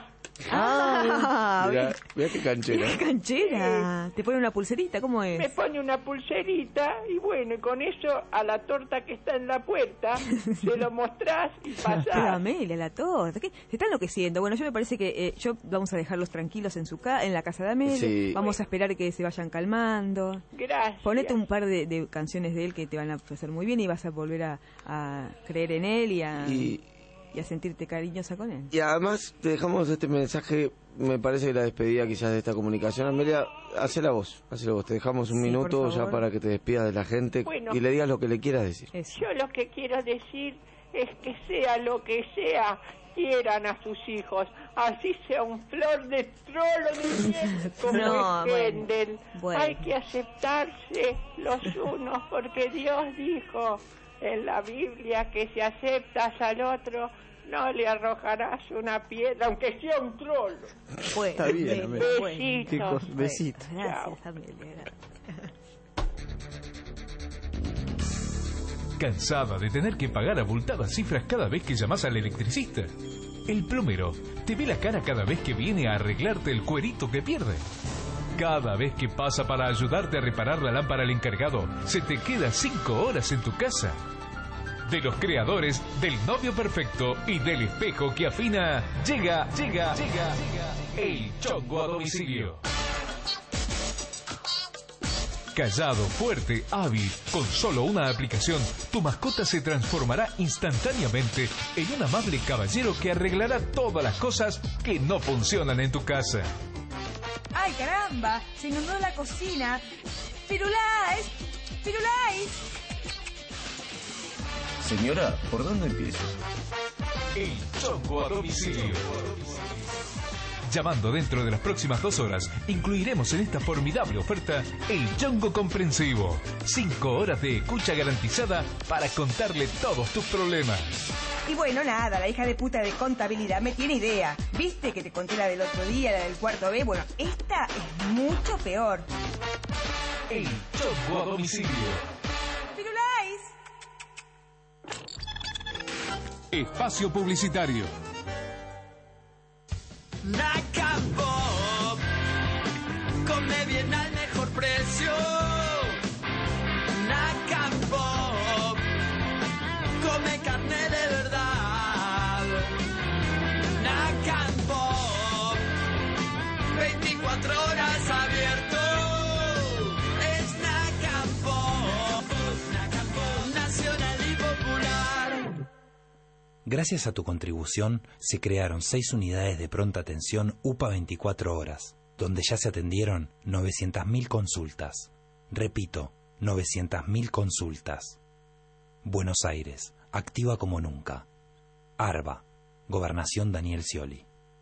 Ah, Mira, mira qué canchera. qué canchera. Te pone una pulserita, ¿cómo Me es? pone una pulserita y bueno, y con eso a la torta que está en la puerta se lo mostrás y Pero pasás. Amelia, la torta, ¿qué? Se está enloqueciendo. Bueno, yo me parece que eh, yo vamos a dejarlos tranquilos en su ca en la casa de Amelia. Sí. Vamos a esperar que se vayan calmando. Gracias. Ponete un par de, de canciones de él que te van a hacer muy bien y vas a volver a, a creer en él y a, Y, y a sentirte cariñosa con él. y además te dejamos este mensaje, me parece que la despedida quizás de esta comunicación. Amelia, hacela vos, hacela vos. Te dejamos un Sí, minuto por ya favor. para que te despidas de la gente Bueno. y le digas lo que le quieras decir. Eso. Yo lo que quiero decir es que sea lo que sea, quieran a sus hijos, así sea un flor de trolo de miel como No, es bueno, Hendel. bueno. Hay que aceptarse los unos porque Dios dijo en la Biblia que si aceptas al otro no le arrojarás una piedra, aunque sea un trolo. Bueno, Está bien, bueno, Amelia. bueno. Besitos. Qué cosa- besito. Gracias, Amelia. Gracias. ¿Cansada de tener que pagar abultadas cifras cada vez que llamas al electricista? El plomero te ve la cara cada vez que viene a arreglarte el cuerito que pierde. Cada vez que pasa para ayudarte a reparar la lámpara al encargado, se te queda cinco horas en tu casa. De los creadores del novio perfecto y del espejo que afina, llega, llega, llega, el chongo a domicilio. Callado, fuerte, hábil, con solo una aplicación, tu mascota se transformará instantáneamente en un amable caballero que arreglará todas las cosas que no funcionan en tu casa. ¡Ay, caramba! Se inundó la cocina. ¡Firulais! ¡Firulais! Señora, ¿por dónde empiezo? El chongo a domicilio. Llamando dentro de las próximas dos horas, incluiremos en esta formidable oferta el chongo comprensivo. Cinco horas de escucha garantizada para contarle todos tus problemas. Y bueno, nada, la hija de puta de contabilidad me tiene idea. ¿Viste que te conté la del otro día, la del cuarto B? Bueno, esta es mucho peor. El chongo a domicilio. ¡Firulais! Espacio publicitario. Nacapop, come bien al mejor precio. Nacapop, come carne de verdad. Nacapop, veinticuatro horas abierto. Es Nacapop, Nacapop, nacional y popular. Gracias a tu contribución, se crearon seis unidades de pronta atención U P A veinticuatro horas, donde ya se atendieron novecientas mil consultas. Repito, novecientas mil consultas. Buenos Aires, activa como nunca. ARBA, Gobernación Daniel Scioli.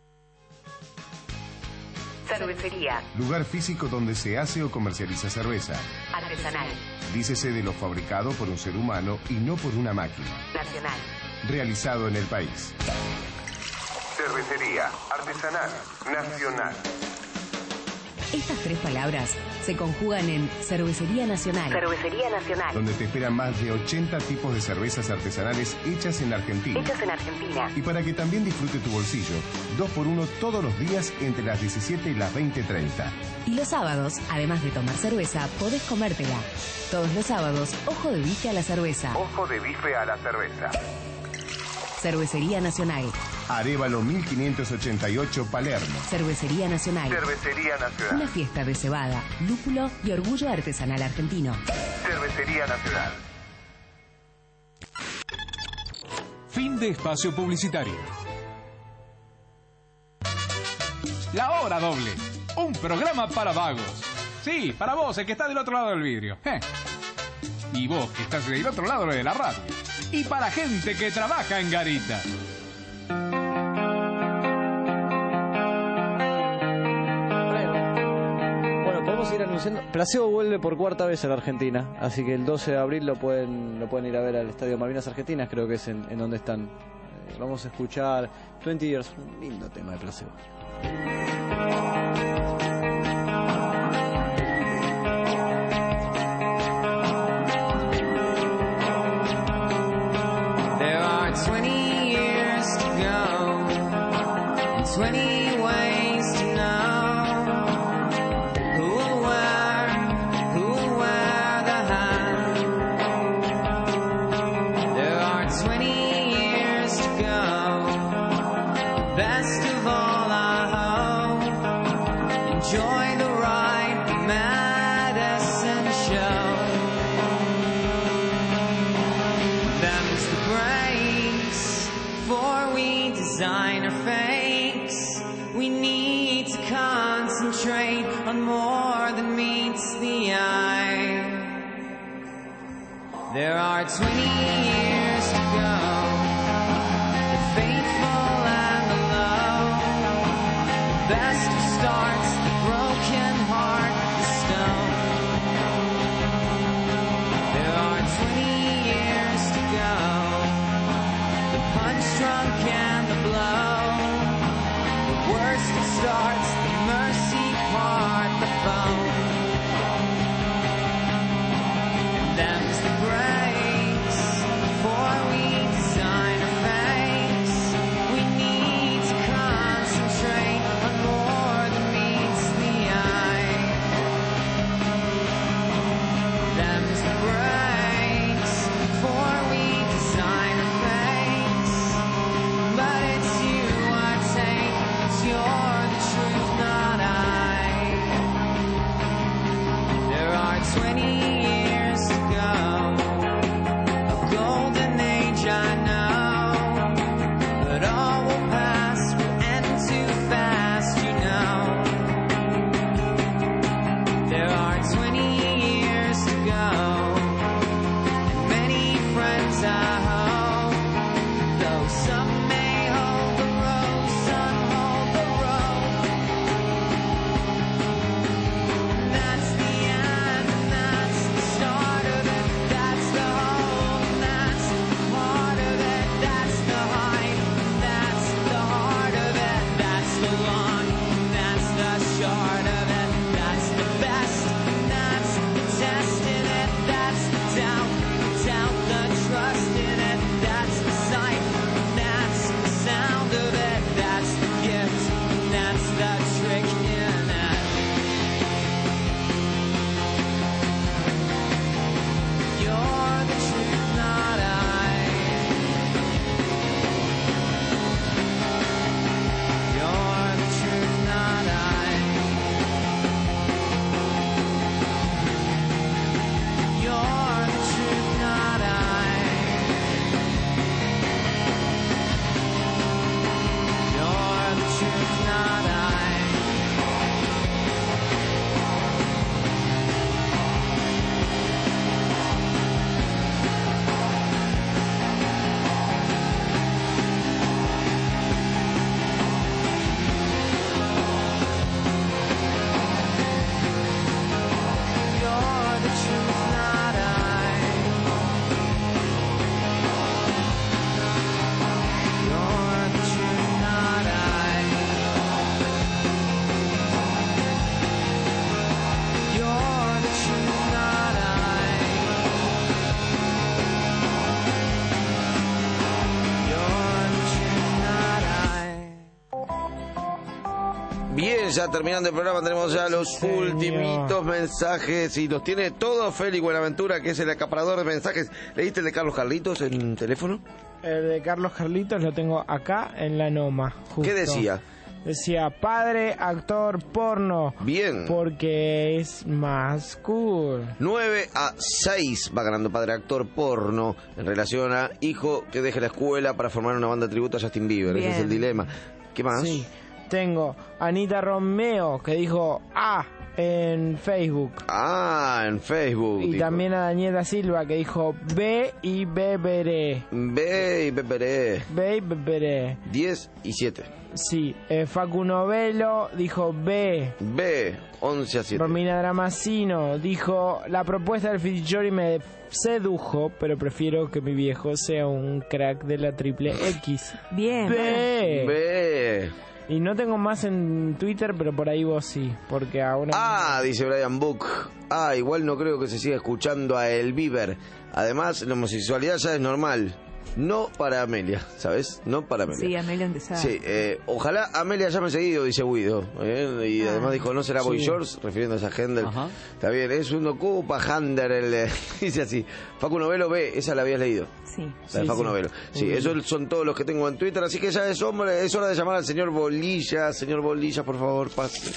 Cervecería Lugar físico donde se hace o comercializa cerveza. artesanal, Dícese de lo fabricado por un ser humano y no por una máquina. nacional. Realizado en el país. Cervecería artesanal nacional. Estas tres palabras se conjugan en Cervecería Nacional. Cervecería Nacional. Donde te esperan más de ochenta tipos de cervezas artesanales hechas en Argentina. Hechas en Argentina. Y para que también disfrute tu bolsillo, dos por uno todos los días entre las diecisiete y las veinte treinta. Y los sábados, además de tomar cerveza, podés comértela. Todos los sábados, ojo de bife a la cerveza. Ojo de bife a la cerveza. Cervecería Nacional. Arévalo mil quinientos ochenta y ocho, Palermo. Cervecería Nacional. Cervecería Nacional. Una fiesta de cebada, lúpulo y orgullo artesanal argentino. Cervecería Nacional. Fin de espacio publicitario. La hora doble. Un programa para vagos. Sí, para vos, el que está del otro lado del vidrio. Eh. Y vos, que estás del otro lado de la radio. Y para gente que trabaja en garita. Bueno, podemos ir anunciando. Placebo vuelve por cuarta vez a la Argentina, así que el doce de abril lo pueden lo pueden ir a ver al Estadio Malvinas Argentinas, creo que es en, en donde están. Eh, vamos a escuchar veinte Years, un lindo tema de Placebo. twenty years to go, and twenty ways to know who will wear, who will wear the hat. There are twenty years to go, best of all I hope, enjoy the ride, the Madison show. Them's the breaks before we design our fakes. We need to concentrate on more than meets the eye. There are twenty years to go, the faithful and the low, the best of starts, the broken heart, the stone. There are twenty years to go, the punch drunk and the blow, the worst of starts, the mercy part, the bone. And them's the breaks before we design our fakes. We need to concentrate on more than meets the eye. Them's the breaks before we design our fakes. But it's you I take, it's you're the truth. Bien, ya terminando el programa, tenemos ya los Sí, señor. ultimitos mensajes y los tiene todo Félix Buenaventura, que es el acaparador de mensajes. ¿Leíste el de Carlos Carlitos en teléfono? El de Carlos Carlitos lo tengo acá en la Noma. Justo. ¿Qué decía? Decía, padre, actor porno. Bien. Porque es más cool. nueve a seis va ganando padre actor porno en relación a hijo que deje la escuela para formar una banda tributo a Justin Bieber. Bien. Ese es el dilema. ¿Qué más? Sí. Tengo Anita Romeo, que dijo A en Facebook. Ah, en Facebook. Y dijo. también a Daniela Silva, que dijo B y beberé. Ve y beberé. B y beberé. diez y siete. Sí. Eh, Facu Novelo dijo B. B, once a siete. Romina Damasceno dijo, la propuesta del Fitzgerald me sedujo, pero prefiero que mi viejo sea un crack de la triple X. Bien. B. B. Y no tengo más en Twitter, pero por ahí vos sí, porque ahora... Ah, dice Brian Book. Ah, igual no creo que se siga escuchando a El Bieber. Además, la homosexualidad ya es normal. No para Amelia, ¿sabes? No para Amelia. Sí, Amelia empezaba. Sí, eh, ojalá Amelia llame seguido, dice Guido. ¿eh? Y Ah. además dijo, ¿no será Boy Sí. Shorts? Refiriéndose a Händel. Está bien, es un ocupa Hander, el, eh, dice así. Facu Novelo B, esa la habías leído. Sí. La de Sí, Facu sí. Novelo. Sí, Uy. esos son todos los que tengo en Twitter, así que ya es, hombre, es hora de llamar al señor Bolilla. Señor Bolilla, por favor, pase.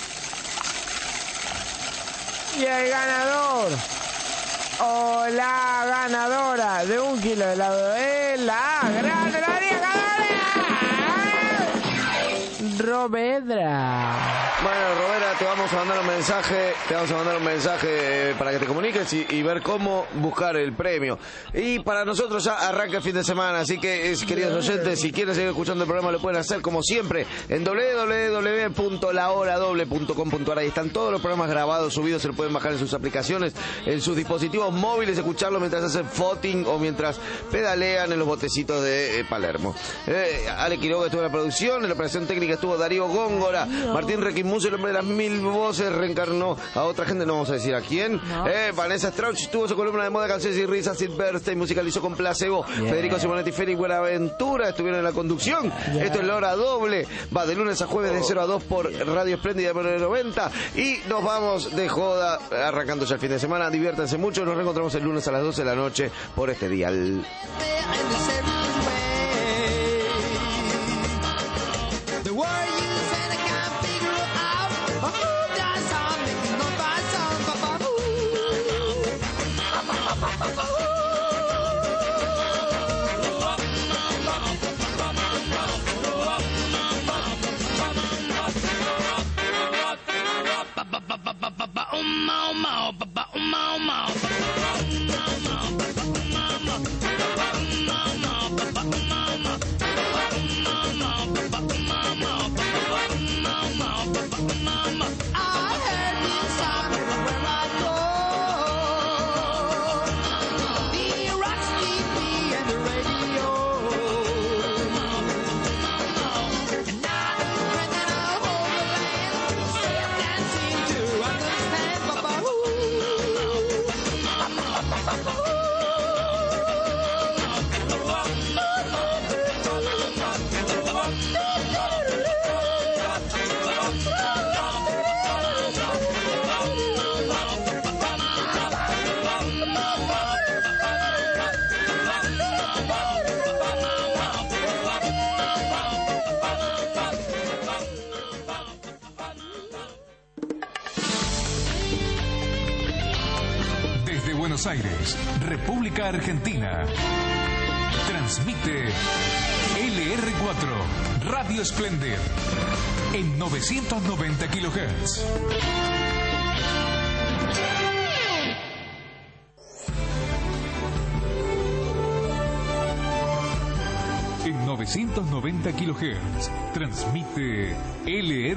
Y el ganador, o la ganadora de un kilo de helado es la gran Rovedra. Bueno, Robera, te vamos a mandar un mensaje, te vamos a mandar un mensaje eh, para que te comuniques y, y ver cómo buscar el premio. Y para nosotros ya arranca el fin de semana, así que, es, queridos oyentes, si quieren seguir escuchando el programa lo pueden hacer como siempre en doble u doble u doble u punto la hora doble punto com punto a r. Ahí están todos los programas grabados, subidos, se lo pueden bajar en sus aplicaciones, en sus dispositivos móviles, escucharlo mientras hacen footing o mientras pedalean en los botecitos de eh, Palermo. Eh, Ale Quiroga estuvo en la producción, en la operación técnica estuvo Darío Góngora, Martín Requimuso, el hombre de las mil voces, reencarnó a otra gente, no vamos a decir a quién. Eh, Vanessa Strauch tuvo su columna de moda, canciones y risas, Sid Bernstein musicalizó con Placebo, Yeah. Federico Simonetti y Félix Buenaventura estuvieron en la conducción. Yeah. Esto es la hora doble, va de lunes a jueves de cero a dos por Radio Espléndida por el noventa y nos vamos de joda arrancando ya el fin de semana. Diviértanse mucho, nos reencontramos el lunes a las doce de la noche por este dial. The word you said I can't figure out. Oh, that song making no bad sound. Desde Buenos Aires, República Argentina. Transmite L R cuatro, Radio Splendid, en novecientos noventa kilohertz. En novecientos noventa kilohertz, transmite L R